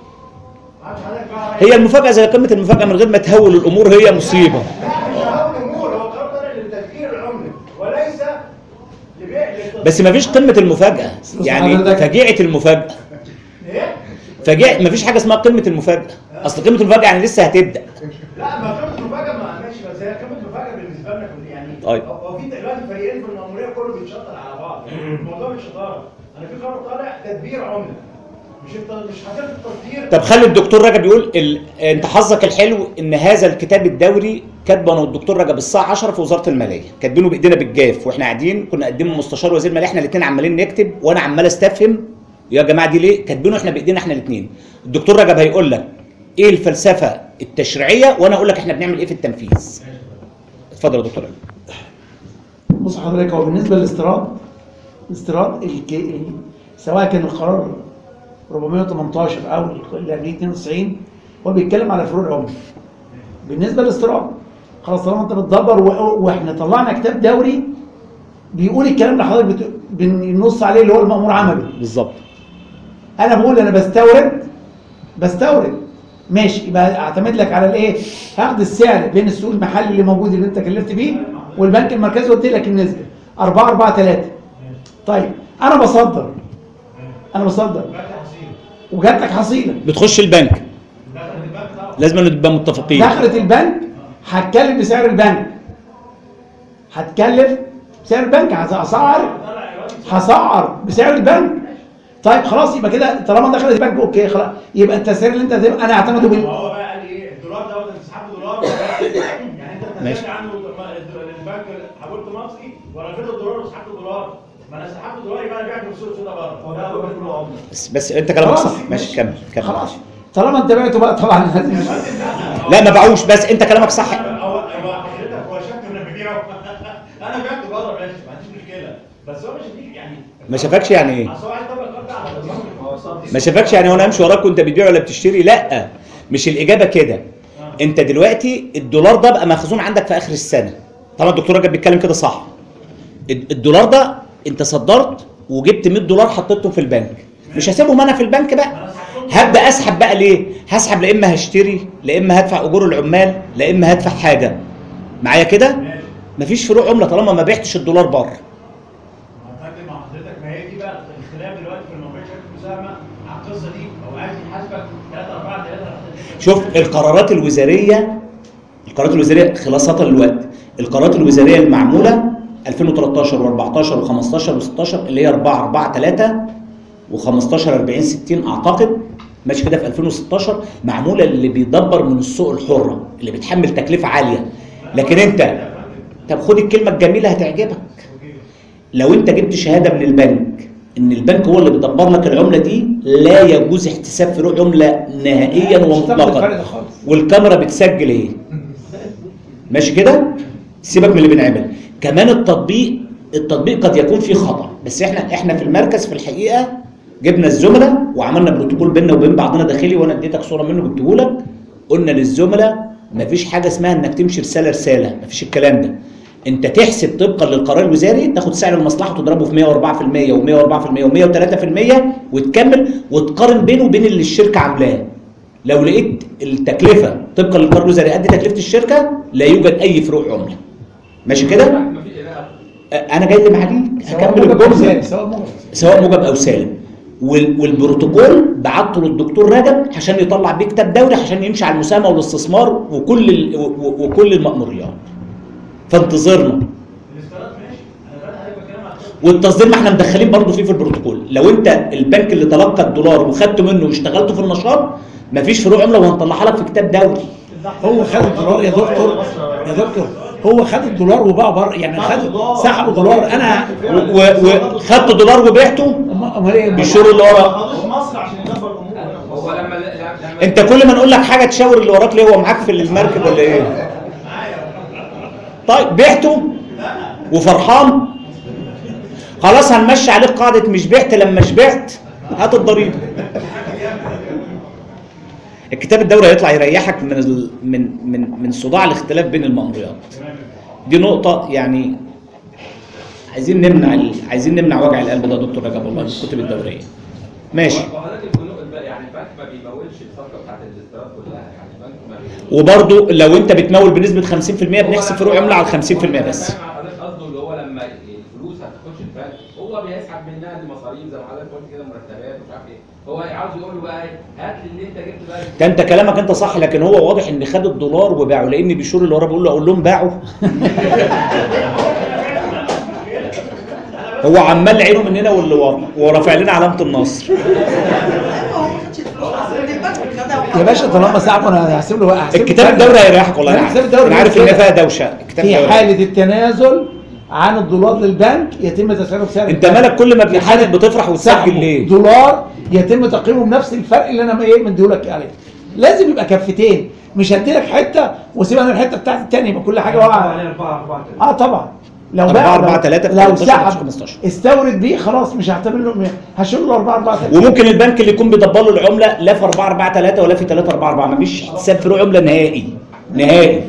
هي المفاجاه زي قمه المفاجاه من غير ما تهول الامور، هي مصيبه. لا مش هقول الامور، هو قرار طالع لتفكير العمله وليس لبيع. بس ما فيش قمه المفاجاه، يعني فجيعه المفاجاه. فجاء مفيش حاجه اسمها قمه المفاجاه، اصل قمه المفاجاه يعني لسه هتبدا. لا ما قمه المفاجاه ما ماشي، بس هي قمه المفاجاه بالنسبه لنا كلنا يعني. طيب هو في دلوقتي فريقين في المأموريه كله بيتشطر على بعض، الموضوع مش شطاره. انا في قرار طالع تدبير عمله، مش مش حاجات التصدير. طب خلي الدكتور رجب يقول ال... انت حظك الحلو ان هذا الكتاب الدوري كاتبه انا والدكتور رجب الساعه عشرة في وزاره الماليه، كاتبينه بايدينا بالجاف واحنا قاعدين، كنا قدمه مستشار وزير الماليه، احنا الاثنين عمالين نكتب وانا عمال استفهم يا جماعه دي ليه؟ كاتبينه احنا بايدينا احنا الاثنين. الدكتور رجب هيقول لك ايه الفلسفه التشريعيه وانا اقول لك احنا بنعمل ايه في التنفيذ. اتفضل يا دكتور رجب. بص حضرتك، هو بالنسبه للاستيراد، الاستيراد سواء كان القرار أربعمية وتمنتاشر او اللي قبليه اتنين وتسعين، هو بيتكلم على فروق العمله. بالنسبه للاستيراد خلاص طالما انت بتدبر و... واحنا طلعنا كتاب دوري بيقول الكلام اللي حضرتك بت... بنص عليه اللي هو المأمور عملي. بالظبط. انا بقول انا بستورد بستورد ماشي، يبقى اعتمد لك على الايه؟ هاخد السعر بين السوق المحلي اللي موجود اللي انت كلفت بيه والبنك المركزي قلت لك النسبه أربعة أربعة ثلاثة. طيب انا بصدر انا بصدر وجات لك حصيله بتخش البنك لازم نبقى متفقين. دخلت البنك هتكلف بسعر البنك، هتكلف بسعر البنك، هسعر هسعر بسعر البنك. طيب خلاص يبقى كده طالما دخلت البنك اوكي خلاص يبقى التسعير اللي انت هتبقى انا هعتمده بال هو بقى قال ايه الدولار دوت انت سحبت دولار يعني انت ماشي. بتتكلم عنه البنك حولت مصري ورفضت الدولار وسحبت الدولار، ما انا سحبت الدولار يبقى انا بعت في السوق السوداء بره. بس بس انت كلامك صح. ماشي كمل كمل. خلاص طالما انت بعته بقى طبعا لازم لا ما باعوش بس انت كلامك صح. هو هو حضرتك هو شك انك بتبيعه انا بعته بره ماشي ما عنديش مشكله، بس هو مش هديك يعني ما شافكش يعني ايه؟ اصل هو عايز يطبق القرض على الضمان. ما شافكش يعني وانا امشي وراك وانت بتبيع ولا بتشتري؟ لا مش الاجابه كده. انت دلوقتي الدولار ده بقى مخزون عندك في اخر السنه. طبعا الدكتور رجب بيتكلم كده صح. الدولار ده انت صدرت وجبت مية دولار حطيتهم في البنك، مش هسيبهم انا في البنك بقى، هبدا اسحب بقى. ليه؟ هسحب لا اما هشتري لا اما هدفع اجور العمال لا اما هدفع حاجه معايا كده. مفيش فروق عمله طالما ما بعتش الدولار بره. هتكلم مع حضرتك ما هي دي بقى الخلاف دلوقتي في الموضوع شركه مساهمه على القصه دي، هو عايز يحاسبك ثلاثة أربعة ثلاثة. شوف القرارات الوزاريه القرارات الوزاريه خلاصه للوقت، القرارات الوزاريه المعموله ألفين وتلتاشر وأربعتاشر وخمستاشر وستاشر اللي هي أربعة أربعة ثلاثة وخمستاشر أربعين ستين اعتقد ماشي كده في ألفين وستاشر معموله اللي بيدبر من السوق الحره اللي بتحمل تكلفه عاليه. لكن انت طب خد الكلمه الجميله هتعجبك. لو انت جبت شهاده من البنك ان البنك هو اللي بيدبر لك العمله دي لا يجوز احتساب فروق عمله نهائيا ومطلقا، والكاميرا بتسجل ايه ماشي كده. سيبك من اللي بنعمل. كمان التطبيق التطبيق قد يكون فيه خطا، بس احنا احنا في المركز في الحقيقه جبنا الزملاء وعملنا بروتوكول بيننا وبين بعضنا داخلي، وانا اديتك صوره منه جبتهولك. قلنا للزملاء مفيش حاجه اسمها انك تمشي رساله رساله، مفيش الكلام ده. انت تحسب طبقا للقرار الوزاري، تاخد سعر المصلحه وتضربه في مية وأربعة بالمية ومية وأربعة بالمية ومية وتلاتة بالمية وتكمل وتقارن بينه وبين اللي الشركه عاملاه. لو لقيت التكلفه طبقا للقرار الوزاري قد تكلفه الشركه لا يوجد اي فروق عمله. ماشي كده؟ انا جاي لي عليك هكمل الجمله سواء موجب او سالب. والبروتوكول بعته للدكتور رجب عشان يطلع بيه كتاب دوري عشان يمشي على المساهمه والاستثمار وكل ال... وكل المأموريات. فانتظرنا. والتصدير ما احنا مدخلين برضه فيه في البروتوكول. لو انت البنك اللي تلقى الدولار وخدت منه واشتغلته في النشاط مفيش فروق عمله وهنطلعها لك في كتاب دوري. هو خد الدولار يا دكتور يا دكتور هو خد الدولار وباع بره يعني خد سحبوا دولار. انا وخدت دولار وبعته بالشهور اللي ورا. هو لما انت كل ما نقول لك حاجه تشاور اللي وراك ليه؟ هو معاك في المركب ولا ايه؟ طيب بعته وفرحان خلاص هنمشي عليك قاعده مش بعت لما شبعت هات الضريبه. الكتاب الدوري هيطلع يريحك من ال... من من من صداع الاختلاف بين المأموريات. دي نقطه يعني عايزين نمنع ال... عايزين نمنع وجع القلب ده دكتور رجب والله في الكتب الدوريه. ماشي. وحضرتك البنوك يعني البنك ما بيمولش الصفقه بتاعت الاستيراد كلها، يعني البنك ما بيمولش. وبرده لو انت بتمول بنسبه خمسين بالمية بنحسب فروق عمله على خمسين بالمية بس. حضرتك قصده اللي هو لما الفلوس هتخش البنك هو بيسحب منها المصاريف زي ما حضرتك قلت كده مرتبات ومش عارف ايه، هو عاوز يقول له بقى ايه هات لي اللي انت جبت بقى. ده انت كلامك انت صح، لكن هو واضح ان خد الدولار وباعه لان بيشور اللي ورا بيقول له اقول لهم باعوا. هو عمال عينه مننا واللي ورا ورافع لنا علامه النصر. يا باشا طالما سحبوا انا هحسب له هحسب الكتاب الدوري هيريحك والله. انا عارف ان فيها دوشه. الكتاب في حاله التنازل عن الدولار للبنك يتم تسعيره بسعر انت مالك كل ما بتحدد بتفرح وتسجل ليه؟ دولار يتم تقييمه بنفس الفرق اللي انا ايه مديهولك عليه. لازم يبقى كفتين، مش هديلك حته واسيب انا الحته بتاعتي الثانيه يبقى كل حاجه واقعه. اه طبعا لو أربعة أربعة ثلاثة في لو تلتاشر سحب خمستاشر. استورد بيه خلاص مش هعتبر له، هشيل له أربعة أربعة ثلاثة. وممكن البنك اللي يكون بيدبر له العمله لا في أربعة أربعة ثلاثة ولا في ثلاثة أربعة أربعة، مفيش حساب فروع عمله نهائي نهائي.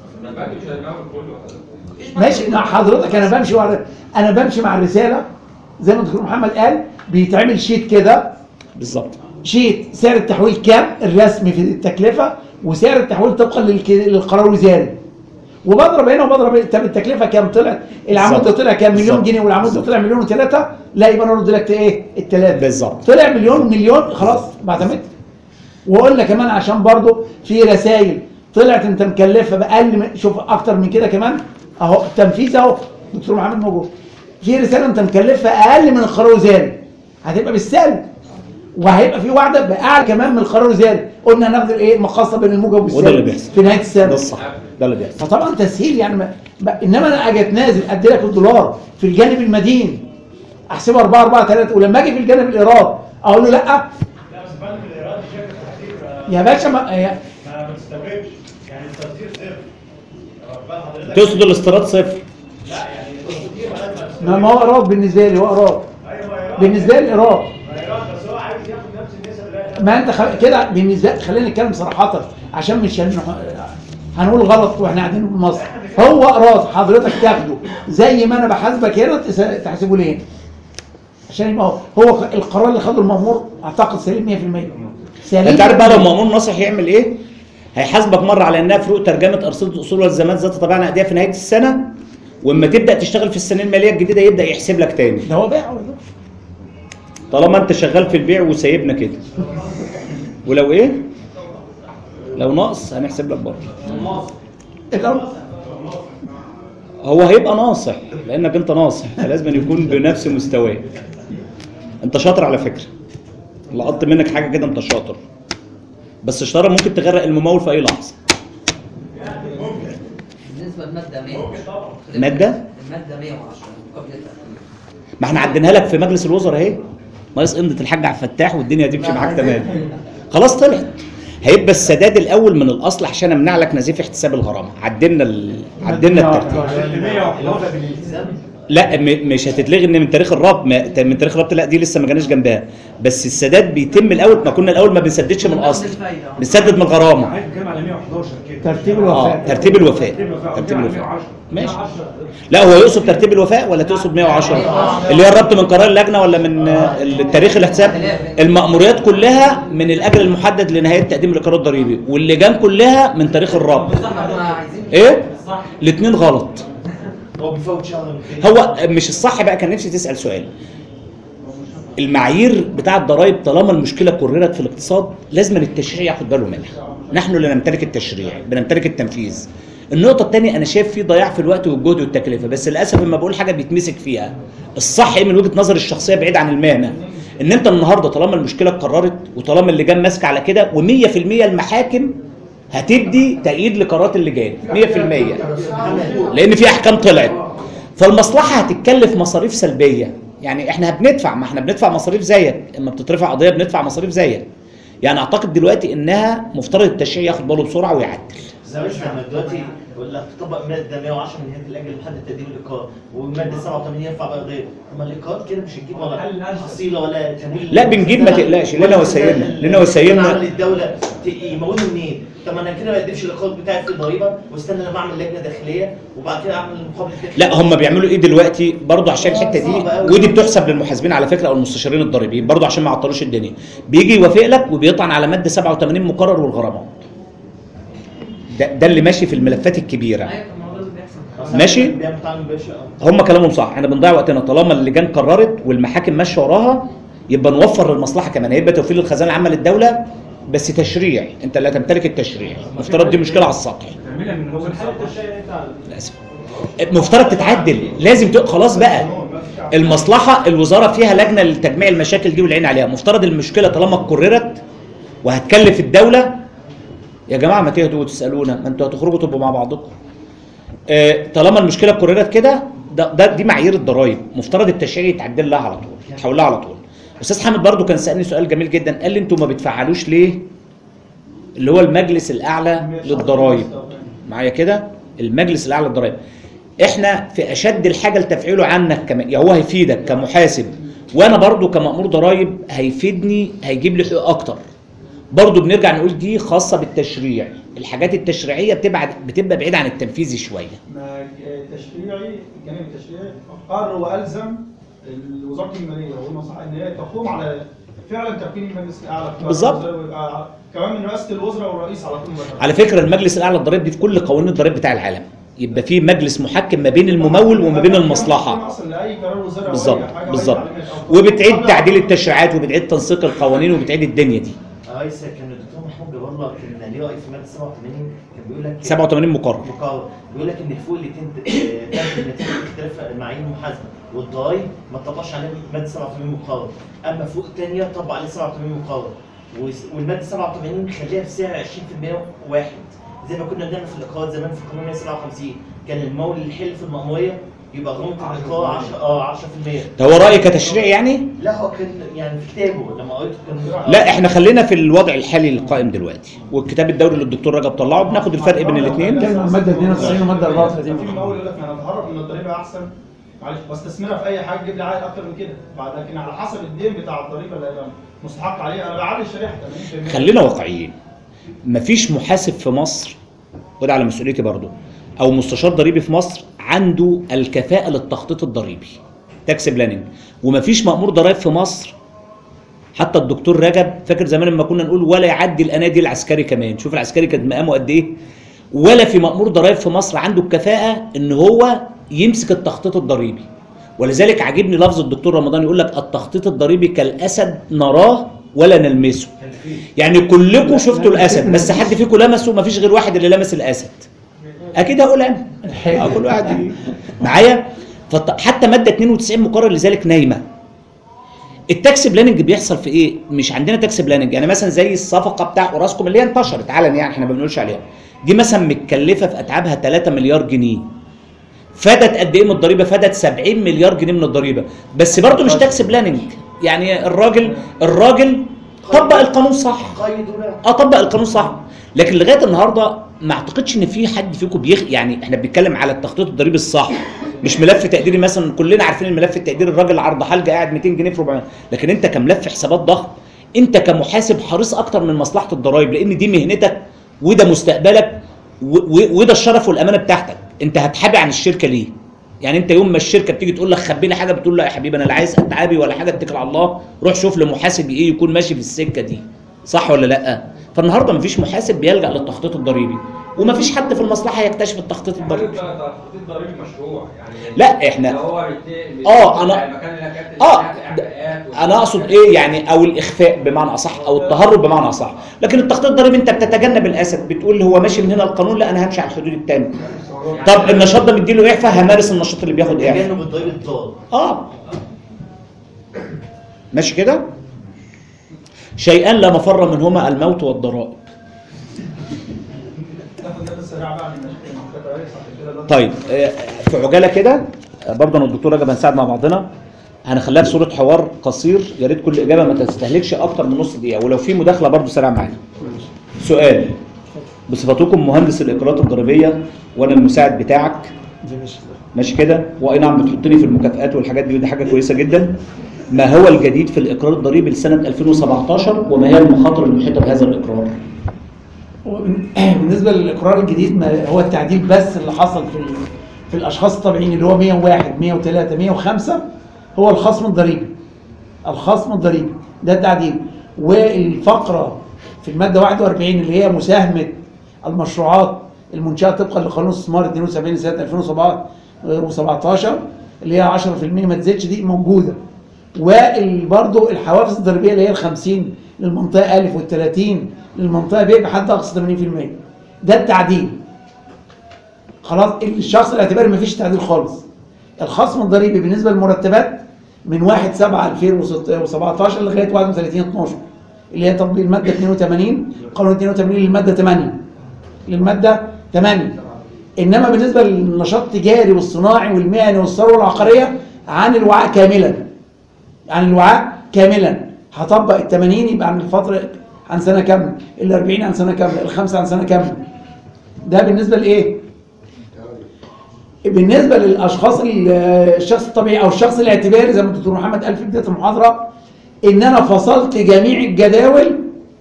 ماشي مع حضرتك، انا بمشي ورا، انا بمشي مع الرساله زي ما الدكتور محمد قال، بيتعمل شيت كده بالظبط، شيت سعر التحويل كام الرسمي في التكلفه، وسعر التحويل طبقا للك- للقرار الوزاري، وبضرب هنا وبضرب هنا. طب التكلفه كام طلعت؟ العمود ده بالظبط. طلع كام؟ مليون بالظبط. جنيه، والعمود ده طلع مليون وثلاثه، لا يبقى انا ارد لك ايه؟ الثلاثه. بالظبط. طلع مليون مليون خلاص بعتمد. وقلنا كمان عشان برضو في رسائل طلعت انت مكلفه باقل من، شوف اكتر من كده كمان اهو التنفيذ اهو دكتور محمد موجود، في رساله انت مكلفه اقل من القرار الوزاري هتبقى بالسلب، وهيبقى في وعده باعلى كمان من القرار الوزاري. قلنا هناخد الايه المقاصه بين الموجب والسالب، وده اللي بيحصل في نهايه السنه. ده الصح، ده اللي بيحصل. فطبعا تسهيل يعني ما ما انما انا اجي اتنازل ادي لك الدولار في الجانب المدين احسبها أربعة أربعة ثلاثة، ولما اجي في الجانب الايراد اقول له لا لا بس بنك الايراد شركه تحديد يا باشا ما هي- ما بتستوعبش، يعني التصدير صفر. بقى حضرتك تقصد الاستيراد صفر؟ لا يعني التصدير ما ما هو ايراد بالنسبه لي، هو ايراد بالنسبه لي ايراد. ايراد، بس هو عايز ياخد نفس النسب اللي احنا ما انت خل... كده بالنسبه خلينا نتكلم صراحه عشان مش هن... هنقول غلط واحنا قاعدين في مصر. هو ايراد حضرتك تاخده زي ما انا بحاسبك هنا تس- تحاسبه ليه؟ عشان يبقى هو هو القرار اللي خده المأمور اعتقد سليم مية في المية. سليم. انت عارف بقى لو مأمور ناصح يعمل ايه؟ هيحاسبك مره على انها فروق ترجمه ارصده الاصول والزامات ذات طبيعه نقديه في نهايه السنه، واما تبدا تشتغل في السنه الماليه الجديده يبدا يحسب لك تاني. ده هو بيع ولا طالما انت شغال في البيع وسايبنا كده. ولو ايه؟ لو ناقص هنحسب لك برضه. هو هيبقى ناصح لانك انت ناصح، فلازم يكون بنفس مستواك. انت شاطر على فكره، لقطت منك حاجه كده، انت شاطر، بس الشطاره ممكن تغرق الممول في اي لحظه. بالنسبه للماده مية ماده؟ الماده مية وعشرة مقابل التأخير. ما احنا عديناها لك في مجلس الوزراء اهي، ناقص امضه الحاج عبد الفتاح والدنيا تمشي معاك تمام. خلاص طلعت. هيبقى السداد الاول من الاصل عشان امنع لك نزيف احتساب الغرامه. عدلنا ال... عدلنا الترتيب. لا م- مش هتتلغي ان من تاريخ الربط، ما- من تاريخ الربط لا دي لسه ما جاناش جنبها، بس السداد بيتم الاول. ما كنا الاول ما بنسددش من الاصل، بنسدد من الغرامه. عايز بتكلم على مية وحداشر كده. ترتيب اه الوفاء. ترتيب الوفاء، ترتيب الوفاء ماشي. لا هو يقصد ترتيب الوفاء ولا تقصد مية وعشرة اللي هي الربط من قرار اللجنه ولا من آه، التاريخ الاحتساب؟ المأموريات كلها من الاجل المحدد لنهايه تقديم الاقرار الضريبي، واللجان كلها من تاريخ الربط. ايه؟ الاثنين غلط. هو بيفوت شهر هو مش الصح بقى. كان نفسي تسأل سؤال، المعايير بتاع الضرائب طالما المشكله كررت في الاقتصاد لازم التشريع ياخد باله منها. نحن لا نمتلك التشريع، بنمتلك التنفيذ. النقطه الثانيه، انا شايف في ضياع في الوقت والجهد والتكلفه، بس للاسف لما بقول حاجه بيتمسك فيها. الصح ايه من وجهه نظري الشخصيه بعيد عن المهنه؟ ان انت النهارده طالما المشكله اتكررت وطالما اللجان ماسكه على كده ومية في المية المحاكم هتدي تأييد لقرارات اللجان مية في المية، لان في احكام طلعت، فالمصلحه هتتكلف مصاريف سلبيه. يعني احنا بندفع، ما احنا بندفع مصاريف زيك، اما بتترفع قضيه بندفع مصاريف زيك. يعني اعتقد دلوقتي انها مفترض التشريع ياخد باله بسرعه ويعدل. زي ما احنا دلوقتي يقول لك تطبق ماده مية وعشرة من نهايه الاجل لحد تقديم الايقاع، والماده سبعة وثمانين ينفع بقى غير. اما الايقاع كده مش هتجيب ولا حصيله ولا تمويل. لا بنجيب، ما تقلقش، لنا وسايلنا لنا وسايلنا. عمل الدوله ت- يمولوا منين؟ طب ما انا كده ما اقدمش الايقاع بتاعي في الضريبه واستنى لما اعمل لجنه داخليه وبعد كده اعمل المقابل الداخلي. لا هم بيعملوا ايه دلوقتي برضه عشان الحته دي، ودي بتحسب للمحاسبين على فكره او المستشارين الضريبيين برضه عشان ما يعطلوش الدنيا. بيجي يوافق لك وبيطعن على ماده سبعة وثمانين مقرر والغرامات. ده, ده اللي ماشي في الملفات الكبيره. ماشي؟ هم كلامهم صح، احنا بنضيع وقتنا. طالما اللجان قررت والمحاكم ماشيه وراها يبقى نوفر للمصلحه كمان، هيبقى توفير للخزانه العامه للدوله، بس تشريع. انت اللي هتمتلك التشريع. مفترض دي مشكله على السطح. للاسف مفترض تتعدل، لازم ت... خلاص بقى المصلحه الوزاره فيها لجنه لتجميع المشاكل دي والعين عليها. مفترض المشكله طالما اتكررت وهتكلف الدوله، يا جماعه ما تهدوا وتسالونا، ما انتوا هتخرجوا تبقوا مع بعضكم. آه طالما المشكله اتكررت كده، ده, ده دي معايير الضرايب، مفترض التشريع يتعدل لها على طول، يتحول لها على طول. استاذ حامد برضو كان سالني سؤال جميل جدا، قال لي انتوا ما بتفعلوش ليه اللي هو المجلس الاعلى للضرايب؟ معايا كده؟ المجلس الاعلى للضرايب احنا في اشد الحاجه لتفعيله عنك كمان، يعني هو هيفيدك كمحاسب، وانا برضو كمأمور ضرايب هيفيدني، هيجيب لي حقوق اكتر. برضو بنرجع نقول دي خاصه بالتشريع، الحاجات التشريعيه بتبعد بتبقى بعيده عن التنفيذي شويه. ما التشريعي الجانب التشريعي قرر والزم وزاره الماليه والمصلحه ان هي تقوم على فعلا تكوين المجلس الاعلى بالظبط. كمان من رئاسه الوزراء والرئيس على طول. على فكره المجلس الاعلى للضرائب دي في كل قوانين الضرائب بتاع العالم، يبقى في مجلس محكم ما بين الممول وما بين المصلحه. بالظبط بالظبط. وبتعيد تعديل التشريعات وبتعيد تنسيق القوانين وبتعيد الدنيا دي. اه لسه كان الدكتور محمود جاب الله كان ليه رأي في ماده سبعة وثمانين كان بيقول لك سبعة وثمانين مقرر مقرر بيقول لك ان فوق اللي تم نتيجه اختلاف المعايير المحاسبه والضرايب ما تطبقش عليها ماده سبعة وثمانين مقرر، اما فوق الثانيه طبق عليه سبعة وثمانين مقرر، والماده سبعة وثمانين خليها بسعر عشرين بالمية واحد زي ما كنا بنعمل في الاقراض زمان في القانون مية وسبعة وخمسين، كان المول اللي يحل في المأموريه يبقى غرامه الاقراض عشرة اه عشرة بالمية. ده هو رأي كتشريع يعني؟ لا هو كان يعني في كتابه لما قريته كان لا احنا خلينا في الوضع الحالي القائم دلوقتي، والكتاب الدوري اللي الدكتور رجب طلعه بناخد الفرق بين الاثنين. الماده اثنين وتسعين وماده أربعة وثلاثين. في مول يقول لك انا اتهرب من الضريبه احسن معلش واستثمرها في اي حاجه تجيب لي عائد اكتر من كده، بعد لكن على حسب الدين بتاع الضريبه اللي هيبقى مستحق عليه انا بعلي الشريحه ثمانين بالمية. خلينا واقعيين، مفيش محاسب في مصر، وده على مسؤوليتي برضو، او مستشار ضريبي في مصر عنده الكفاءه للتخطيط الضريبي تاكس بلاننج، ومفيش مأمور ضرائب في مصر. حتى الدكتور رجب فاكر زمان لما كنا نقول ولا يعدي الانادي العسكري كمان، شوف العسكري كان مقامه قد ايه، ولا في مأمور ضرائب في مصر عنده الكفاءه ان هو يمسك التخطيط الضريبي. ولذلك عاجبني لفظ الدكتور رمضان يقول لك التخطيط الضريبي كالاسد نراه ولا نلمسه. يعني كلكم شفتوا الاسد بس حد فيكم لمسه؟ مفيش غير واحد اللي لمس الاسد. اكيد هقول انا كل واحد معايا. حتى ماده اثنين وتسعين مقرر لذلك نايمه. التاكس بلاننج بيحصل في ايه؟ مش عندنا تاكس بلاننج، يعني مثلا زي الصفقه بتاع اوراسكوم اللي هي انتشرت علنا يعني احنا ما بنقولش عليها، دي مثلا متكلفه في اتعابها ثلاثة مليار جنيه. فادت قد ايه من الضريبه؟ فادت سبعين مليار جنيه من الضريبه، بس برضه مش تاكس بلاننج. يعني الراجل الراجل طبق القانون صح. اه طبق القانون صح، لكن لغايه النهارده ما اعتقدش ان في حد فيكم بيخ يعني احنا بنتكلم على التخطيط الضريبي الصح، مش ملف تقديري مثلا كلنا عارفين الملف التقديري الراجل عرض حلقه قاعد مئتين جنيه في أربعمية، لكن انت كملف حسابات ضخم انت كمحاسب حريص اكتر من مصلحه الضرايب، لان دي مهنتك وده مستقبلك وده الشرف والامانه بتاعتك. انت هتحابي عن الشركه ليه؟ يعني انت يوم ما الشركه بتيجي تقول لك خبينا حاجه بتقول لا يا حبيبي انا لا عايز اتعابي ولا حاجه، اتكل على الله، روح شوف لمحاسب ايه يكون ماشي في السكه دي، صح ولا لا؟ فالنهارده مفيش محاسب بيلجأ للتخطيط الضريبي، ومفيش حد في المصلحه يكتشف التخطيط الضريبي. التخطيط الضريبي مشروع يعني لا احنا هو اه انا اه انا اقصد ايه يعني، او الاخفاء بمعنى اصح او التهرب بمعنى اصح، لكن التخطيط الضريبي انت بتتجنب الاسد، بتقول هو ماشي من هنا القانون لا انا همشي على الحدود الثانيه. طب النشاط ده مديله اعفاء همارس النشاط اللي بياخد اعفاء. تجنب الضريبه الضار. اه ماشي كده؟ شيئان لا مفر منهما الموت والضرائب. طيب في عجاله كده برضه انا والدكتور رجب هنساعد مع بعضنا، هنخليها في صوره حوار قصير، يا ريت كل اجابه ما تستهلكش اكتر من نص دقيقه، ولو في مداخله برضه سريعه معانا. سؤال: بصفتكم مهندس الاقرارات الضريبيه وانا المساعد بتاعك ماشي كده، واي نعم بتحطني في المكافآت والحاجات دي ودي حاجه كويسه جدا، ما هو الجديد في الاقرار الضريبي لسنه ألفين وسبعتاشر وما هي المخاطر المحيطه بهذا الاقرار؟ بالنسبه للاقرار الجديد ما هو التعديل بس اللي حصل في في الاشخاص الطبيعيين اللي هو مئة وواحد مئة وثلاثة مئة وخمسة هو الخصم الضريبي. الخصم الضريبي ده التعديل، والفقره في الماده واحد وأربعين اللي هي مساهمه المشروعات المنشاه طبقا لقانون الاستثمار اثنين وسبعين سنه ألفين وسبعتاشر اللي هي عشرة بالمئة ما تزيدش دي موجوده، وبرضه الحوافز الضريبيه اللي هي ال خمسين للمنطقه أ وال ثلاثين للمنطقه ب بحد اقصى ثمانين بالمئة. ده التعديل. خلاص الشخص الاعتباري ما فيش تعديل خالص. الخصم الضريبي بالنسبه للمرتبات من واحد سبعة ألفين وسبعتاشر لغايه واحد وثلاثين اتناشر اللي هي تطبيق الماده اثنين وثمانين قانون اثنين وثمانين للماده ثمانية للماده ثمانية. انما بالنسبه للنشاط التجاري والصناعي والمهني والثروه العقاريه عن الوعاء كاملا، عن الوعاء كاملا هطبق ال ثمانين يبقى عن الفتره عن سنه كامله، ال أربعين عن سنه كامله، الخمسه عن سنه كامله. ده بالنسبه لايه؟ بالنسبه للاشخاص الشخص الطبيعي او الشخص الاعتباري زي ما الدكتور محمد قال في بدايه المحاضره، ان انا فصلت جميع الجداول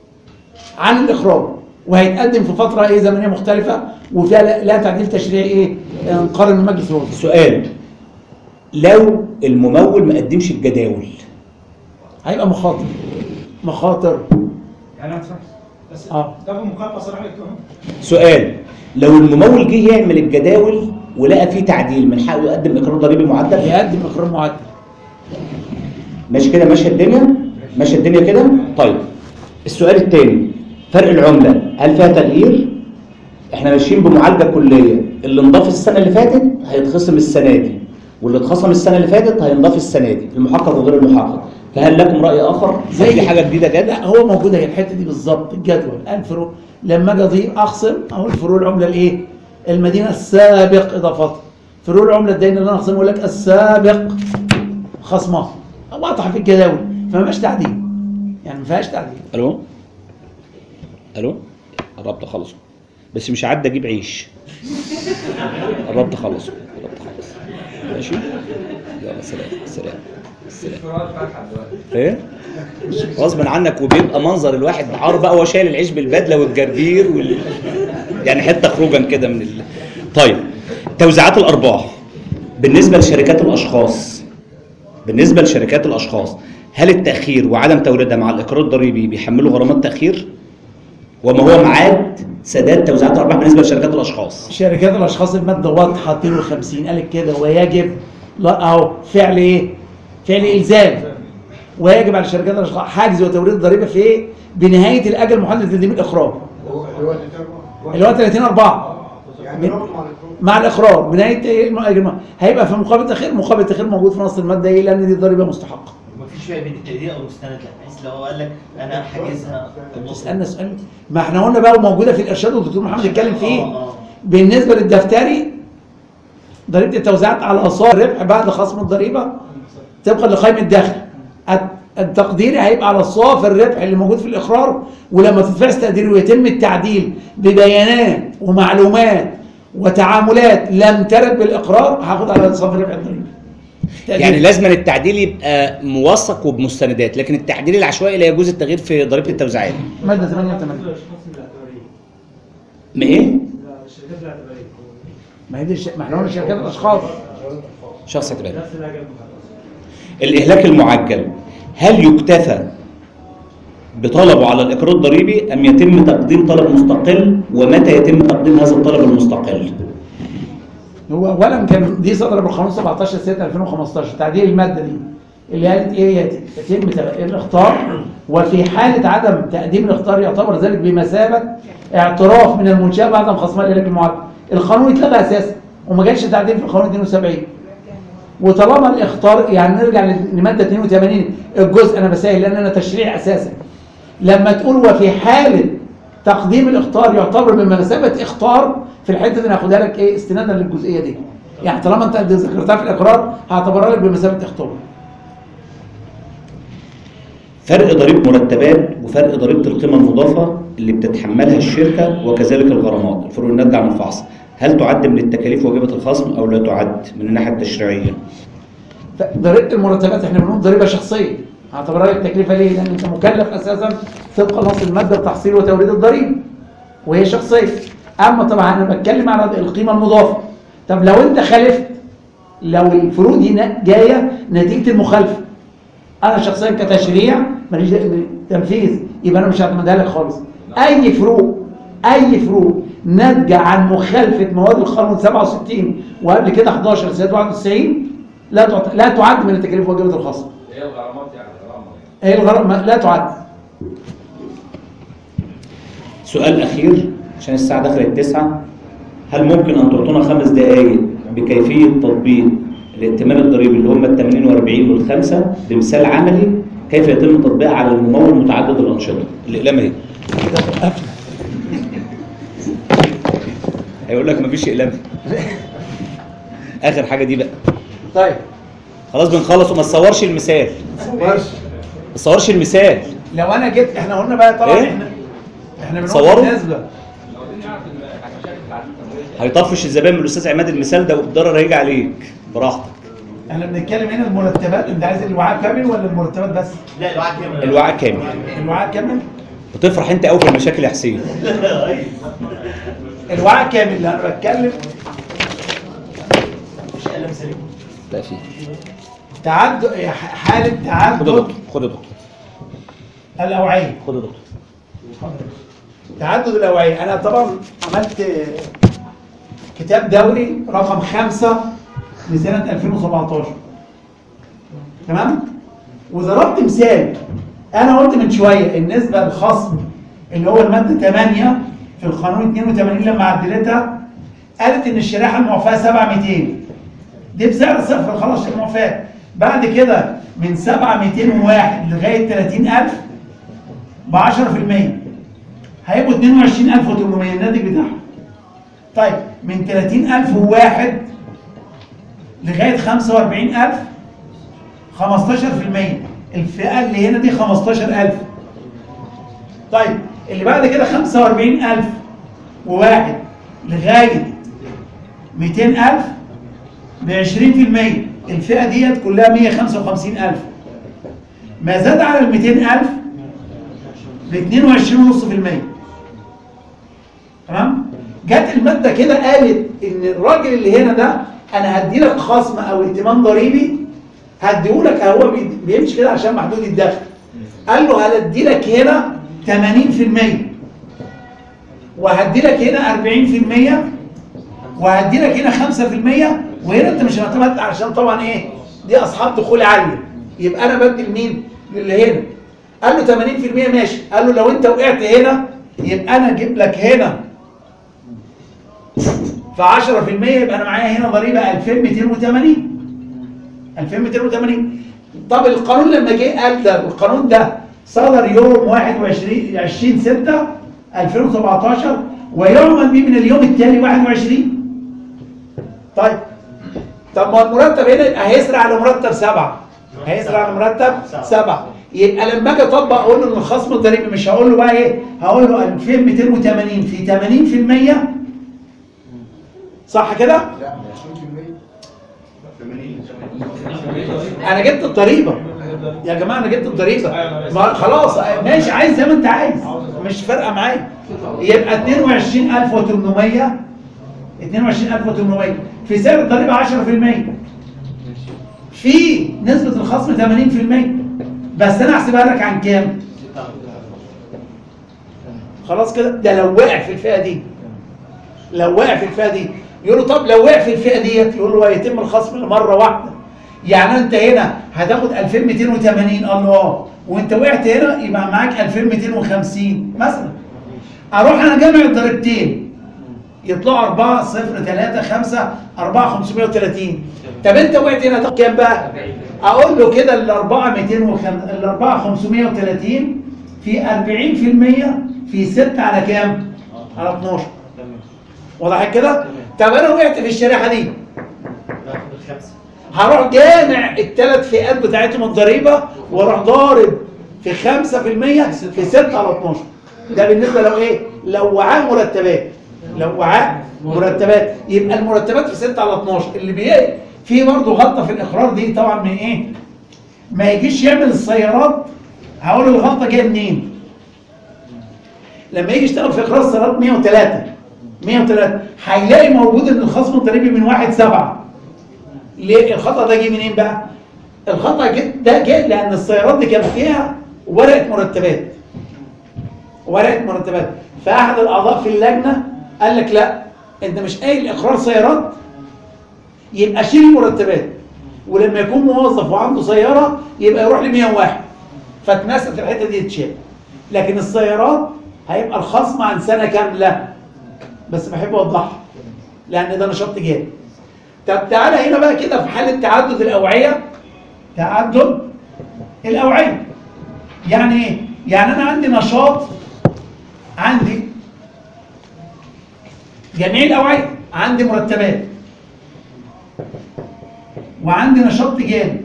عن الاخراج، وهيتقدم في فتره ايه زمنيه مختلفه وفيها لا تعديل تشريعي ايه نقارن من مجلس الوزراء. سؤال: لو الممول ما قدمش الجداول هيبقى مخاطر مخاطر يعني هتفهم بس اه ده بمقابله صراحه الاتهام. سؤال: لو الممول جه يعمل الجداول ولقى فيه تعديل من حقه يقدم اقرار ضريبي معدل؟ يقدم اقرار معدل. ماشي كده؟ ماشيه الدنيا؟ ماشيه الدنيا كده؟ طيب السؤال الثاني: فرق العمله هل فيها تغيير؟ احنا ماشيين بمعالجه كليه، اللي انضاف السنه اللي فاتت هيتخصم السنه دي، واللي اتخصم السنه اللي فاتت هينضاف السنه دي، المحقق وغير المحقق. فهل لكم راي اخر؟ زي دي حاجه جديده جدا؟ لا هو موجوده هي الحته دي بالظبط، الجدول الفروق لما اجي اضيف اخصم اقول فروق العمله الايه؟ المدينه السابق اضافتها. فروق العمله الدين اللي انا اخصمه يقول لك السابق خصمها، واضحه في الجداول فما فيهاش تعديل. يعني ما فيهاش تعديل. الو الو قربت اخلص بس مش عدى اجيب عيش. قربت اخلص قربت اخلص ماشي؟ يلا سلام سلام سلام. ايه؟ غصب عنك، وبيبقى منظر الواحد عار بقى وهو شايل العيش بالبدله والجرجير وال... يعني حته خروجا كده من ال... طيب توزيعات الارباح بالنسبه لشركات الاشخاص، بالنسبه لشركات الاشخاص هل التاخير وعدم توريدها مع الاقرار الضريبي بيحملوا غرامات تاخير؟ وما هو ميعاد سداد توزيعات الارباح بالنسبه لشركات الاشخاص؟ شركات الاشخاص الماده واضحه اثنين وخمسين قالت كده، ويجب لا اهو فعل ايه؟ فعل الزام. ويجب على شركات الاشخاص حجز وتوريد الضريبه في ايه؟ بنهايه الاجل المحدد لتقديم الاخراج. اللي هو ثلاثين أربعة مع الاخراج بنهايه ايه الاجل. هيبقى في مقابل تاخير، مقابل تاخير موجود في نص الماده ايه؟ لان دي ضريبه مستحقه. مفيش فيها بين التقدير او المستند، لا بحيث لو هو قال لك انا حاجزها. تسالنا سؤال، ما احنا قلنا بقى وموجوده في الارشاد والدكتور محمد اتكلم فيه. بالنسبه للدفتري ضريبه التوزيعات على اصول الربح بعد خصم الضريبه طبقا لقائمه الدخل. التقديري هيبقى على صافي الربح اللي موجود في الاقرار، ولما تدفع تقديري ويتم التعديل ببيانات ومعلومات وتعاملات لم ترد بالاقرار هاخد على صافي الربح الضريبي. يعني لازم التعديل يبقى موثق وبمستندات، لكن التعديل العشوائي لا يجوز التغيير في ضريبه التوزيعات. ماده ثمانية وثمانين. ما ايه؟ الشركات الاعتباريه. ما هي دي الش... ما احنا قلنا شركات الاشخاص. شخص اعتباري. الاهلاك المعجل هل يكتفى بطلبه على الاقرار الضريبي ام يتم تقديم طلب مستقل؟ ومتى يتم تقديم هذا الطلب المستقل؟ هو اولا كان دي صدر بالقانون سبعتاشر ستة ألفين وخمستاشر تعديل الماده دي اللي قالت ايه؟ يتم الاخطار، وفي حاله عدم تقديم الاخطار يعتبر ذلك بمثابه اعتراف من المنشاه بعدم خصمها الاهلاك المعجل. القانون اتلغى اساسا وما جاش تعديل في القانون اثنين وسبعين. وطالما الاخطار يعني نرجع لماده اثنين وثمانين الجزء انا بسهل لان انا تشريع اساسا. لما تقول وفي حاله تقديم الاخطار يعتبر بمثابه اخطار، في الحته دي ناخدها لك ايه استنادا للجزئيه دي. يعني طالما انت ذكرتها في الاقرار هعتبرها لك بمثابه اخطار. فرق ضريبه مرتبات وفرق ضريبه القيمه المضافه اللي بتتحملها الشركه وكذلك الغرامات، الفروق الناتجه عن الفحص، هل تعد من التكاليف واجبه الخصم او لا تعد من الناحيه التشريعيه؟ ضريبه المرتبات احنا بنقول ضريبه شخصيه، هعتبرها لك تكلفه ليه؟ لان انت مكلف اساسا طبقا لنص الماده بتحصيل وتوريد الضريبه وهي شخصيه. اما طبعا انا بتكلم على القيمه المضافه. طب لو انت خالفت، لو الفروق دي جايه نتيجه المخالفه، انا شخصيا كتشريع ماليش تنفيذ يبقى انا مش هعتمدها لك خالص. اي فروق اي فروق ناتجه عن مخالفه مواد القانون سبعة وستين وقبل كده حداشر سنه واحد وتسعين لا تعد لا تعد من التكاليف واجبه الخصم. هي الغرامات يعني غرامه هي الغرامه لا تعد. سؤال اخير عشان الساعه دخلت تسعة، هل ممكن ان تعطونا خمس دقائق بكيفيه تطبيق الائتمان الضريبي اللي هم ال ثمانين وأربعين والخمسه بمثال عملي كيف يتم تطبيقها على الممول متعدد الانشطه؟ الاقلام اهي. هيقول لك مفيش اقلام. اخر حاجه دي بقى. طيب خلاص بنخلص وما تصورش المثال. ما تصورش المثال. لو انا جبت احنا قلنا بقى طبعا إيه؟ احنا احنا بنقول صوروا؟ بالنسبه هيطفش الزبائن من الاستاذ عماد المثال ده والضرر هيجي عليك براحتك. احنا بنتكلم هنا المرتبات، انت عايز الوعاء كامل ولا المرتبات بس؟ لا الوعاء كامل. الوعاء كامل. الوعاء كامل؟ بتفرح انت قوي في المشاكل يا حسين. الوعاء كامل اللي انا بتكلم مش قلم سليم. لا في تعدد، حاله تعدد. خد يا دكتور، خد يا دكتور. الاوعيه. خد يا دكتور. تعدد الاوعيه، انا طبعا عملت كتاب دوري رقم خمسة لسنة ألفين وسبعتاشر. تمام؟ وضربت مثال. أنا قلت من شوية النسبة الخصم اللي هو المادة ثمانية في القانون اثنين وثمانين لما عدلتها قالت إن الشريحة المعفاة سبعة مئتين. دي بسعر صفر خلاص المعفاة. بعد كده من سبعة مئتين وواحد لغاية ثلاثين ألف ب عشرة في المية هيبقوا اثنين وعشرين ألف وثمانمئة الناتج بتاعهم. طيب من ثلاثين ألف وواحد لغاية خمسة وأربعين ألف خمستاشر في المية. الفئة اللي هنا دي خمستاشر ألف. طيب اللي بعد كده خمسة وأربعين ألف وواحد لغاية مئتين ألف ب عشرين في المية. الفئة ديت كلها مئة وخمسة وخمسين ألف. ما زاد على ال مئتين ألف ب اثنين وعشرين فاصلة خمسة بالمية. تمام؟ جت المادة كده قالت إن الراجل اللي هنا ده أنا هدي لك خصم أو ائتمان ضريبي هديهولك، هو بيمشي كده عشان محدود الدخل. قال له هدي لك هنا ثمانين في المية وهدي لك هنا أربعين في المية وهدي لك هنا خمسة في المية، وهنا أنت مش هتعتمد علشان طبعا إيه؟ دي أصحاب دخول عالية. يبقى أنا بدي لمين؟ للي هنا. قال له ثمانين في المية ماشي. قال له لو أنت وقعت هنا يبقى أنا أجيب لك هنا في عشرة في المية، يبقى انا معايا هنا ضريبه ألفين ومئتين وثمانين. ألفين ومئتين وثمانين. طب القانون لما جه قال ده القانون ده صدر يوم واحد وعشرين عشرين ستة ألفين وسبعتاشر ويعمل به من اليوم التالي واحد وعشرين. طيب طب ما المرتب هنا هيسرع على مرتب سبعه. هيسرع على مرتب سبعه. يبقى لما اجي اطبق اقول له ان الخصم الضريبي مش هقول له بقى ايه؟ هقول له ألفين ومئتين وثمانين في ثمانين في المية. صح كده؟ لا عشرين في المية. ثمانين. انا جبت الضريبه يا جماعه، انا جبت الضريبه. ما خلاص ماشي، عايز زي ما انت عايز، مش فارقه معايا. يبقى اثنين وعشرين ألف وثمانمئة اثنين وعشرين ألف وثمانمئة في سعر الضريبه عشرة في المية. في نسبه الخصم ثمانين في المية. بس انا هحسبها لك عن كام؟ خلاص كده. ده لو وقع في الفئه دي، لو وقع في الفئه دي يقول له طب لو وقع في الفئه ديت يقول له هيتم الخصم مره واحده. يعني انت هنا هتاخد ألفين ومئتين وثمانين. قال له اه، وانت وقعت هنا يبقى معاك ألفين ومئتين وخمسين مثلا. اروح انا جامع الضريبتين يطلعوا أربعة صفر ثلاثة خمسة أربعة خمسمئة وثلاثين. طب انت وقعت هنا هتاخد كام بقى؟ اقول له كده ال أربعة مئتين وخمسة ال أربعة خمسمئة وثلاثين في أربعين في المية في ستة على كام؟ على اثناشر. واضح كده؟ طب انا وقعت في الشريحه دي هروح جامع الثلاث فئات بتاعتهم الضريبه واروح ضارب في خمسة في المية في ستة على اثناشر. ده بالنسبه لو ايه؟ لو وعاء مرتبات. لو وعاء مرتبات يبقى المرتبات في ستة على اثناشر. اللي بي في برضه غلطه في الاقرار دي طبعا من ايه؟ ما يجيش يعمل السيارات. هقول الغلطه جايه منين؟ لما يجي يشتغل في اقرار السيارات مئة وثلاثة مئة وثلاثة هيلاقي موجود ان الخصم الضريبي من واحد سبعة. ليه الخطأ ده جه منين بقى؟ الخطأ ده جه لان السيارات دي كان فيها ورقه مرتبات. ورقه مرتبات. فاحد الاعضاء في اللجنه قال لك لا انت مش قايل اقرار سيارات يبقى شيل المرتبات، ولما يكون موظف وعنده سياره يبقى يروح ل مئة وواحد. فاتنست الحته دي تتشال. لكن السيارات هيبقى الخصم عن سنه كامله. بس بحب اوضحها لان ده نشاط تجاري. طب تعالى هنا بقى كده في حاله تعدد الاوعيه. تعدد الاوعيه يعني ايه؟ يعني انا عندي نشاط، عندي جميع الاوعيه، عندي مرتبات وعندي نشاط تجاري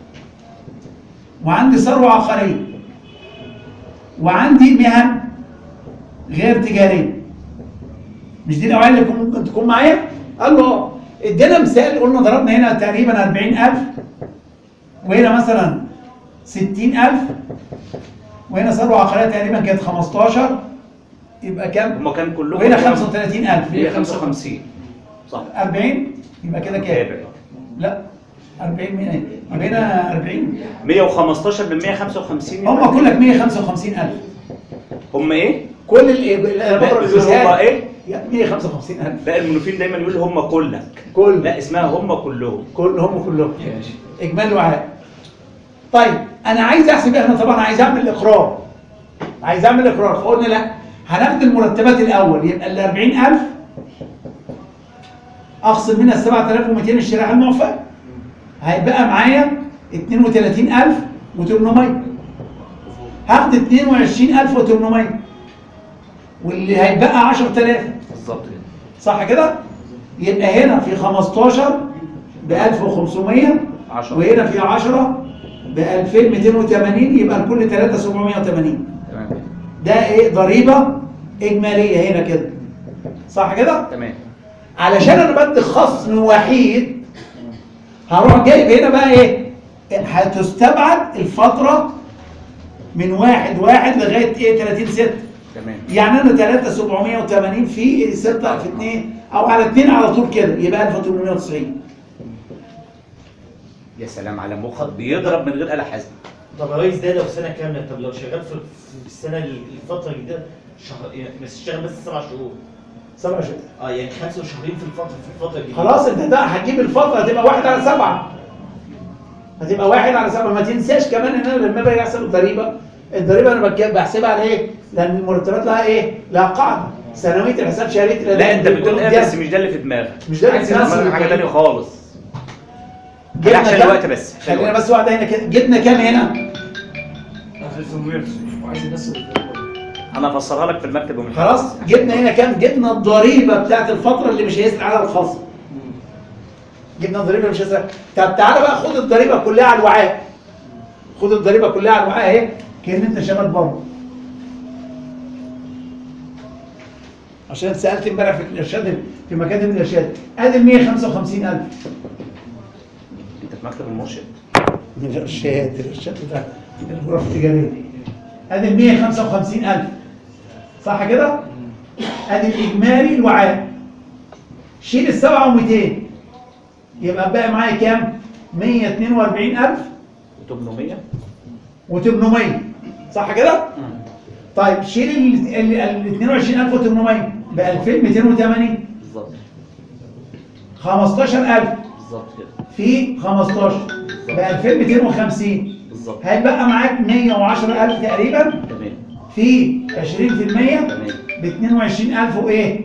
وعندي ثروه عقاريه وعندي مهن غير تجاريه. مش دي الاوعيه اللي ممكن تكون معايا؟ قال له اه. ادينا مثال، قلنا ضربنا هنا تقريبا أربعين ألف وهنا مثلا ستين ألف وهنا ثروه عقاريه تقريبا كانت خمستاشر، يبقى كام؟ هم كان كلهم وهنا خمسة وثلاثين ألف مية وخمسة وخمسين صح. أربعين يبقى كده كام؟ لا أربعين مية يبقى هنا أربعين مية وخمستاشر من مية وخمسة وخمسين هم كلك مية وخمسة وخمسين ألف. هم ايه؟ كل ال انا بضرب المثال هم ايه؟ مية وخمسة وخمسين ألف. لا المنوفين دايما يقول هم كلك. كل لا اسمها هم كلهم. كل هم كلهم. اجمالي وعاء. طيب انا عايز احسب، احنا طبعا عايز اعمل اقرار. عايز اعمل اقرار فقلنا لا هناخد المرتبات الاول، يبقى ال أربعين ألف اخصم منها ال سبعة آلاف ومئتين الشريحه المعفاه. هيبقى معايا اثنين وثلاثين ألف وثمانمية. هاخد اثنين وعشرين ألف وثمانمية واللي هيبقى عشرة آلاف بالظبط كده. صح كده؟ يبقى هنا في خمستاشر ب ألف وخمسمية وهنا في عشرة ب ألفين ومئتين وثمانين، يبقى الكل ثلاثة آلاف وسبعمية وثمانين. تمام. ده ايه؟ ضريبه اجماليه هنا كده. صح كده؟ تمام. علشان انا بدي خصم وحيد هروح جايب هنا بقى ايه؟ هتستبعد الفتره من واحد واحد لغايه ايه؟ ثلاثين ستة. تمام. يعني انا ثلاثة آلاف وسبعمية وثمانين في ستة في اتنين او على اتنين على طول كده يبقى ألف وثمانمية وتسعين. يا سلام على مخك بيضرب من غير آلة حاسبة. طب يا ريس ده لو سنه كامله، طب لو شغال في في السنه الفتره الجديده شهر يعني بس شغال بس سبع شهور. سبع شهور. اه يعني خمسة شهرين في الفتره في الفتره الجديده. خلاص انت ده هتجيب الفتره هتبقى واحد على سبعه. هتبقى واحد على سبعه. ما تنساش كمان ان انا لما باجي احسب الضريبه، الضريبه انا بجيب بحسبها على ايه؟ لان المرتبات لها ايه؟ لها قاعده سنويه الحساب شهريه. لا انت بتقول ايه بس مش ده اللي في دماغك. مش ده اللي في دماغك، حاجه ثانيه خالص. جبنا عشان كام؟ الوقت بس. خلينا بس واحده هنا كده. جبنا كام هنا؟ وعايز بس انا افسرها لك في المكتب ومش خلاص جبنا هنا كام؟ جبنا الضريبه بتاعت الفتره اللي مش هيسرع على الخصم. جبنا الضريبه اللي مش هيسرع. طب تعالى بقى خد الضريبه كلها على الوعاء. خد الضريبه كلها على الوعاء اهي كأن انت شغال بره. عشان سالت امبارح في الارشاد في مكاتب الارشاد ادي ال مية وخمسة وخمسين ألف. انت في مكتب المرشد. من الارشاد الارشاد بتاع الغرف التجاريه. ادي ال مية وخمسة وخمسين ألف. صح كده؟ ادي الاجمالي الوعاء. شيل ال سبعة ومئتين يبقى باقي معايا كام؟ مية واثنين وأربعين ألف وثمانمية وثمانمية. صح كده؟ طيب شيل ال اثنين وعشرين ألف وثمانمية ب ألفين ومئتين وثمانين. بالظبط. خمستاشر ألف بالظبط كده. في خمستاشر ب ألفين ومئتين وخمسين. بالظبط. هيبقى معاك مية وعشرة ألف تقريبا. تمام. في عشرين في المية تمام. ب اثنين وعشرين ألف وايه؟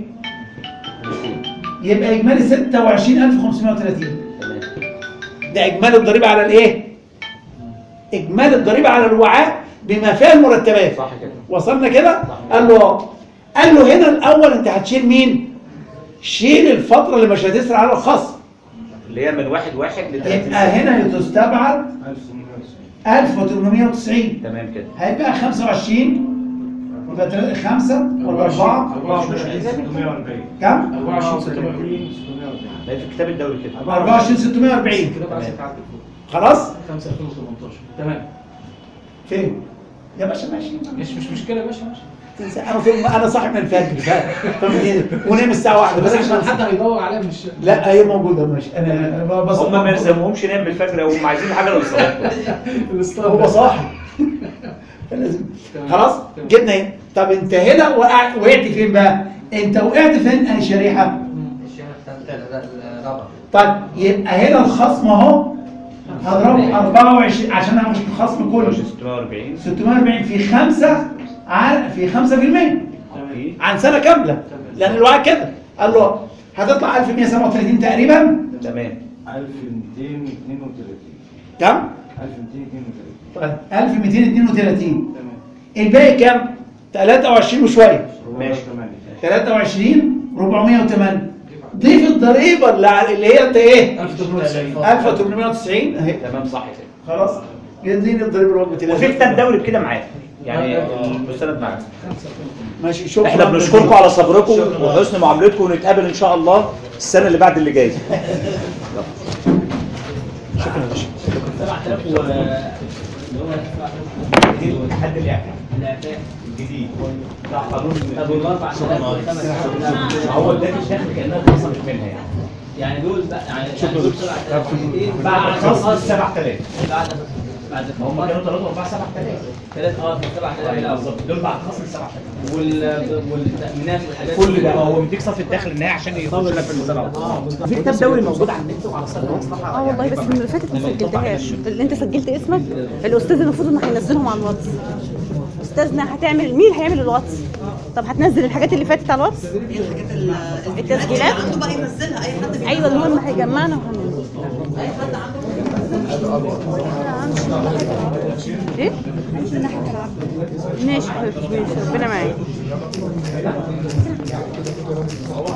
يبقى اجمالي ستة وعشرين ألف وخمسمية وثلاثين. تمام. ده اجمالي الضريبه على الايه؟ اجمالي الضريبه على الوعاء بما فيها المرتبات. صح كده. وصلنا كده؟ قال له اه. قال له هنا الاول انت هتشيل مين؟ شيل الفتره اللي مش هتسرع على الخصم. اللي هي من واحد واحد ل ثلاثين. يبقى هنا تستبعد ألف وثمانمية وتسعين. تمام كده. هيبقى خمسة وعشرين يبقى خمسة ولا أربعة؟ أربعة وعشرين ستمية وأربعين. كم؟ أربعة وعشرين ستمية وأربعين. لا في الكتاب الدوري كده. أربعة وعشرين ستمية وأربعين. خلاص؟ خمسة ألفين وثمانية عشر. تمام. فين؟ يا باشا ماشي. مش مش مشكلة يا باشا ماشي. انا فيلم انا صاحي من الفجر ونام الساعه واحدة بس عشان حد هيدور عليها مش لا هي موجوده ماشي. انا بس هم ما يلزمهمش ينام بالفجر او هم عايزين حاجه للصلاه. هو صاحي فلازم. خلاص جبنا هنا. طب انت هنا وقعت وقعت فين بقى؟ انت وقعت فين انهي شريحه؟ الشريحه الرابعه. طيب يبقى هنا الخصم اهو هضربه أربعة وعشرين عشان اعمل الخصم كله ستمية وأربعين. ستمية وأربعين في خمسة عن في خمسة في المية عن سنه كامله لان الوعاء كده. قال له هتطلع ألف ومية وسبعة وثلاثين تقريبا. تمام. ألف ومئتين واثنين وثلاثين. كم؟ ألف ومئتين واثنين وثلاثين. طيب ألف ومئتين واثنين وثلاثين. الباقي كام؟ ثلاثة وعشرين وشويه. ماشي. ثلاثة وعشرين أربعمية وثمانية. ضيف الضريبه اللي هي انت ايه؟ ألف وثمانمية وتسعين. ألف وثمانمية وتسعين اهي. تمام صح كده. خلاص يديني الضريبه الوجبه. وفي كتاب دوري بكده معاك. يعني المستند معاك. ماشي شكرا. احنا بنشكركم على صبركم وحسن معاملتكم، ونتقابل ان شاء الله السنه اللي بعد اللي جايه. شكرا يا باشا. سبعة آلاف و اللي هو حد الاعفاء الاعفاء الجديد بتاع قانون طب والاربع آلاف هو اداك الدخل كانها اتخصمت منها يعني. يعني دول بقى يعني شكرا. دول سبعة آلاف بعد خصم سبعة آلاف بعد بعد هم كانوا ثلاثة وأربعة سبعة آلاف. ثلاثة اه سبعة آلاف بالظبط، دول بعد خصم سبعة آلاف. وال والتأمينات والحاجات كل ده هو مديك صافي الدخل النهائي عشان يخش لك في المسابقة. في كتاب دولي موجود على النت وعلى صفحة المصلحة. اه والله بس المره اللي فاتت ما سجلتهاش. اللي انت سجلت اسمك الاستاذ المفروض انه هينزلهم على الواتس. استاذنا هتعمل مين هيعمل الواتس؟ طب هتنزل الحاجات اللي فاتت على الواتس؟ هي الحاجات التسجيلات عنده بقى ينزلها اي حد بيجي. ايوه المهم هيجمعنا وهننزل. اي حد عنده ايه؟ ماشي حبيبتي ماشي ربنا معاك.